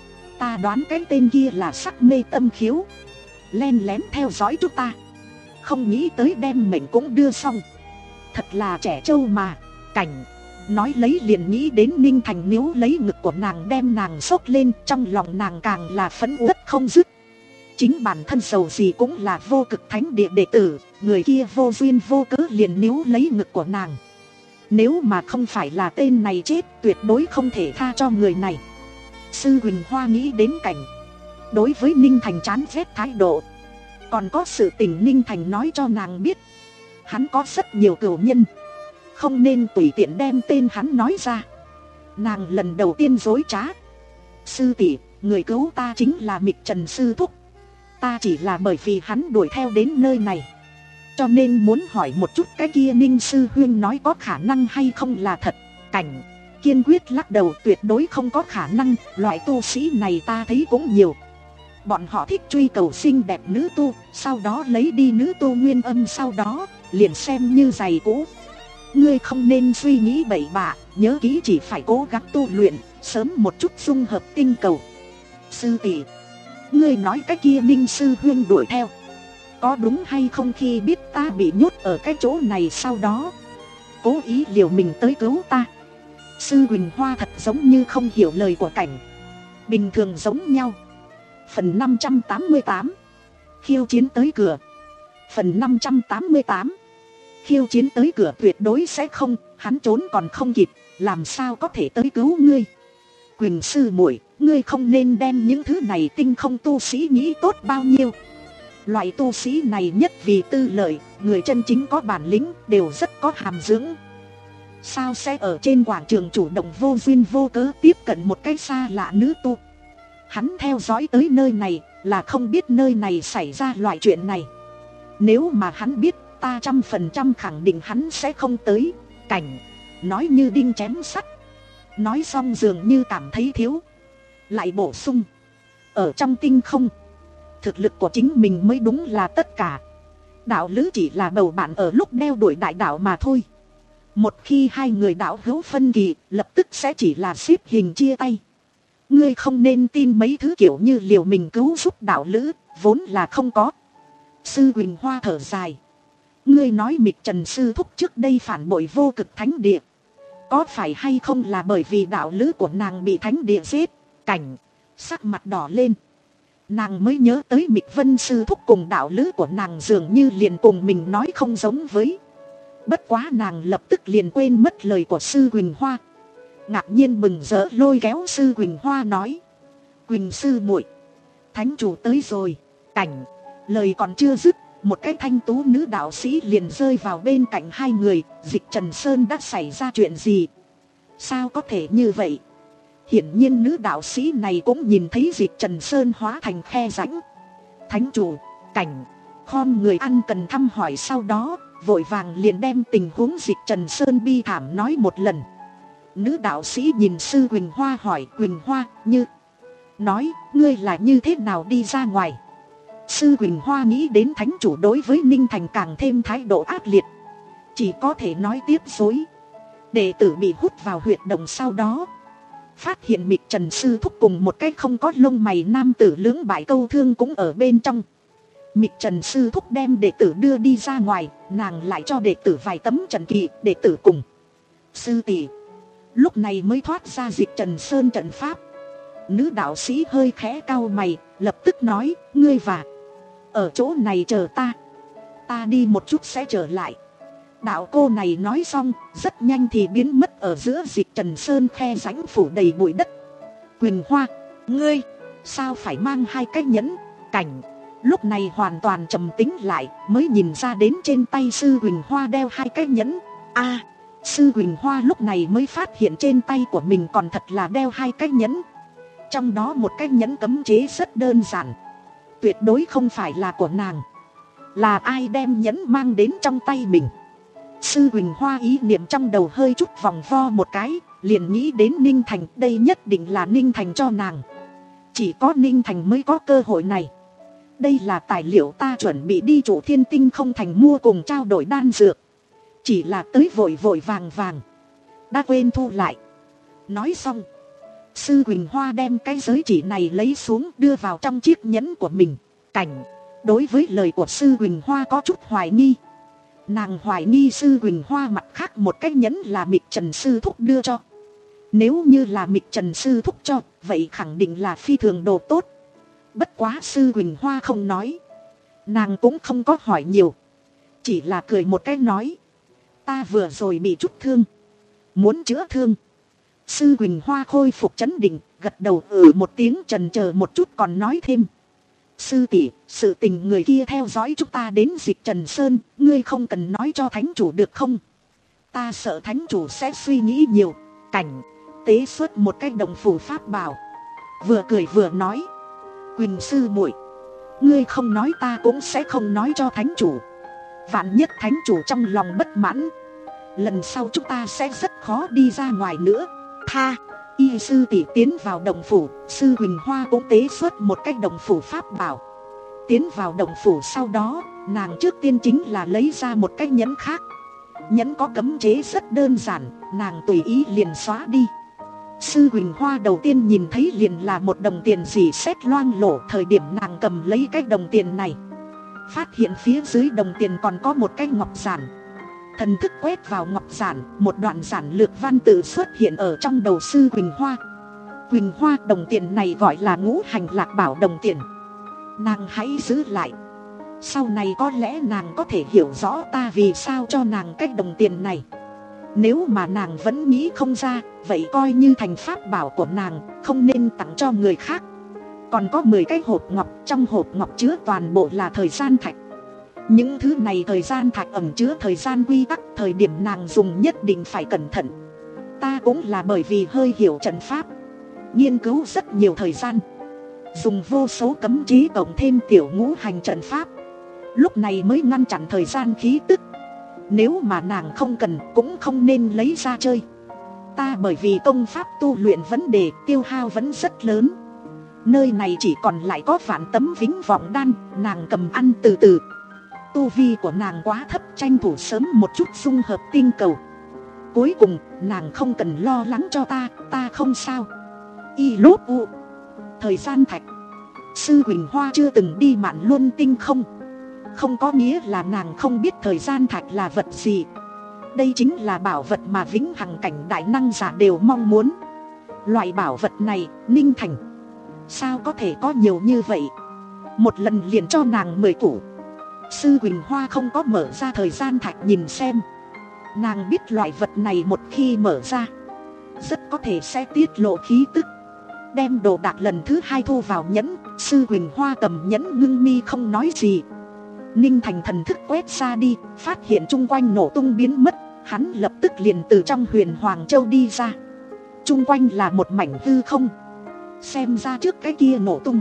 Ta đoán cái tên kia là sắc mê tâm khiếu, len lén theo dõi chúng ta, không nghĩ tới đem mệnh cũng đưa xong. Thật là trẻ trâu mà. Cảnh nói lấy liền nghĩ đến Ninh Thành nếu lấy ngực của nàng đem nàng xốc lên, trong lòng nàng càng là phẫn uất không dứt. Chính bản thân giàu gì cũng là Vô Cực Thánh Địa đệ tử, người kia vô duyên vô cớ liền níu lấy ngực của nàng. Nếu mà không phải là tên này chết, tuyệt đối không thể tha cho người này. Sư Huỳnh Hoa nghĩ đến Cảnh đối với Ninh Thành chán ghét thái độ, còn có sự tình Ninh Thành nói cho nàng biết hắn có rất nhiều cửu nhân, không nên tùy tiện đem tên hắn nói ra. Nàng lần đầu tiên dối trá. Sư tỷ, người cứu ta chính là Mịch Trần sư thúc, ta chỉ là bởi vì hắn đuổi theo đến nơi này, cho nên muốn hỏi một chút cái kia Ninh sư huynh nói có khả năng hay không là thật. Cảnh kiên quyết lắc đầu, tuyệt đối không có khả năng, loại tu sĩ này ta thấy cũng nhiều. Bọn họ thích truy cầu xinh đẹp nữ tu, sau đó lấy đi nữ tu nguyên âm, sau đó liền xem như giày cũ. Ngươi không nên suy nghĩ bậy bạ, nhớ kỹ chỉ phải cố gắng tu luyện, sớm một chút dung hợp tinh cầu. Sư tỷ, ngươi nói cái kia Ninh sư huynh đuổi theo, có đúng hay không? Khi biết ta bị nhốt ở cái chỗ này sau đó cố ý liều mình tới cứu ta. Sư Huỳnh Hoa thật giống như không hiểu lời của Cảnh, bình thường giống nhau. Phần năm trăm tám mươi tám khiêu chiến tới cửa. Phần năm trăm tám mươi tám khiêu chiến tới cửa tuyệt đối sẽ không, hắn trốn còn không kịp, làm sao có thể tới cứu ngươi. Huỳnh sư muội, ngươi không nên đem những thứ này tinh không tu sĩ nghĩ tốt bao nhiêu. Loại tu sĩ này nhất vì tư lợi, người chân chính có bản lĩnh đều rất có hàm dưỡng. Sao sẽ ở trên quảng trường chủ động vô duyên vô cớ tiếp cận một cái xa lạ nữ tu? Hắn theo dõi tới nơi này là không biết nơi này xảy ra loại chuyện này. Nếu mà hắn biết, ta trăm phần trăm khẳng định hắn sẽ không tới. Cảnh nói như đinh chém sắt. Nói xong dường như cảm thấy thiếu, lại bổ sung, ở trong tinh không, thực lực của chính mình mới đúng là tất cả. Đạo lữ chỉ là bầu bạn ở lúc đeo đuổi đại đạo mà thôi. Một khi hai người đạo hữu phân kỳ, lập tức sẽ chỉ là xếp hình chia tay. Ngươi không nên tin mấy thứ kiểu như liều mình cứu giúp đạo lữ, vốn là không có. Sư Huỳnh Hoa thở dài. Ngươi nói Mịch Trần sư thúc trước đây phản bội Vô Cực Thánh Địa, có phải hay không là bởi vì đạo lữ của nàng bị Thánh Địa giết? Cảnh sắc mặt đỏ lên. Nàng mới nhớ tới Mịch Vân sư thúc cùng đạo lữ của nàng dường như liền cùng mình nói không giống với. Bất quá nàng lập tức liền quên mất lời của sư Huỳnh Hoa. Ngạc nhiên mừng rỡ lôi kéo sư Huỳnh Hoa nói, Huỳnh sư muội, thánh chủ tới rồi. Cảnh lời còn chưa dứt, một cái thanh tú nữ đạo sĩ liền rơi vào bên cạnh hai người. Dịch Trần Sơn đã xảy ra chuyện gì? Sao có thể như vậy? Hiển nhiên nữ đạo sĩ này cũng nhìn thấy Dịch Trần Sơn hóa thành khe rãnh. Thánh chủ. Cảnh khom người ăn cần thăm hỏi, sau đó vội vàng liền đem tình huống Dịch Trần Sơn bi thảm nói một lần. Nữ đạo sĩ nhìn sư Huỳnh Hoa hỏi, Huỳnh Hoa, như nói, ngươi là như thế nào đi ra ngoài? Sư Huỳnh Hoa nghĩ đến thánh chủ đối với Ninh Thành càng thêm thái độ ác liệt, chỉ có thể nói tiếp dối. Đệ tử bị hút vào huyệt động, sau đó phát hiện Mịch Trần sư thúc cùng một cái không có lông mày nam tử lưỡng bại câu thương cũng ở bên trong. Mịch Trần sư thúc đem đệ tử đưa đi ra ngoài, nàng lại cho đệ tử vài tấm trận kỳ, đệ tử cùng sư tỷ lúc này mới thoát ra Dịch Trần Sơn trận pháp. Nữ đạo sĩ hơi khẽ cau mày, lập tức nói, ngươi và ở chỗ này chờ ta, ta đi một chút sẽ trở lại. Đạo cô này nói xong, rất nhanh thì biến mất ở giữa Dịch Trần Sơn khe rãnh phủ đầy bụi đất. Huỳnh Hoa, ngươi sao phải mang hai cái nhẫn? Cảnh lúc này hoàn toàn trầm tính lại, mới nhìn ra đến trên tay sư Huỳnh Hoa đeo hai cái nhẫn. A, sư Huỳnh Hoa lúc này mới phát hiện trên tay của mình còn thật là đeo hai cái nhẫn. Trong đó một cái nhẫn cấm chế rất đơn giản, tuyệt đối không phải là của nàng. Là ai đem nhẫn mang đến trong tay mình? Sư Huỳnh Hoa ý niệm trong đầu hơi chút vòng vo một cái, liền nghĩ đến Ninh Thành, đây nhất định là Ninh Thành cho nàng. Chỉ có Ninh Thành mới có cơ hội này. Đây là tài liệu ta chuẩn bị đi Chủ Thiên Tinh không thành mua cùng trao đổi đan dược, chỉ là tới vội vội vàng vàng, đã quên thu lại. Nói xong, sư Huỳnh Hoa đem cái giới chỉ này lấy xuống, đưa vào trong chiếc nhẫn của mình. Cảnh đối với lời của sư Huỳnh Hoa có chút hoài nghi. Nàng hoài nghi sư Huỳnh Hoa mặt khác một cái nhẫn là Mịch Trần sư thúc đưa cho. Nếu như là Mịch Trần sư thúc cho, vậy khẳng định là phi thường đồ tốt. Bất quá sư Huỳnh Hoa không nói, nàng cũng không có hỏi nhiều, chỉ là cười một cái nói, ta vừa rồi bị chút thương, muốn chữa thương. Sư Huỳnh Hoa khôi phục trấn định, gật đầu ừ một tiếng, chần chờ một chút còn nói thêm, sư tỷ, sự tình người kia theo dõi chúng ta đến Dịch Trần Sơn, ngươi không cần nói cho thánh chủ được không? Ta sợ thánh chủ sẽ suy nghĩ nhiều. Cảnh tế xuất một cái đồng phù pháp bảo, vừa cười vừa nói, Huỳnh sư muội, ngươi không nói ta cũng sẽ không nói cho thánh chủ. Vạn nhất thánh chủ trong lòng bất mãn, lần sau chúng ta sẽ rất khó đi ra ngoài nữa. Tha y sư tỷ tiến vào đồng phủ, sư Huỳnh Hoa cũng tế xuất một cái đồng phủ pháp bảo. Tiến vào đồng phủ sau đó, nàng trước tiên chính là lấy ra một cái nhẫn khác. Nhẫn có cấm chế rất đơn giản, nàng tùy ý liền xóa đi. Sư Huỳnh Hoa đầu tiên nhìn thấy liền là một đồng tiền dì xét loang lổ. Thời điểm nàng cầm lấy cái đồng tiền này, phát hiện phía dưới đồng tiền còn có một cái ngọc giản. Thần thức quét vào ngọc giản, một đoạn giản lược văn tự xuất hiện ở trong đầu sư Huỳnh Hoa. Huỳnh Hoa, đồng tiền này gọi là ngũ hành lạc bảo đồng tiền, nàng hãy giữ lại. Sau này có lẽ nàng có thể hiểu rõ ta vì sao cho nàng cái đồng tiền này. Nếu mà nàng vẫn nghĩ không ra, vậy coi như thành pháp bảo của nàng, không nên tặng cho người khác. Còn có mười cái hộp ngọc, trong hộp ngọc chứa toàn bộ là thời gian thạch. Những thứ này thời gian thạch ẩn chứa thời gian quy tắc, thời điểm nàng dùng nhất định phải cẩn thận. Ta cũng là bởi vì hơi hiểu trận pháp, nghiên cứu rất nhiều thời gian, dùng vô số cấm chế cộng thêm tiểu ngũ hành trận pháp, lúc này mới ngăn chặn thời gian khí tức. Nếu mà nàng không cần cũng không nên lấy ra chơi. Ta bởi vì công pháp tu luyện vấn đề tiêu hao vẫn rất lớn. Nơi này chỉ còn lại có vạn tấm vĩnh vọng đan, nàng cầm ăn từ từ. Tu vi của nàng quá thấp, tranh thủ sớm một chút dung hợp tinh cầu. Cuối cùng nàng không cần lo lắng cho ta, ta không sao. Y lốt u. Thời gian thạch. Sư Huỳnh Hoa chưa từng đi Mạn Luân tinh không, không có nghĩa là nàng không biết thời gian thạch là vật gì. Đây chính là bảo vật mà vĩnh hằng cảnh đại năng giả đều mong muốn. Loại bảo vật này, Ninh Thành sao có thể có nhiều như vậy? Một lần liền cho nàng mười củ. Sư Huỳnh Hoa không có mở ra thời gian thạch nhìn xem. Nàng biết loại vật này một khi mở ra, rất có thể sẽ tiết lộ khí tức. Đem đồ đạc lần thứ hai thu vào nhẫn. Sư Huỳnh Hoa cầm nhẫn ngưng mi không nói gì. Ninh Thành thần thức quét ra đi, phát hiện chung quanh nổ tung biến mất. Hắn lập tức liền từ trong Huyền Hoàng Châu đi ra. Chung quanh là một mảnh hư không. Xem ra trước cái kia nổ tung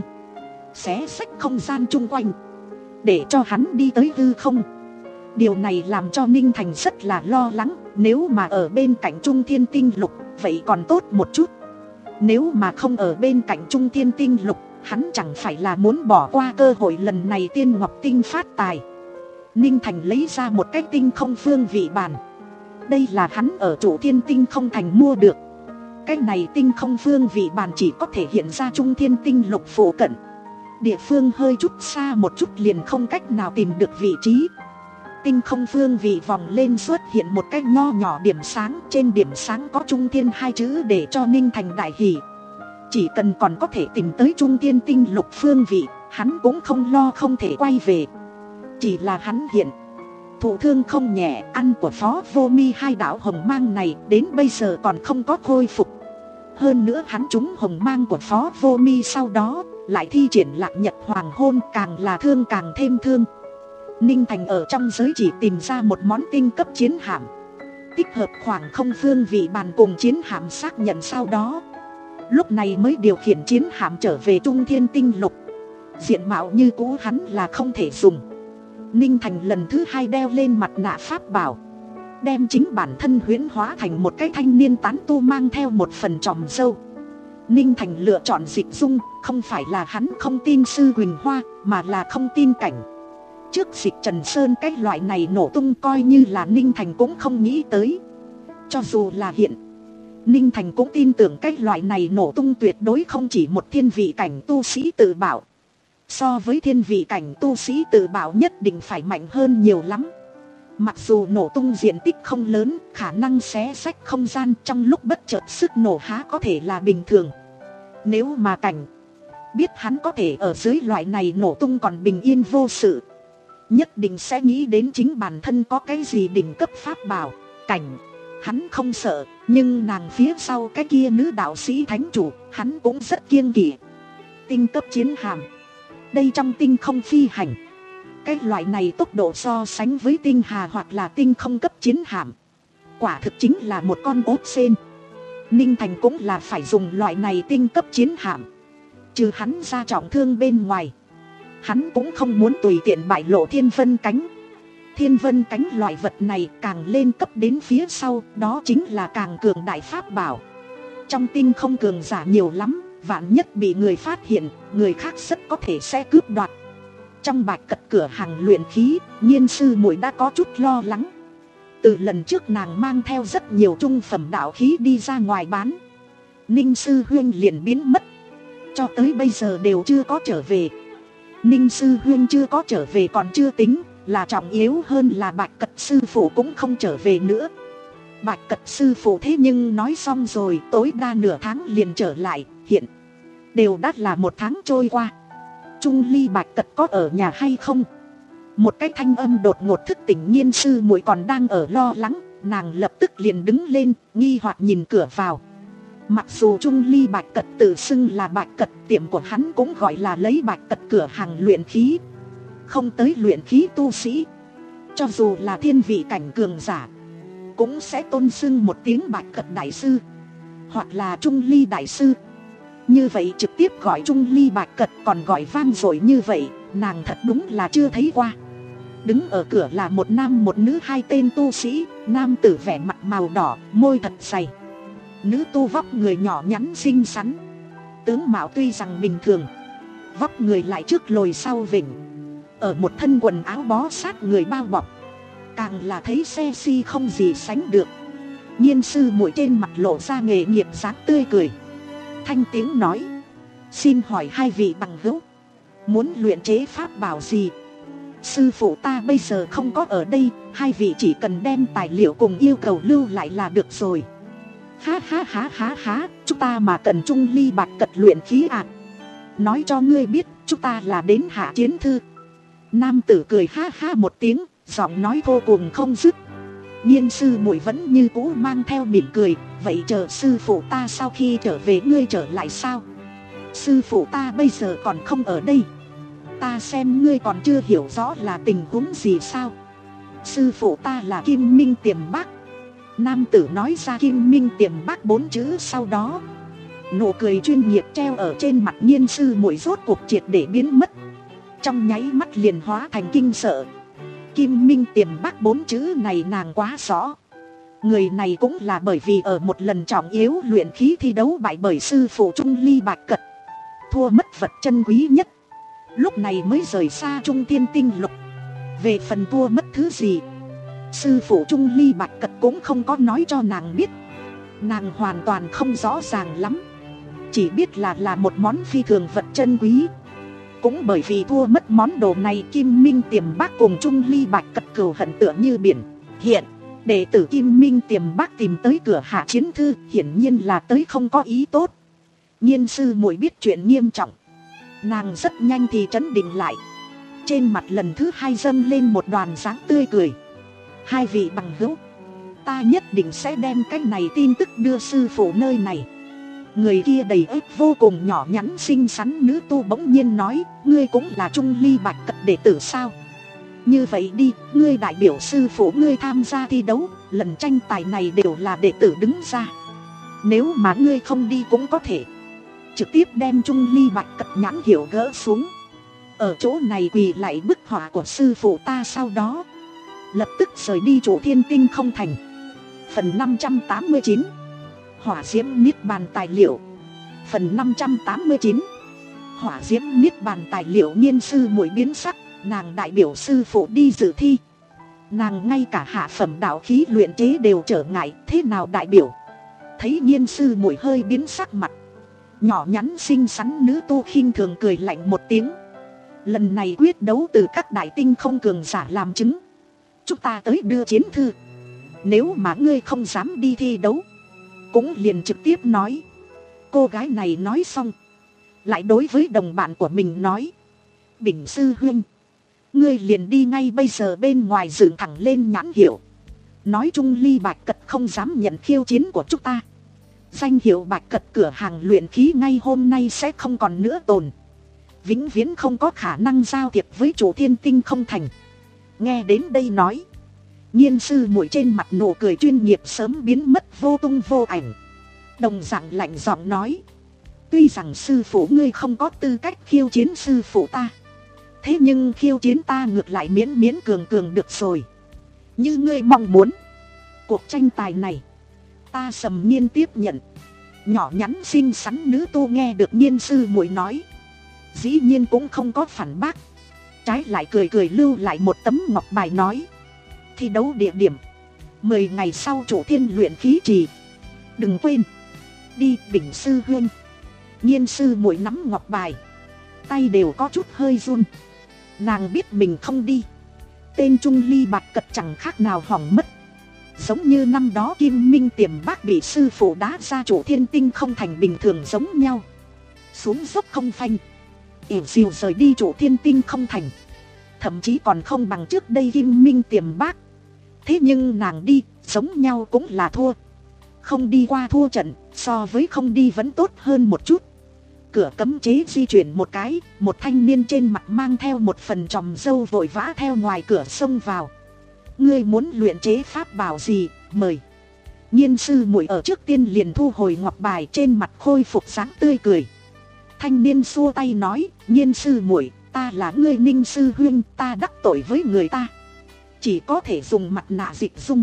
xé xách không gian chung quanh, để cho hắn đi tới hư không. Điều này làm cho Ninh Thành rất là lo lắng. Nếu mà ở bên cạnh Trung Thiên Tinh Lục vậy còn tốt một chút. Nếu mà không ở bên cạnh Trung Thiên Tinh Lục, hắn chẳng phải là muốn bỏ qua cơ hội lần này Tiên Ngọc Tinh phát tài. Ninh Thành lấy ra một cái tinh không phương vị bàn. Đây là hắn ở Chủ Thiên Tinh không thành mua được. Cái này tinh không phương vị bàn chỉ có thể hiện ra Trung Thiên Tinh Lục phụ cận. Địa phương hơi chút xa một chút liền không cách nào tìm được vị trí. Tinh không phương vị vòng lên xuất hiện một cái nho nhỏ điểm sáng. Trên điểm sáng có Trung Thiên hai chữ để cho Ninh Thành đại hỷ. Chỉ cần còn có thể tìm tới Trung Thiên Tinh Lục phương vị, hắn cũng không lo không thể quay về. Chỉ là hắn hiện thụ thương không nhẹ, ăn của Phó Vô Mi hai đạo hồng mang này đến bây giờ còn không có khôi phục. Hơn nữa hắn trúng hồng mang của Phó Vô Mi sau đó lại thi triển Lạc Nhật Hoàng Hôn, càng là thương càng thêm thương. Ninh Thành ở trong giới chỉ tìm ra một món tinh cấp chiến hạm, tích hợp khoảng không phương vị bàn cùng chiến hạm xác nhận sau đó, lúc này mới điều khiển chiến hạm trở về Trung Thiên Tinh Lục. Diện mạo như cũ hắn là không thể dùng. Ninh Thành lần thứ hai đeo lên mặt nạ pháp bảo, đem chính bản thân huyễn hóa thành một cái thanh niên tán tu mang theo một phần tròm râu. Ninh Thành lựa chọn dịch dung, không phải là hắn không tin Sư Huỳnh Hoa, mà là không tin cảnh. Trước dịch Trần Sơn cái loại này nổ tung coi như là Ninh Thành cũng không nghĩ tới. Cho dù là hiện, Ninh Thành cũng tin tưởng cái loại này nổ tung tuyệt đối không chỉ một thiên vị cảnh tu sĩ tự bảo. So với thiên vị cảnh tu sĩ tự bảo nhất định phải mạnh hơn nhiều lắm. Mặc dù nổ tung diện tích không lớn, khả năng xé xách không gian trong lúc bất chợt sức nổ há có thể là bình thường. Nếu mà cảnh biết hắn có thể ở dưới loại này nổ tung còn bình yên vô sự, nhất định sẽ nghĩ đến chính bản thân có cái gì đỉnh cấp pháp bảo. Cảnh hắn không sợ, nhưng nàng phía sau cái kia nữ đạo sĩ thánh chủ hắn cũng rất kiêng kỵ. Tinh cấp chiến hạm, đây trong tinh không phi hành, cái loại này tốc độ so sánh với tinh hà hoặc là tinh không cấp chiến hạm, quả thực chính là một con ốc sên. Ninh Thành cũng là phải dùng loại này tinh cấp chiến hạm. Trừ hắn ra trọng thương bên ngoài, hắn cũng không muốn tùy tiện bại lộ Thiên Vân Cánh. Thiên Vân Cánh loại vật này càng lên cấp đến phía sau, đó chính là càng cường đại pháp bảo. Trong tinh không cường giả nhiều lắm, vạn nhất bị người phát hiện, người khác rất có thể sẽ cướp đoạt. Trong Bạch Cật cửa hàng luyện khí, Nhiên sư muội đã có chút lo lắng. Từ lần trước nàng mang theo rất nhiều trung phẩm đạo khí đi ra ngoài bán, Ninh sư huynh liền biến mất, cho tới bây giờ đều chưa có trở về. Ninh sư huynh chưa có trở về còn chưa tính, là trọng yếu hơn là Bạch Cật sư phụ cũng không trở về nữa. Bạch Cật sư phụ thế nhưng nói xong rồi, tối đa nửa tháng liền trở lại, hiện đều đã là một tháng trôi qua. Trung Ly Bạch Cật có ở nhà hay không? Một cái thanh âm đột ngột thức tỉnh Nhiên sư muội còn đang ở lo lắng, nàng lập tức liền đứng lên, nghi hoặc nhìn cửa vào. Mặc dù Trung Ly Bạch Cật tự xưng là Bạch Cật, tiệm của hắn cũng gọi là lấy Bạch Cật cửa hàng luyện khí, không tới luyện khí tu sĩ, cho dù là thiên vị cảnh cường giả cũng sẽ tôn xưng một tiếng Bạch Cật đại sư hoặc là Trung Ly đại sư. Như vậy trực tiếp gọi Trung Ly Bạch Cật còn gọi vang dội như vậy, nàng thật đúng là chưa thấy qua. Đứng ở cửa là một nam một nữ hai tên tu sĩ. Nam tử vẻ mặt màu đỏ, môi thật dày. Nữ tu vóc người nhỏ nhắn xinh xắn, tướng mạo tuy rằng bình thường, vóc người lại trước lồi sau vỉnh, ở một thân quần áo bó sát người bao bọc, càng là thấy sexy không gì sánh được. Nhiên sư muội trên mặt lộ ra nghề nghiệp dáng tươi cười, thanh tiếng nói: xin hỏi hai vị bằng hữu muốn luyện chế pháp bảo gì? Sư phụ ta bây giờ không có ở đây, hai vị chỉ cần đem tài liệu cùng yêu cầu lưu lại là được rồi. Ha ha ha ha ha, chúng ta mà cần Trung Ly Bạch Cật luyện khí ạ. À. Nói cho ngươi biết, chúng ta là đến hạ chiến thư. Nam tử cười ha ha một tiếng, giọng nói vô cùng không dứt. Nhiên sư muội vẫn như cũ mang theo mỉm cười: vậy chờ sư phụ ta sau khi trở về ngươi trở lại sao? Sư phụ ta bây giờ còn không ở đây. Ta xem ngươi còn chưa hiểu rõ là tình huống gì sao? Sư phụ ta là Kim Minh Tiềm Bác. Nam tử nói ra Kim Minh Tiềm Bác bốn chữ sau đó, nụ cười chuyên nghiệp treo ở trên mặt Nhiên sư muội rốt cuộc triệt để biến mất, trong nháy mắt liền hóa thành kinh sợ. Kim Minh Tiềm Bác bốn chữ này nàng quá rõ. Người này cũng là bởi vì ở một lần trọng yếu luyện khí thi đấu bại bởi sư phụ Trung Ly Bạch Cật, thua mất vật chân quý nhất, lúc này mới rời xa Trung Thiên Tinh Lục. Về phần thua mất thứ gì, sư phụ Trung Ly Bạch Cật cũng không có nói cho nàng biết. Nàng hoàn toàn không rõ ràng lắm, chỉ biết là là một món phi thường vật chân quý. Cũng bởi vì thua mất món đồ này, Kim Minh Tiềm Bác cùng Trung Ly Bạch Cật cừu hận tựa như biển. Hiện đệ tử Kim Minh Tiềm Bác tìm tới cửa hạ chiến thư, hiển nhiên là tới không có ý tốt. Nhiên sư muội biết chuyện nghiêm trọng, nàng rất nhanh thì trấn định lại, trên mặt lần thứ hai dâng lên một đoàn dáng tươi cười. Hai vị bằng hữu, ta nhất định sẽ đem cái này tin tức đưa sư phụ nơi này. Người kia đầy ếp vô cùng nhỏ nhắn xinh xắn nữ tu bỗng nhiên nói: ngươi cũng là Trung Ly Bạch Cật đệ tử sao? Như vậy đi, ngươi đại biểu sư phụ ngươi tham gia thi đấu, lần tranh tài này đều là đệ tử đứng ra. Nếu mà ngươi không đi cũng có thể trực tiếp đem Trung Ly Bạch Cật nhãn hiệu gỡ xuống, ở chỗ này quỳ lại bức họa của sư phụ ta, sau đó lập tức rời đi Chủ Thiên Tinh không thành. Phần năm trăm tám mươi chín, Hỏa Diễm Niết Bàn tài liệu. Phần năm trăm tám mươi chín, Hỏa Diễm Niết Bàn tài liệu. Nhiên sư muội biến sắc, nàng đại biểu sư phụ đi dự thi, nàng ngay cả hạ phẩm đạo khí luyện chế đều trở ngại, thế nào đại biểu? Thấy Nhiên sư muội hơi biến sắc mặt, nhỏ nhắn xinh xắn nữ tu khinh thường cười lạnh một tiếng: lần này quyết đấu từ các đại tinh không cường giả làm chứng, chúng ta tới đưa chiến thư. Nếu mà ngươi không dám đi thi đấu, cũng liền trực tiếp nói. Cô gái này nói xong, lại đối với đồng bạn của mình nói: Bình sư huynh, ngươi liền đi ngay bây giờ bên ngoài dựng thẳng lên nhãn hiệu, nói Trung Ly Bạch Cật không dám nhận khiêu chiến của chúng ta. Danh hiệu Bạch Cật cửa hàng luyện khí ngay hôm nay sẽ không còn nữa tồn, vĩnh viễn không có khả năng giao thiệp với Chủ Thiên Tinh không thành. Nghe đến đây nói, Nhiên sư muội trên mặt nụ cười chuyên nghiệp sớm biến mất vô tung vô ảnh, đồng dạng lạnh giọng nói: tuy rằng sư phụ ngươi không có tư cách khiêu chiến sư phụ ta, thế nhưng khiêu chiến ta ngược lại miễn miễn cường cường được rồi. Như ngươi mong muốn, cuộc tranh tài này ta Sầm Nhiên tiếp nhận. Nhỏ nhắn xinh xắn nữ tu nghe được Nhiên sư muội nói, dĩ nhiên cũng không có phản bác, trái lại cười cười lưu lại một tấm ngọc bài nói: thi đấu địa điểm mười ngày sau Chủ Thiên luyện khí trì, đừng quên đi. Bình sư huynh. Nhiên sư muội nắm ngọc bài, tay đều có chút hơi run. Nàng biết mình không đi, tên Trung Ly Bạch Cật chẳng khác nào hỏng mất, giống như năm đó Kim Minh Tiềm Bác bị sư phụ đá ra Chủ Thiên Tinh không thành bình thường giống nhau, xuống dốc không phanh, ỉu xìu rời đi Chủ Thiên Tinh không thành. Thậm chí còn không bằng trước đây Kim Minh Tiềm Bác. Thế nhưng nàng đi, giống nhau cũng là thua. Không đi qua thua trận, so với không đi vẫn tốt hơn một chút. Cửa cấm chế di chuyển một cái, một thanh niên trên mặt mang theo một phần tròm râu vội vã theo ngoài cửa xông vào. Ngươi muốn luyện chế pháp bảo gì, mời. Nhiên sư muội ở trước tiên liền thu hồi ngọc bài, trên mặt khôi phục sáng tươi cười. thanh niên xua tay nói, Nhiên sư muội, ta là ngươi Ninh sư huynh, ta đắc tội với người ta, chỉ có thể dùng mặt nạ dịch dung.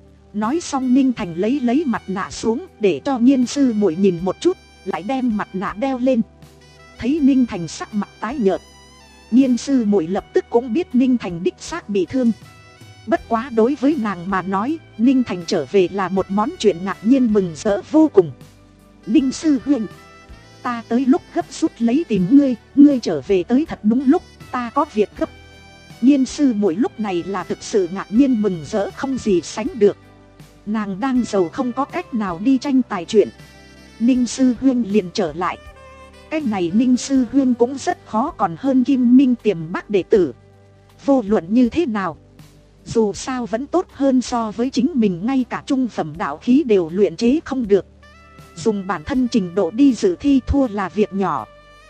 Nói xong Ninh Thành lấy lấy mặt nạ xuống để cho Nhiên sư muội nhìn một chút, lại đem mặt nạ đeo lên. Thấy Ninh Thành sắc mặt tái nhợt, Nhiên sư muội lập tức cũng biết Ninh Thành đích xác bị thương. Bất quá đối với nàng mà nói, Ninh Thành trở về là một món chuyện ngạc nhiên mừng rỡ vô cùng. Ninh sư huynh, ta tới lúc gấp rút lấy tìm ngươi, ngươi trở về tới thật đúng lúc, ta có việc gấp. Nhiên sư muội lúc này là thực sự ngạc nhiên mừng rỡ không gì sánh được. Nàng đang giàu không có cách nào đi tranh tài chuyện, Ninh sư huynh liền trở lại. Cái này Ninh sư huynh cũng rất khó còn hơn Kim Minh Tiềm Bắc đệ tử. Vô luận như thế nào, dù sao vẫn tốt hơn so với chính mình ngay cả trung phẩm đạo khí đều luyện chế không được. Dùng bản thân trình độ đi dự thi thua là việc nhỏ,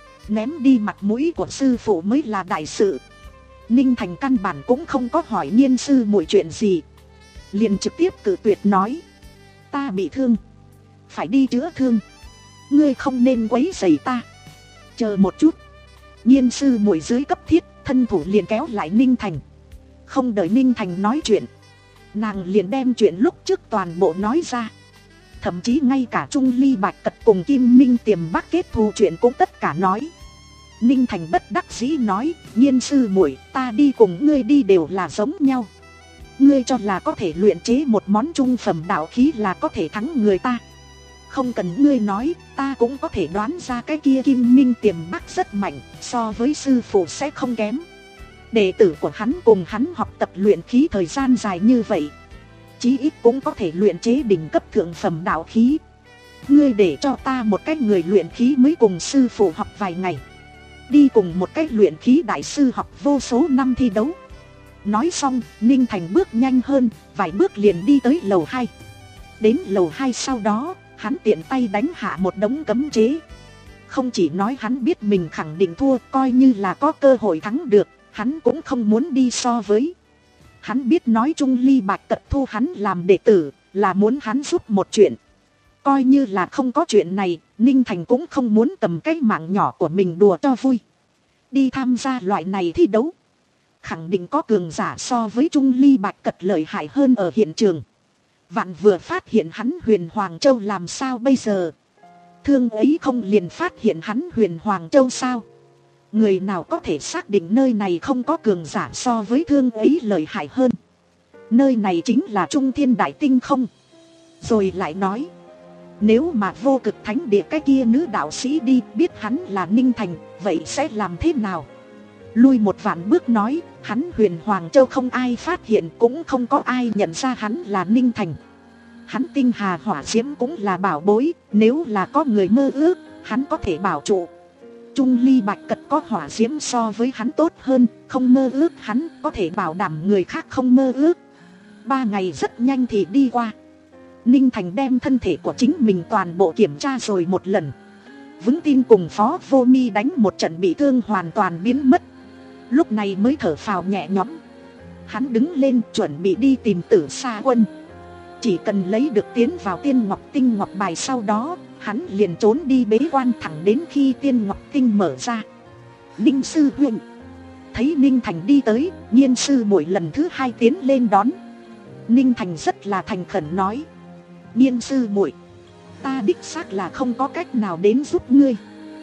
ném đi mặt mũi của sư phụ mới là đại sự. Ninh Thành căn bản cũng không có hỏi Nhiên sư muội chuyện gì, liền trực tiếp cự tuyệt nói, ta bị thương, phải đi chữa thương, ngươi không nên quấy rầy ta. Chờ một chút. Nhiên sư muội dưới cấp thiết, thân thủ liền kéo lại Ninh Thành. Không đợi Ninh Thành nói chuyện, nàng liền đem chuyện lúc trước toàn bộ nói ra. Thậm chí ngay cả Trung Ly Bạch Cật cùng Kim Minh Tiềm Bắc kết thù chuyện cũng tất cả nói. Ninh Thành bất đắc dĩ nói, Nhiên sư muội, ta đi cùng ngươi đi đều là giống nhau. Ngươi cho là có thể luyện chế một món trung phẩm đạo khí là có thể thắng người ta. Không cần ngươi nói, ta cũng có thể đoán ra cái kia Kim Minh Tiềm Bắc rất mạnh, so với sư phụ sẽ không kém. Đệ tử của hắn cùng hắn học tập luyện khí thời gian dài như vậy, chí ít cũng có thể luyện chế đỉnh cấp thượng phẩm đạo khí. Ngươi để cho ta một cái người luyện khí mới cùng sư phụ học vài ngày, đi cùng một cái luyện khí đại sư học vô số năm thi đấu. Nói xong, Ninh Thành bước nhanh hơn, vài bước liền đi tới lầu hai. Đến lầu hai sau đó, hắn tiện tay đánh hạ một đống cấm chế. Không chỉ nói hắn biết mình khẳng định thua, coi như là có cơ hội thắng được, hắn cũng không muốn đi so với. Hắn biết nói Trung Ly Bạch Cật thu hắn làm đệ tử, là muốn hắn giúp một chuyện. Coi như là không có chuyện này, Ninh Thành cũng không muốn cầm cái mạng nhỏ của mình đùa cho vui. Đi tham gia loại này thi đấu, khẳng định có cường giả so với Trung Ly Bạch Cật lợi hại hơn ở hiện trường. Vạn vừa phát hiện hắn Huyền Hoàng Châu làm sao bây giờ? Thương ấy không liền phát hiện hắn Huyền Hoàng Châu sao? Người nào có thể xác định nơi này không có cường giả so với thương ấy lợi hại hơn? Nơi này chính là Trung Thiên Đại Tinh không? Rồi lại nói, nếu mà Vô Cực Thánh Địa cái kia nữ đạo sĩ đi biết hắn là Ninh Thành, vậy sẽ làm thế nào? Lui một vạn bước nói, hắn Huyền Hoàng Châu không ai phát hiện, cũng không có ai nhận ra hắn là Ninh Thành. Hắn tinh hà hỏa diễm cũng là bảo bối, nếu là có người mơ ước, hắn có thể bảo trụ. Trung Ly Bạch Cật có hỏa diễm so với hắn tốt hơn, không mơ ước hắn có thể bảo đảm người khác không mơ ước. Ba ngày rất nhanh thì đi qua. Ninh Thành đem thân thể của chính mình toàn bộ kiểm tra rồi một lần, vững tin cùng Phó Vô Mi đánh một trận bị thương hoàn toàn biến mất. Lúc này mới thở phào nhẹ nhõm. Hắn đứng lên chuẩn bị đi tìm Tử Sa Quân. Chỉ cần lấy được tiến vào Tiên Ngọc Tinh Ngọc bài sau đó, hắn liền trốn đi bế quan thẳng đến khi Tiên Ngọc Tinh mở ra. Ninh sư huynh. Thấy Ninh Thành đi tới, Nhiên sư mỗi lần thứ hai tiến lên đón. Ninh Thành rất là thành khẩn nói, Nhiên sư muội, ta đích xác là không có cách nào đến giúp ngươi.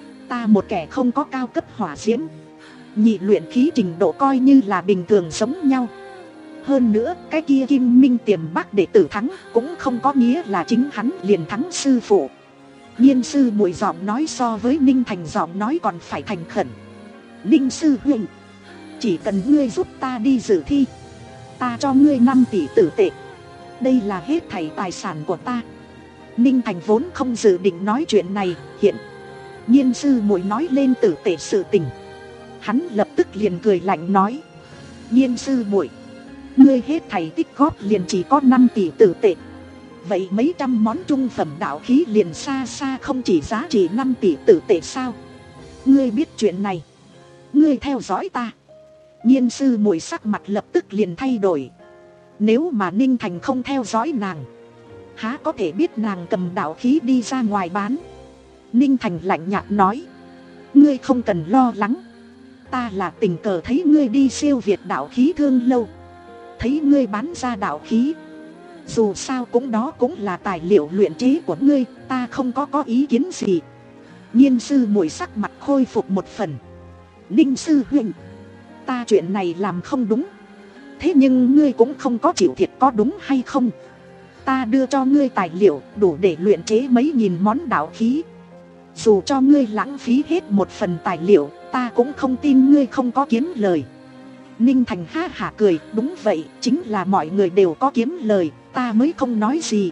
Ta một kẻ không có cao cấp hỏa diễm, nhị luyện khí trình độ coi như là bình thường giống nhau. Hơn nữa, cái kia Kim Minh Tiềm Bắc đệ tử thắng cũng không có nghĩa là chính hắn liền thắng sư phụ. Nhiên sư muội giọng nói so với Ninh Thành giọng nói còn phải thành khẩn. Ninh sư huynh, chỉ cần ngươi giúp ta đi dự thi, ta cho ngươi năm tỷ tử tệ. Đây là hết thảy tài sản của ta. Ninh Thành vốn không dự định nói chuyện này, hiện Nhiên sư muội nói lên tử tệ sự tình, hắn lập tức liền cười lạnh nói, Nhiên sư muội, ngươi hết thảy tích góp liền chỉ có năm tỷ tử tệ. Vậy mấy trăm món trung phẩm đạo khí liền xa xa không chỉ giá trị năm tỷ tử tệ sao? Ngươi biết chuyện này, ngươi theo dõi ta. Nhiên sư muội sắc mặt lập tức liền thay đổi. Nếu mà Ninh Thành không theo dõi nàng, há có thể biết nàng cầm đạo khí đi ra ngoài bán. Ninh Thành lạnh nhạt nói, Ngươi không cần lo lắng. Ta là tình cờ thấy ngươi đi siêu việt đạo khí thương lâu, thấy ngươi bán ra đạo khí. Dù sao cũng đó cũng là tài liệu luyện chế của ngươi, ta không có có ý kiến gì. Nhiên sư muội sắc mặt khôi phục một phần. Ninh sư huynh, ta chuyện này làm không đúng. Thế nhưng ngươi cũng không có chịu thiệt có đúng hay không? Ta đưa cho ngươi tài liệu đủ để luyện chế mấy nghìn món đạo khí. Dù cho ngươi lãng phí hết một phần tài liệu, ta cũng không tin ngươi không có kiếm lời. Ninh Thành ha hả cười, đúng vậy, chính là mọi người đều có kiếm lời, ta mới không nói gì.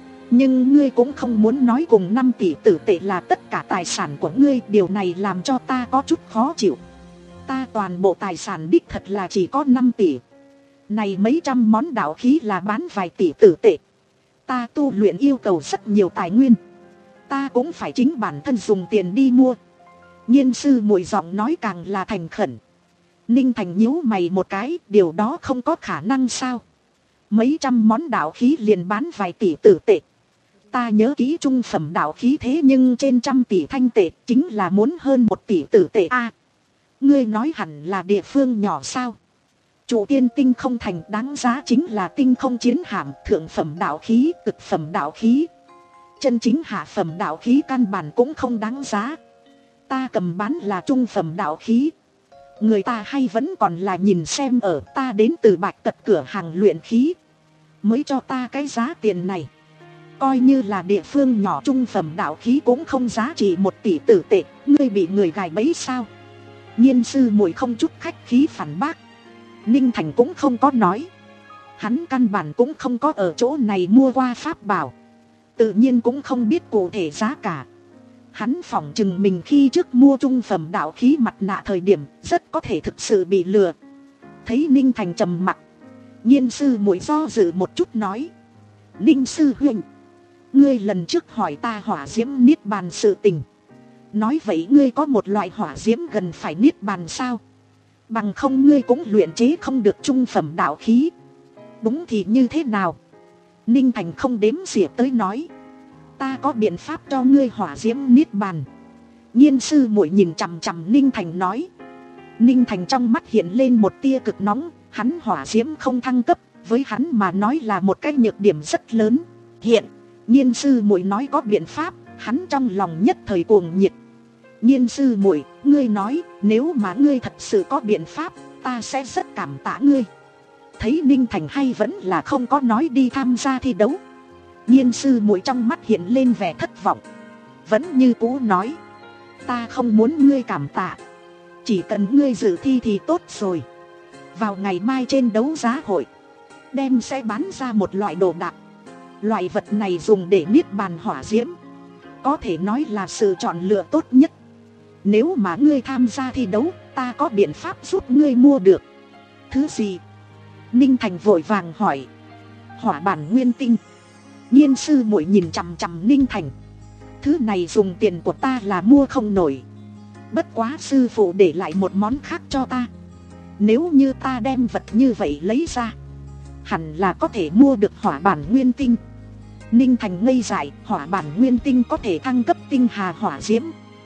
Nhưng ngươi cũng không muốn nói cùng năm tỷ tử tệ là tất cả tài sản của ngươi, điều này làm cho ta có chút khó chịu. Ta toàn bộ tài sản đích thật là chỉ có năm tỷ. Này mấy trăm món đạo khí là bán vài tỷ tử tệ. Ta tu luyện yêu cầu rất nhiều tài nguyên, ta cũng phải chính bản thân dùng tiền đi mua. Nhiên sư muội giọng nói càng là thành khẩn. Ninh Thành nhíu mày một cái, điều đó không có khả năng sao? Mấy trăm món đạo khí liền bán vài tỷ tử tệ. Ta nhớ kỹ trung phẩm đạo khí thế nhưng trên trăm tỷ thanh tệ, chính là muốn hơn một tỷ tử tệ a. À, ngươi nói hẳn là địa phương nhỏ sao? Chủ tiên tinh không thành đáng giá chính là tinh không chiến hạm, thượng phẩm đạo khí, cực phẩm đạo khí. Chân chính hạ phẩm đạo khí căn bản cũng không đáng giá. Ta cầm bán là trung phẩm đạo khí. Người ta hay vẫn còn là nhìn xem ở ta đến từ Bạch Tật cửa hàng luyện khí mới cho ta cái giá tiền này. Coi như là địa phương nhỏ trung phẩm đạo khí cũng không giá trị một tỷ tử tệ. Ngươi bị người gài bẫy sao? Nhiên sư muội không chút khách khí phản bác. Ninh Thành cũng không có nói. Hắn căn bản cũng không có ở chỗ này mua qua pháp bảo, tự nhiên cũng không biết cụ thể giá cả. Hắn phỏng chừng mình khi trước mua trung phẩm đạo khí mặt nạ thời điểm rất có thể thực sự bị lừa. Thấy Ninh Thành trầm mặc, Nhiên sư muội do dự một chút nói: Ninh sư huynh, ngươi lần trước hỏi ta hỏa diễm niết bàn sự tình, nói vậy ngươi có một loại hỏa diễm gần phải niết bàn sao? Bằng không ngươi cũng luyện chế không được trung phẩm đạo khí. Đúng thì như thế nào? Ninh Thành không đếm xỉa tới nói: ta có biện pháp cho ngươi hỏa diễm niết bàn. Nhiên sư muội nhìn chằm chằm Ninh Thành nói. Ninh Thành trong mắt hiện lên một tia cực nóng. Hắn hỏa diễm không thăng cấp, với hắn mà nói là một cái nhược điểm rất lớn. Hiện Nhiên sư muội nói có biện pháp, hắn trong lòng nhất thời cuồng nhiệt. Nhiên sư muội, ngươi nói nếu mà ngươi thật sự có biện pháp, ta sẽ rất cảm tạ ngươi. Thấy Ninh Thành hay vẫn là không có nói đi tham gia thi đấu, Nhiên sư muội trong mắt hiện lên vẻ thất vọng, vẫn như cũ nói: ta không muốn ngươi cảm tạ, chỉ cần ngươi dự thi thì tốt rồi. Vào ngày mai trên đấu giá hội, đem sẽ bán ra một loại đồ đạc. Loại vật này dùng để niết bàn hỏa diễm, có thể nói là sự chọn lựa tốt nhất. Nếu mà ngươi tham gia thi đấu, ta có biện pháp giúp ngươi mua được. Thứ gì? Ninh Thành vội vàng hỏi. Hỏa bản nguyên tinh. Nhiên sư muội nhìn chằm chằm Ninh Thành. Thứ này dùng tiền của ta là mua không nổi. Bất quá sư phụ để lại một món khác cho ta. Nếu như ta đem vật như vậy lấy ra, hẳn là có thể mua được hỏa bản nguyên tinh. Ninh Thành ngây dại, hỏa bản nguyên tinh có thể thăng cấp tinh hà hỏa diễm.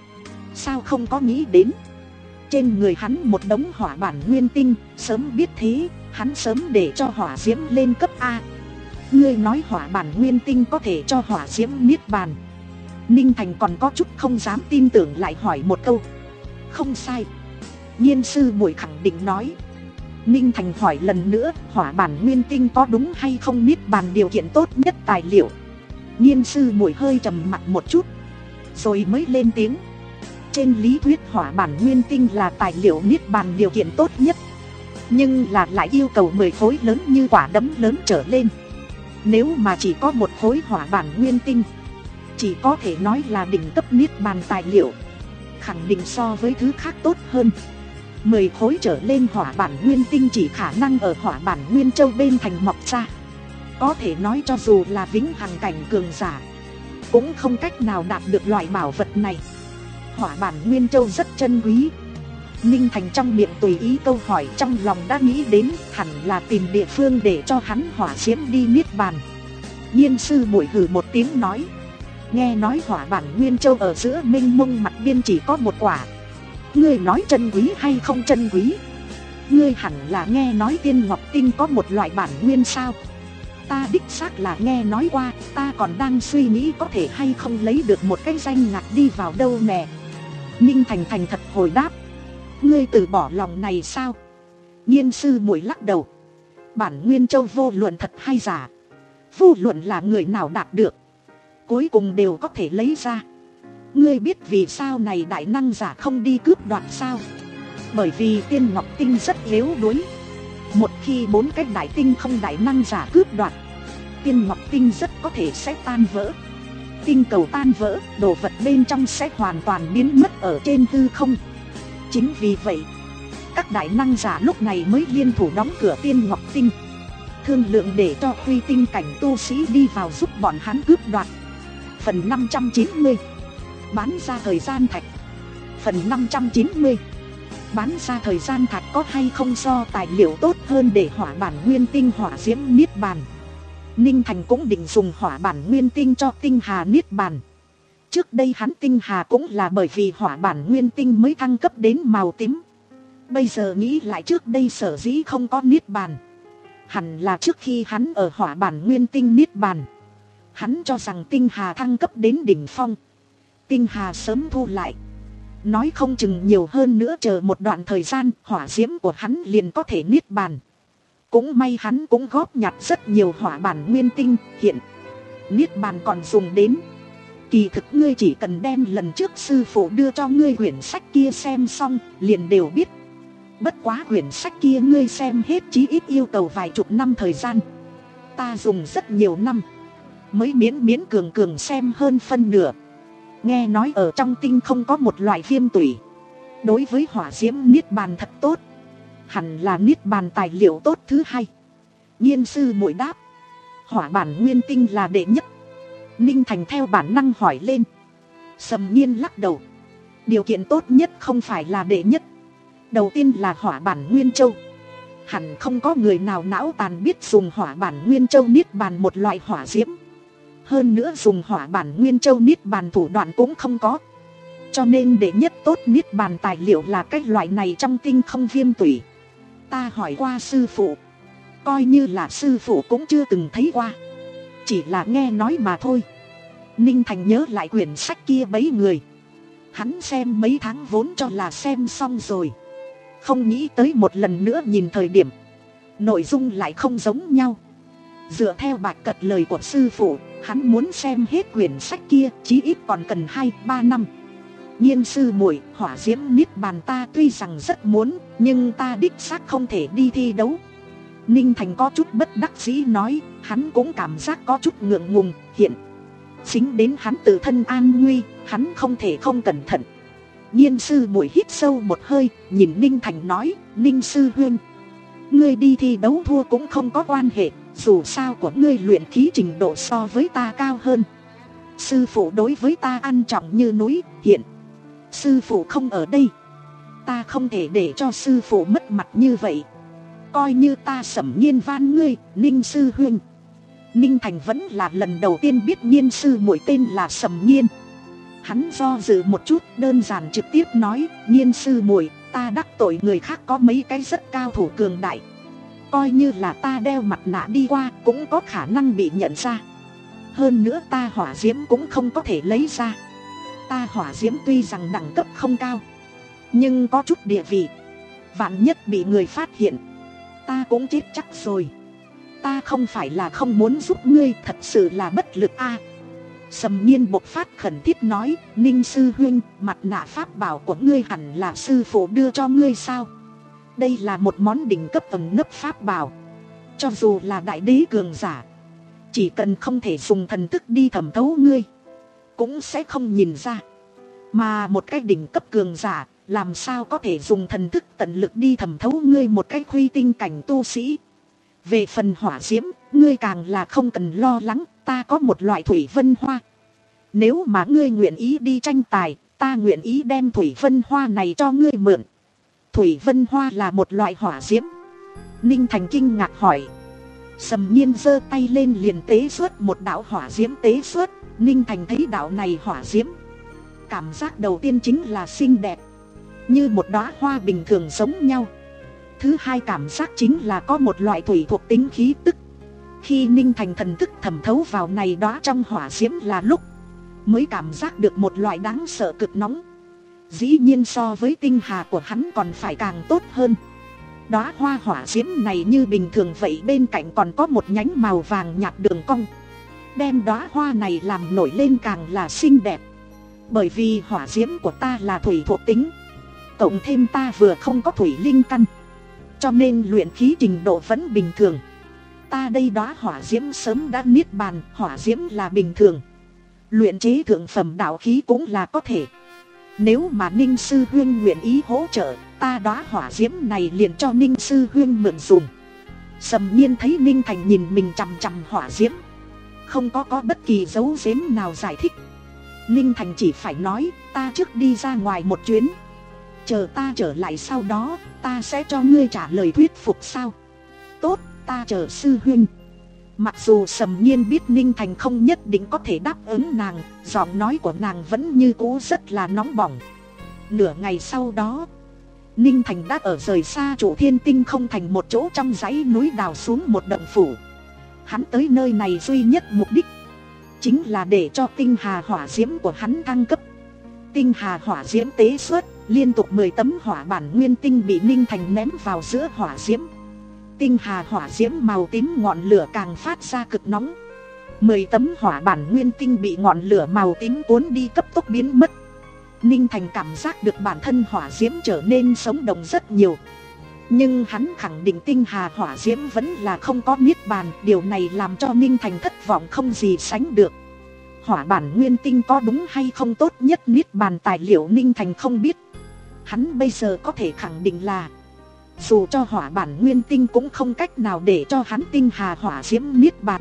Sao không có nghĩ đến? Trên người hắn một đống hỏa bản nguyên tinh, sớm biết thế, hắn sớm để cho hỏa diễm lên cấp A. Ngươi nói hỏa bản nguyên tinh có thể cho hỏa diễm niết bàn. Ninh Thành còn có chút không dám tin tưởng, lại hỏi một câu. Không sai. Nhiên sư muội khẳng định nói. Ninh Thành hỏi lần nữa, hỏa bản nguyên tinh có đúng hay không niết bàn điều kiện tốt nhất tài liệu? Nhiên sư muội hơi trầm mặt một chút, rồi mới lên tiếng. Trên lý thuyết hỏa bản nguyên tinh là tài liệu niết bàn điều kiện tốt nhất, nhưng là lại yêu cầu mười khối lớn như quả đấm lớn trở lên. Nếu mà chỉ có một khối hỏa bản nguyên tinh, chỉ có thể nói là đỉnh cấp niết bàn tài liệu, khẳng định so với thứ khác tốt hơn. Mười khối trở lên hỏa bản nguyên tinh chỉ khả năng ở hỏa bản nguyên châu bên thành mọc ra. Có thể nói cho dù là vĩnh hằng cảnh cường giả, cũng không cách nào đạt được loại bảo vật này. Hỏa bản nguyên châu rất chân quý. Ninh Thành trong miệng tùy ý câu hỏi, trong lòng đã nghĩ đến hẳn là tìm địa phương để cho hắn hỏa diễm đi niết bàn. Nhiên sư muội hừ một tiếng nói. Nghe nói hỏa bản nguyên châu ở giữa mênh mông mặt biên chỉ có một quả, Ngươi nói chân quý hay không chân quý? Ngươi hẳn là nghe nói tiên ngọc tinh có một loại bản nguyên sao? Ta đích xác là nghe nói qua, ta còn đang suy nghĩ có thể hay không lấy được một cái danh ngạch đi vào đâu nè. Ninh Thành thành thật hồi đáp. Ngươi từ bỏ lòng này sao? Nhiên sư muội lắc đầu. Bản nguyên châu vô luận thật hay giả, vô luận là người nào đạt được, cuối cùng đều có thể lấy ra. Ngươi biết vì sao này đại năng giả không đi cướp đoạt sao? Bởi vì tiên ngọc tinh rất yếu đuối. Một khi bốn cái đại tinh không đại năng giả cướp đoạt, tiên ngọc tinh rất có thể sẽ tan vỡ. Tinh cầu tan vỡ, đồ vật bên trong sẽ hoàn toàn biến mất ở trên hư không. Chính vì vậy, các đại năng giả lúc này mới liên thủ đóng cửa tiên ngọc tinh, thương lượng để cho huy tinh cảnh tu sĩ đi vào giúp bọn hắn cướp đoạt. Phần năm trăm chín mươi, bán ra thời gian thạch. Phần năm trăm chín mươi, bán ra thời gian thạch có hay không do tài liệu tốt hơn để hỏa bản nguyên tinh hỏa diễm niết bàn. Ninh Thành cũng định dùng hỏa bản nguyên tinh cho tinh hà niết bàn. Trước đây hắn tinh hà cũng là bởi vì hỏa bản nguyên tinh mới thăng cấp đến màu tím. Bây giờ nghĩ lại trước đây sở dĩ không có niết bàn, hẳn là trước khi hắn ở hỏa bản nguyên tinh niết bàn, hắn cho rằng tinh hà thăng cấp đến đỉnh phong, tinh hà sớm thu lại. Nói không chừng nhiều hơn nữa chờ một đoạn thời gian hỏa diễm của hắn liền có thể niết bàn. Cũng may hắn cũng góp nhặt rất nhiều hỏa bản nguyên tinh, hiện niết bàn còn dùng đến. Kỳ thực ngươi chỉ cần đem lần trước sư phụ đưa cho ngươi quyển sách kia xem xong liền đều biết. Bất quá quyển sách kia ngươi xem hết chí ít yêu cầu vài chục năm thời gian. Ta dùng rất nhiều năm mới miễn miễn cường cường xem hơn phân nửa. Nghe nói ở trong tinh không có một loại viêm tủy, đối với hỏa diễm niết bàn thật tốt, hẳn là niết bàn tài liệu tốt thứ hai. Nhiên sư muội đáp. Hỏa bản nguyên tinh là đệ nhất. Ninh Thành theo bản năng hỏi lên. Sầm Nhiên lắc đầu. Điều kiện tốt nhất không phải là đệ nhất. Đầu tiên là hỏa bản nguyên châu. Hẳn không có người nào não tàn biết dùng hỏa bản nguyên châu niết bàn một loại hỏa diễm. Hơn nữa dùng hỏa bản nguyên châu niết bàn thủ đoạn cũng không có. Cho nên đệ nhất tốt niết bàn tài liệu là cái loại này trong tinh không viêm tủy. Ta hỏi qua sư phụ, coi như là sư phụ cũng chưa từng thấy qua, chỉ là nghe nói mà thôi. Ninh Thành nhớ lại quyển sách kia bấy người, hắn xem mấy tháng vốn cho là xem xong rồi, không nghĩ tới một lần nữa nhìn thời điểm nội dung lại không giống nhau. Dựa theo Bạch Cật lời của sư phụ, hắn muốn xem hết quyển sách kia chí ít còn cần hai ba năm. Nhiên sư muội, hỏa diễm niết bàn ta tuy rằng rất muốn, nhưng ta đích xác không thể đi thi đấu. Ninh Thành có chút bất đắc dĩ nói, hắn cũng cảm giác có chút ngượng ngùng, hiện chính đến hắn tự thân an nguy, hắn không thể không cẩn thận. Nhiên sư muội hít sâu một hơi, nhìn Ninh Thành nói, Ninh sư huynh, ngươi đi thi đấu thua cũng không có quan hệ, dù sao của ngươi luyện khí trình độ so với ta cao hơn. Sư phụ đối với ta ăn trọng như núi, hiện sư phụ không ở đây, ta không thể để cho sư phụ mất mặt như vậy. Coi như ta Sầm Nhiên van ngươi, Ninh sư huynh. Ninh Thành vẫn là lần đầu tiên biết Nhiên sư muội tên là Sầm Nhiên. Hắn do dự một chút, đơn giản trực tiếp nói, Nhiên sư muội, ta đắc tội người khác có mấy cái rất cao thủ cường đại, coi như là ta đeo mặt nạ đi qua cũng có khả năng bị nhận ra. Hơn nữa ta hỏa diễm cũng không có thể lấy ra. Ta hỏa diễm tuy rằng đẳng cấp không cao, nhưng có chút địa vị, vạn nhất bị người phát hiện, ta cũng chết chắc rồi. Ta không phải là không muốn giúp ngươi, thật sự là bất lực a. À, Sầm Nhiên bộc phát khẩn thiết nói, Ninh sư huynh, mặt nạ pháp bảo của ngươi hẳn là sư phụ đưa cho ngươi sao? Đây là một món đỉnh cấp ẩn nấp pháp bảo, cho dù là đại đế cường giả, chỉ cần không thể dùng thần thức đi thẩm thấu ngươi, cũng sẽ không nhìn ra. Mà một cái đỉnh cấp cường giả, làm sao có thể dùng thần thức tận lực đi thẩm thấu ngươi một cái khuy tinh cảnh tu sĩ. Về phần hỏa diễm, ngươi càng là không cần lo lắng, ta có một loại thủy vân hoa. Nếu mà ngươi nguyện ý đi tranh tài, ta nguyện ý đem thủy vân hoa này cho ngươi mượn. Thủy vân hoa là một loại hỏa diễm. Ninh Thành kinh ngạc hỏi. Sầm Nhiên giơ tay lên liền tế xuất một đạo hỏa diễm tế xuất. Ninh Thành thấy đạo này hỏa diễm, cảm giác đầu tiên chính là xinh đẹp. như một đóa hoa bình thường giống nhau. Thứ hai cảm giác chính là có một loại thủy thuộc tính khí tức. Khi Ninh Thành thần thức thẩm thấu vào này đóa trong hỏa diễm là lúc mới cảm giác được một loại đáng sợ cực nóng. Dĩ nhiên so với tinh hà của hắn còn phải càng tốt hơn. Đóa hoa hỏa diễm này như bình thường vậy, bên cạnh còn có một nhánh màu vàng nhạt đường cong, đem đóa hoa này làm nổi lên càng là xinh đẹp. Bởi vì hỏa diễm của ta là thủy thuộc tính, cộng thêm ta vừa không có thủy linh căn, cho nên luyện khí trình độ vẫn bình thường. Ta đây đóa hỏa diễm sớm đã niết bàn, hỏa diễm là bình thường, luyện chế thượng phẩm đạo khí cũng là có thể. Nếu mà Ninh sư huynh nguyện ý hỗ trợ, ta đóa hỏa diễm này liền cho Ninh sư huynh mượn dùng. Sầm Nhiên thấy Ninh Thành nhìn mình chằm chằm hỏa diễm, không có có bất kỳ dấu giếm nào giải thích. Ninh Thành chỉ phải nói, ta trước đi ra ngoài một chuyến, chờ ta trở lại sau đó ta sẽ cho ngươi trả lời thuyết phục sao. Tốt, ta chờ sư huynh. Mặc dù Sầm Nhiên biết Ninh Thành không nhất định có thể đáp ứng nàng, giọng nói của nàng vẫn như cũ rất là nóng bỏng. Nửa ngày sau đó, Ninh Thành đã ở rời xa Trụ Thiên Tinh Không Thành một chỗ trong dãy núi đào xuống một động phủ. Hắn tới nơi này duy nhất mục đích chính là để cho tinh hà hỏa diễm của hắn thăng cấp. Tinh hà hỏa diễm tế xuất, liên tục mười tấm hỏa bản nguyên tinh bị Ninh Thành ném vào giữa hỏa diễm. Tinh hà hỏa diễm màu tím ngọn lửa càng phát ra cực nóng. Mười tấm hỏa bản nguyên tinh bị ngọn lửa màu tím cuốn đi cấp tốc biến mất. Ninh Thành cảm giác được bản thân hỏa diễm trở nên sống động rất nhiều. Nhưng hắn khẳng định tinh hà hỏa diễm vẫn là không có niết bàn. Điều này làm cho Ninh Thành thất vọng không gì sánh được. Hỏa bản nguyên tinh có đúng hay không tốt nhất niết bàn tài liệu Ninh Thành không biết. Hắn bây giờ có thể khẳng định là dù cho hỏa bản nguyên tinh cũng không cách nào để cho hắn tinh hà hỏa diễm niết bàn.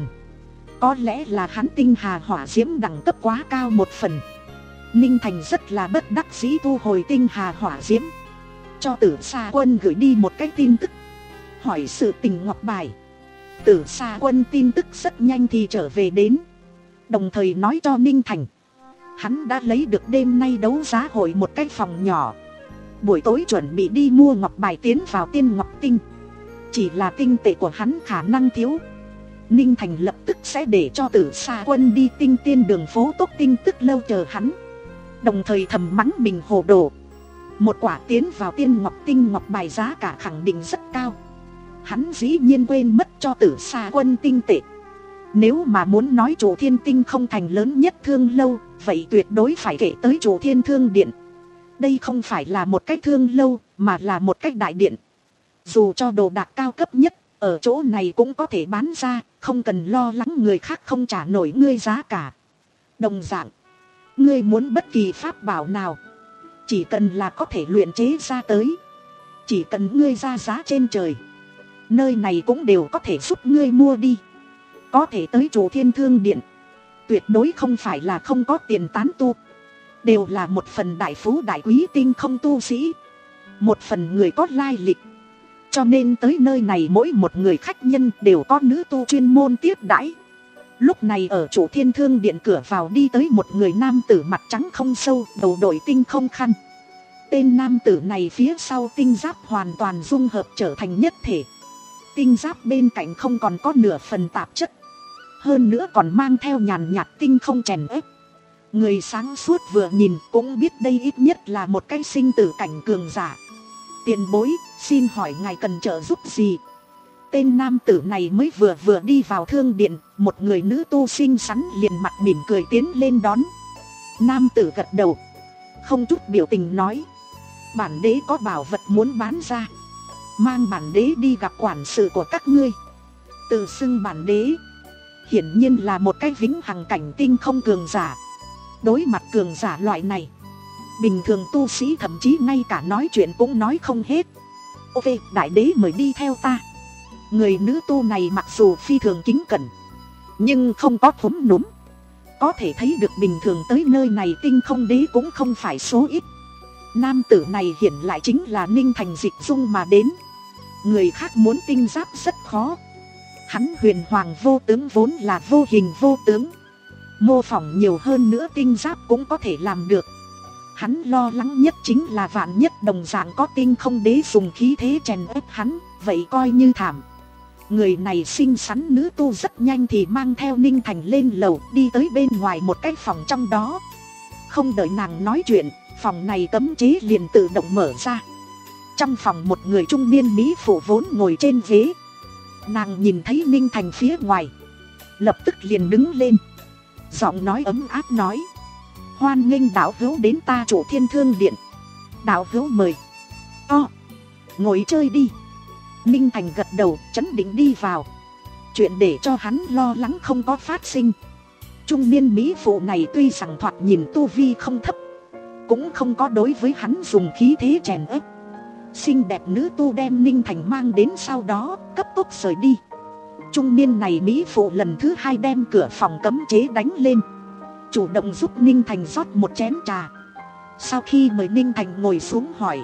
Có lẽ là hắn tinh hà hỏa diễm đẳng cấp quá cao một phần. Ninh Thành rất là bất đắc dĩ thu hồi tinh hà hỏa diễm, cho Tử Sa Quân gửi đi một cái tin tức, hỏi sự tình ngọc bài. Tử Sa Quân tin tức rất nhanh thì trở về đến, đồng thời nói cho Ninh Thành hắn đã lấy được đêm nay đấu giá hội một cái phòng nhỏ, buổi tối chuẩn bị đi mua ngọc bài tiến vào Tiên Ngọc Tinh. Chỉ là tinh tệ của hắn khả năng thiếu. Ninh Thành lập tức sẽ để cho Tử Sa Quân đi Tinh Tiên đường phố Tốc Tinh Tức lâu chờ hắn, đồng thời thầm mắng mình hồ đồ. Một quả tiến vào Tiên Ngọc Tinh ngọc bài giá cả khẳng định rất cao, hắn dĩ nhiên quên mất cho Tử Sa Quân tinh tệ. Nếu mà muốn nói Trụ Thiên Tinh Không Thành lớn nhất thương lâu, vậy tuyệt đối phải kể tới Trụ Thiên Thương Điện. Đây không phải là một cái thương lâu, mà là một cái đại điện. Dù cho đồ đạc cao cấp nhất, ở chỗ này cũng có thể bán ra, không cần lo lắng người khác không trả nổi ngươi giá cả. Đồng dạng, ngươi muốn bất kỳ pháp bảo nào, chỉ cần là có thể luyện chế ra tới, chỉ cần ngươi ra giá trên trời, nơi này cũng đều có thể giúp ngươi mua đi. Có thể tới Trụ Thiên Thương Điện, tuyệt đối không phải là không có tiền tán tu, đều là một phần đại phú đại quý tinh không tu sĩ, một phần người có lai lịch. Cho nên tới nơi này mỗi một người khách nhân đều có nữ tu chuyên môn tiếp đãi. Lúc này ở Trụ Thiên Thương Điện cửa vào đi tới một người nam tử mặt trắng không sâu, đầu đội tinh không khăn. Tên nam tử này phía sau tinh giáp hoàn toàn dung hợp trở thành nhất thể. Tinh giáp bên cạnh không còn có nửa phần tạp chất, hơn nữa còn mang theo nhàn nhạt tinh không chèn ép. Người sáng suốt vừa nhìn cũng biết đây ít nhất là một cái sinh tử cảnh cường giả. Tiền bối, xin hỏi ngài cần trợ giúp gì? Tên nam tử này mới vừa vừa đi vào thương điện, một người nữ tu xinh xắn liền mặt mỉm cười tiến lên đón. Nam tử gật đầu, không chút biểu tình nói: bản đế có bảo vật muốn bán ra, mang bản đế đi gặp quản sự của các ngươi. Tự xưng bản đế, hiển nhiên là một cái vĩnh hằng cảnh tinh không cường giả. Đối mặt cường giả loại này, bình thường tu sĩ thậm chí ngay cả nói chuyện cũng nói không hết. Ok, đại đế mời đi theo ta. Người nữ tu này mặc dù phi thường kính cẩn, nhưng không có thúm núm. Có thể thấy được bình thường tới nơi này tinh không đế cũng không phải số ít. Nam tử này hiện lại chính là Ninh Thành dịch dung mà đến. Người khác muốn tinh giáp rất khó, hắn huyền hoàng vô tướng vốn là vô hình vô tướng, mô phỏng nhiều hơn nữa tinh giáp cũng có thể làm được. Hắn lo lắng nhất chính là vạn nhất đồng dạng có tinh không đế dùng khí thế chèn ép hắn, vậy coi như thảm. Người này xinh xắn nữ tu rất nhanh thì mang theo Ninh Thành lên lầu, đi tới bên ngoài một cái phòng trong đó. Không đợi nàng nói chuyện, phòng này cấm chế liền tự động mở ra. Trong phòng một người trung niên mỹ phụ vốn ngồi trên ghế. Nàng nhìn thấy Ninh Thành phía ngoài, lập tức liền đứng lên, giọng nói ấm áp nói: hoan nghênh đạo hữu đến ta Chủ Thiên Thương Điện. Đạo hữu mời. To, ngồi chơi đi. Ninh Thành gật đầu, trấn định đi vào. Chuyện để cho hắn lo lắng không có phát sinh. Trung niên mỹ phụ này tuy rằng thoạt nhìn tu vi không thấp, cũng không có đối với hắn dùng khí thế chèn ép. Xinh đẹp nữ tu đem Ninh Thành mang đến, sau đó cấp tốc rời đi. Trung niên này mỹ phụ lần thứ hai đem cửa phòng cấm chế đánh lên, chủ động giúp Ninh Thành rót một chén trà. Sau khi mời Ninh Thành ngồi xuống hỏi: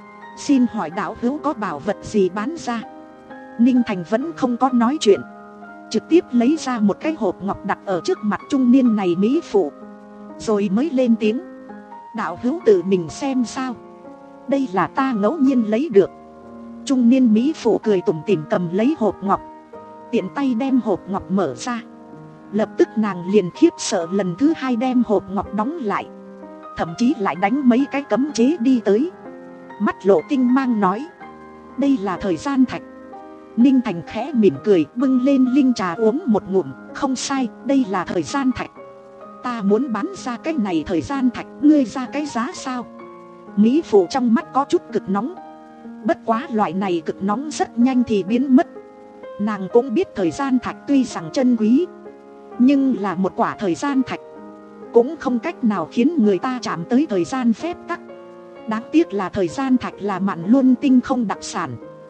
xin hỏi đạo hữu có bảo vật gì bán ra? Ninh Thành vẫn không có nói chuyện, trực tiếp lấy ra một cái hộp ngọc đặt ở trước mặt trung niên này mỹ phụ, rồi mới lên tiếng: đạo hữu tự mình xem sao, đây là ta ngẫu nhiên lấy được. Trung niên mỹ phụ cười tủm tỉm cầm lấy hộp ngọc, tiện tay đem hộp ngọc mở ra. Lập tức nàng liền khiếp sợ lần thứ hai đem hộp ngọc đóng lại, thậm chí lại đánh mấy cái cấm chế đi tới, mắt lộ tinh mang nói: đây là thời gian thạch. Ninh Thành khẽ mỉm cười, bưng lên linh trà uống một ngụm: không sai, đây là thời gian thạch. Ta muốn bán ra cái này thời gian thạch, ngươi ra cái giá sao? Mỹ phụ trong mắt có chút cực nóng. Bất quá loại này cực nóng rất nhanh thì biến mất. Nàng cũng biết thời gian thạch tuy rằng chân quý, nhưng là một quả thời gian thạch, cũng không cách nào khiến người ta chạm tới thời gian phép tắc. Đáng tiếc là thời gian thạch là Mạn Luân tinh không đặc sản.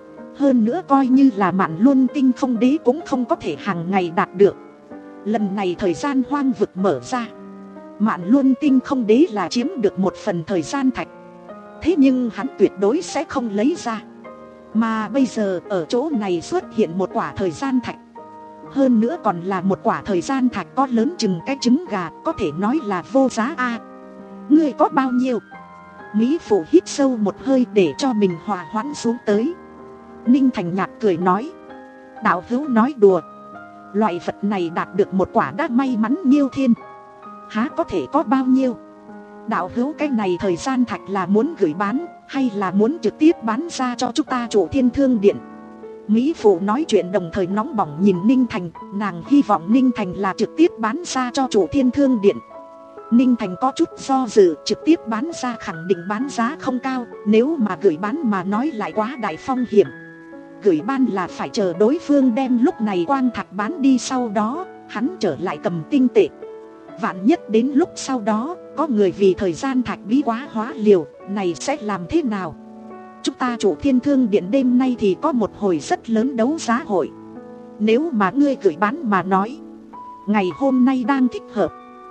Hơn nữa coi như là Mạn Luân tinh không đế cũng không có thể hàng ngày đạt được. Lần này thời gian hoang vực mở ra, Mạn Luân tinh không đế là chiếm được một phần thời gian thạch. Thế nhưng hắn tuyệt đối sẽ không lấy ra. Mà bây giờ ở chỗ này xuất hiện một quả thời gian thạch, hơn nữa còn là một quả thời gian thạch có lớn chừng cái trứng gà, có thể nói là vô giá a. À, ngươi có bao nhiêu? Mỹ phụ hít sâu một hơi để cho mình hòa hoãn xuống tới. Ninh Thành nhạt cười nói: đạo hữu nói đùa, loại vật này đạt được một quả đã may mắn nhiêu thiên, há có thể có bao nhiêu. Đạo hữu cái này thời gian thạch là muốn gửi bán, hay là muốn trực tiếp bán ra cho chúng ta Chủ Thiên Thương Điện? Mỹ phụ nói chuyện đồng thời nóng bỏng nhìn Ninh Thành. Nàng hy vọng Ninh Thành là trực tiếp bán ra cho Chủ Thiên Thương Điện. Ninh Thành có chút do dự, trực tiếp bán ra khẳng định bán giá không cao, nếu mà gửi bán mà nói lại quá đại phong hiểm. Gửi bán là phải chờ đối phương đem lúc này quang thạch bán đi, sau đó hắn trở lại cầm tinh tệ. Vạn nhất đến lúc sau đó có người vì thời gian thạch bí quá hóa liều, này sẽ làm thế nào? Chúng ta Chủ Thiên Thương Điện đêm nay thì có một hồi rất lớn đấu giá hội. Nếu mà ngươi gửi bán mà nói, ngày hôm nay đang thích hợp.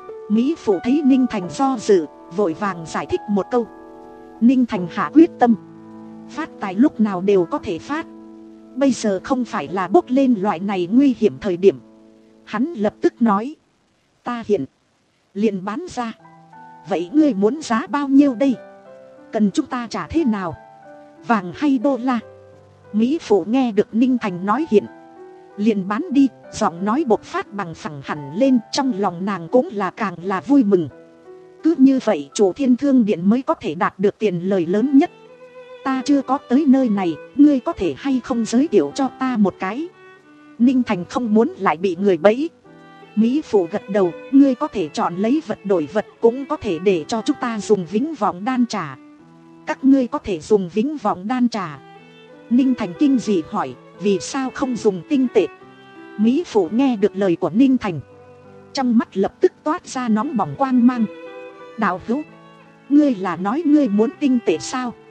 Mỹ phụ thấy Ninh Thành do dự, vội vàng giải thích một câu. Ninh Thành hạ quyết tâm, phát tài lúc nào đều có thể phát, bây giờ không phải là bốc lên loại này nguy hiểm thời điểm. Hắn lập tức nói: ta hiện liền bán ra. Vậy ngươi muốn giá bao nhiêu đây? Cần chúng ta trả thế nào? Vàng hay đô la? Mỹ phụ nghe được Ninh Thành nói hiện liền bán đi, giọng nói bộc phát bằng phẳng hẳn lên. Trong lòng nàng cũng là càng là vui mừng. Cứ như vậy Chủ Thiên Thương Điện mới có thể đạt được tiền lời lớn nhất. Ta chưa có tới nơi này, ngươi có thể hay không giới thiệu cho ta một cái? Ninh Thành không muốn lại bị người bẫy. Mỹ phụ gật đầu: ngươi có thể chọn lấy vật đổi vật, cũng có thể để cho chúng ta dùng vĩnh vọng đan trả. Các ngươi có thể dùng vĩnh vọng đan trả? Ninh Thành kinh dị hỏi: vì sao không dùng tinh tệ? Mỹ phụ nghe được lời của Ninh Thành, trong mắt lập tức toát ra nóng bỏng quang mang. Đạo hữu, ngươi là nói ngươi muốn tinh tệ sao?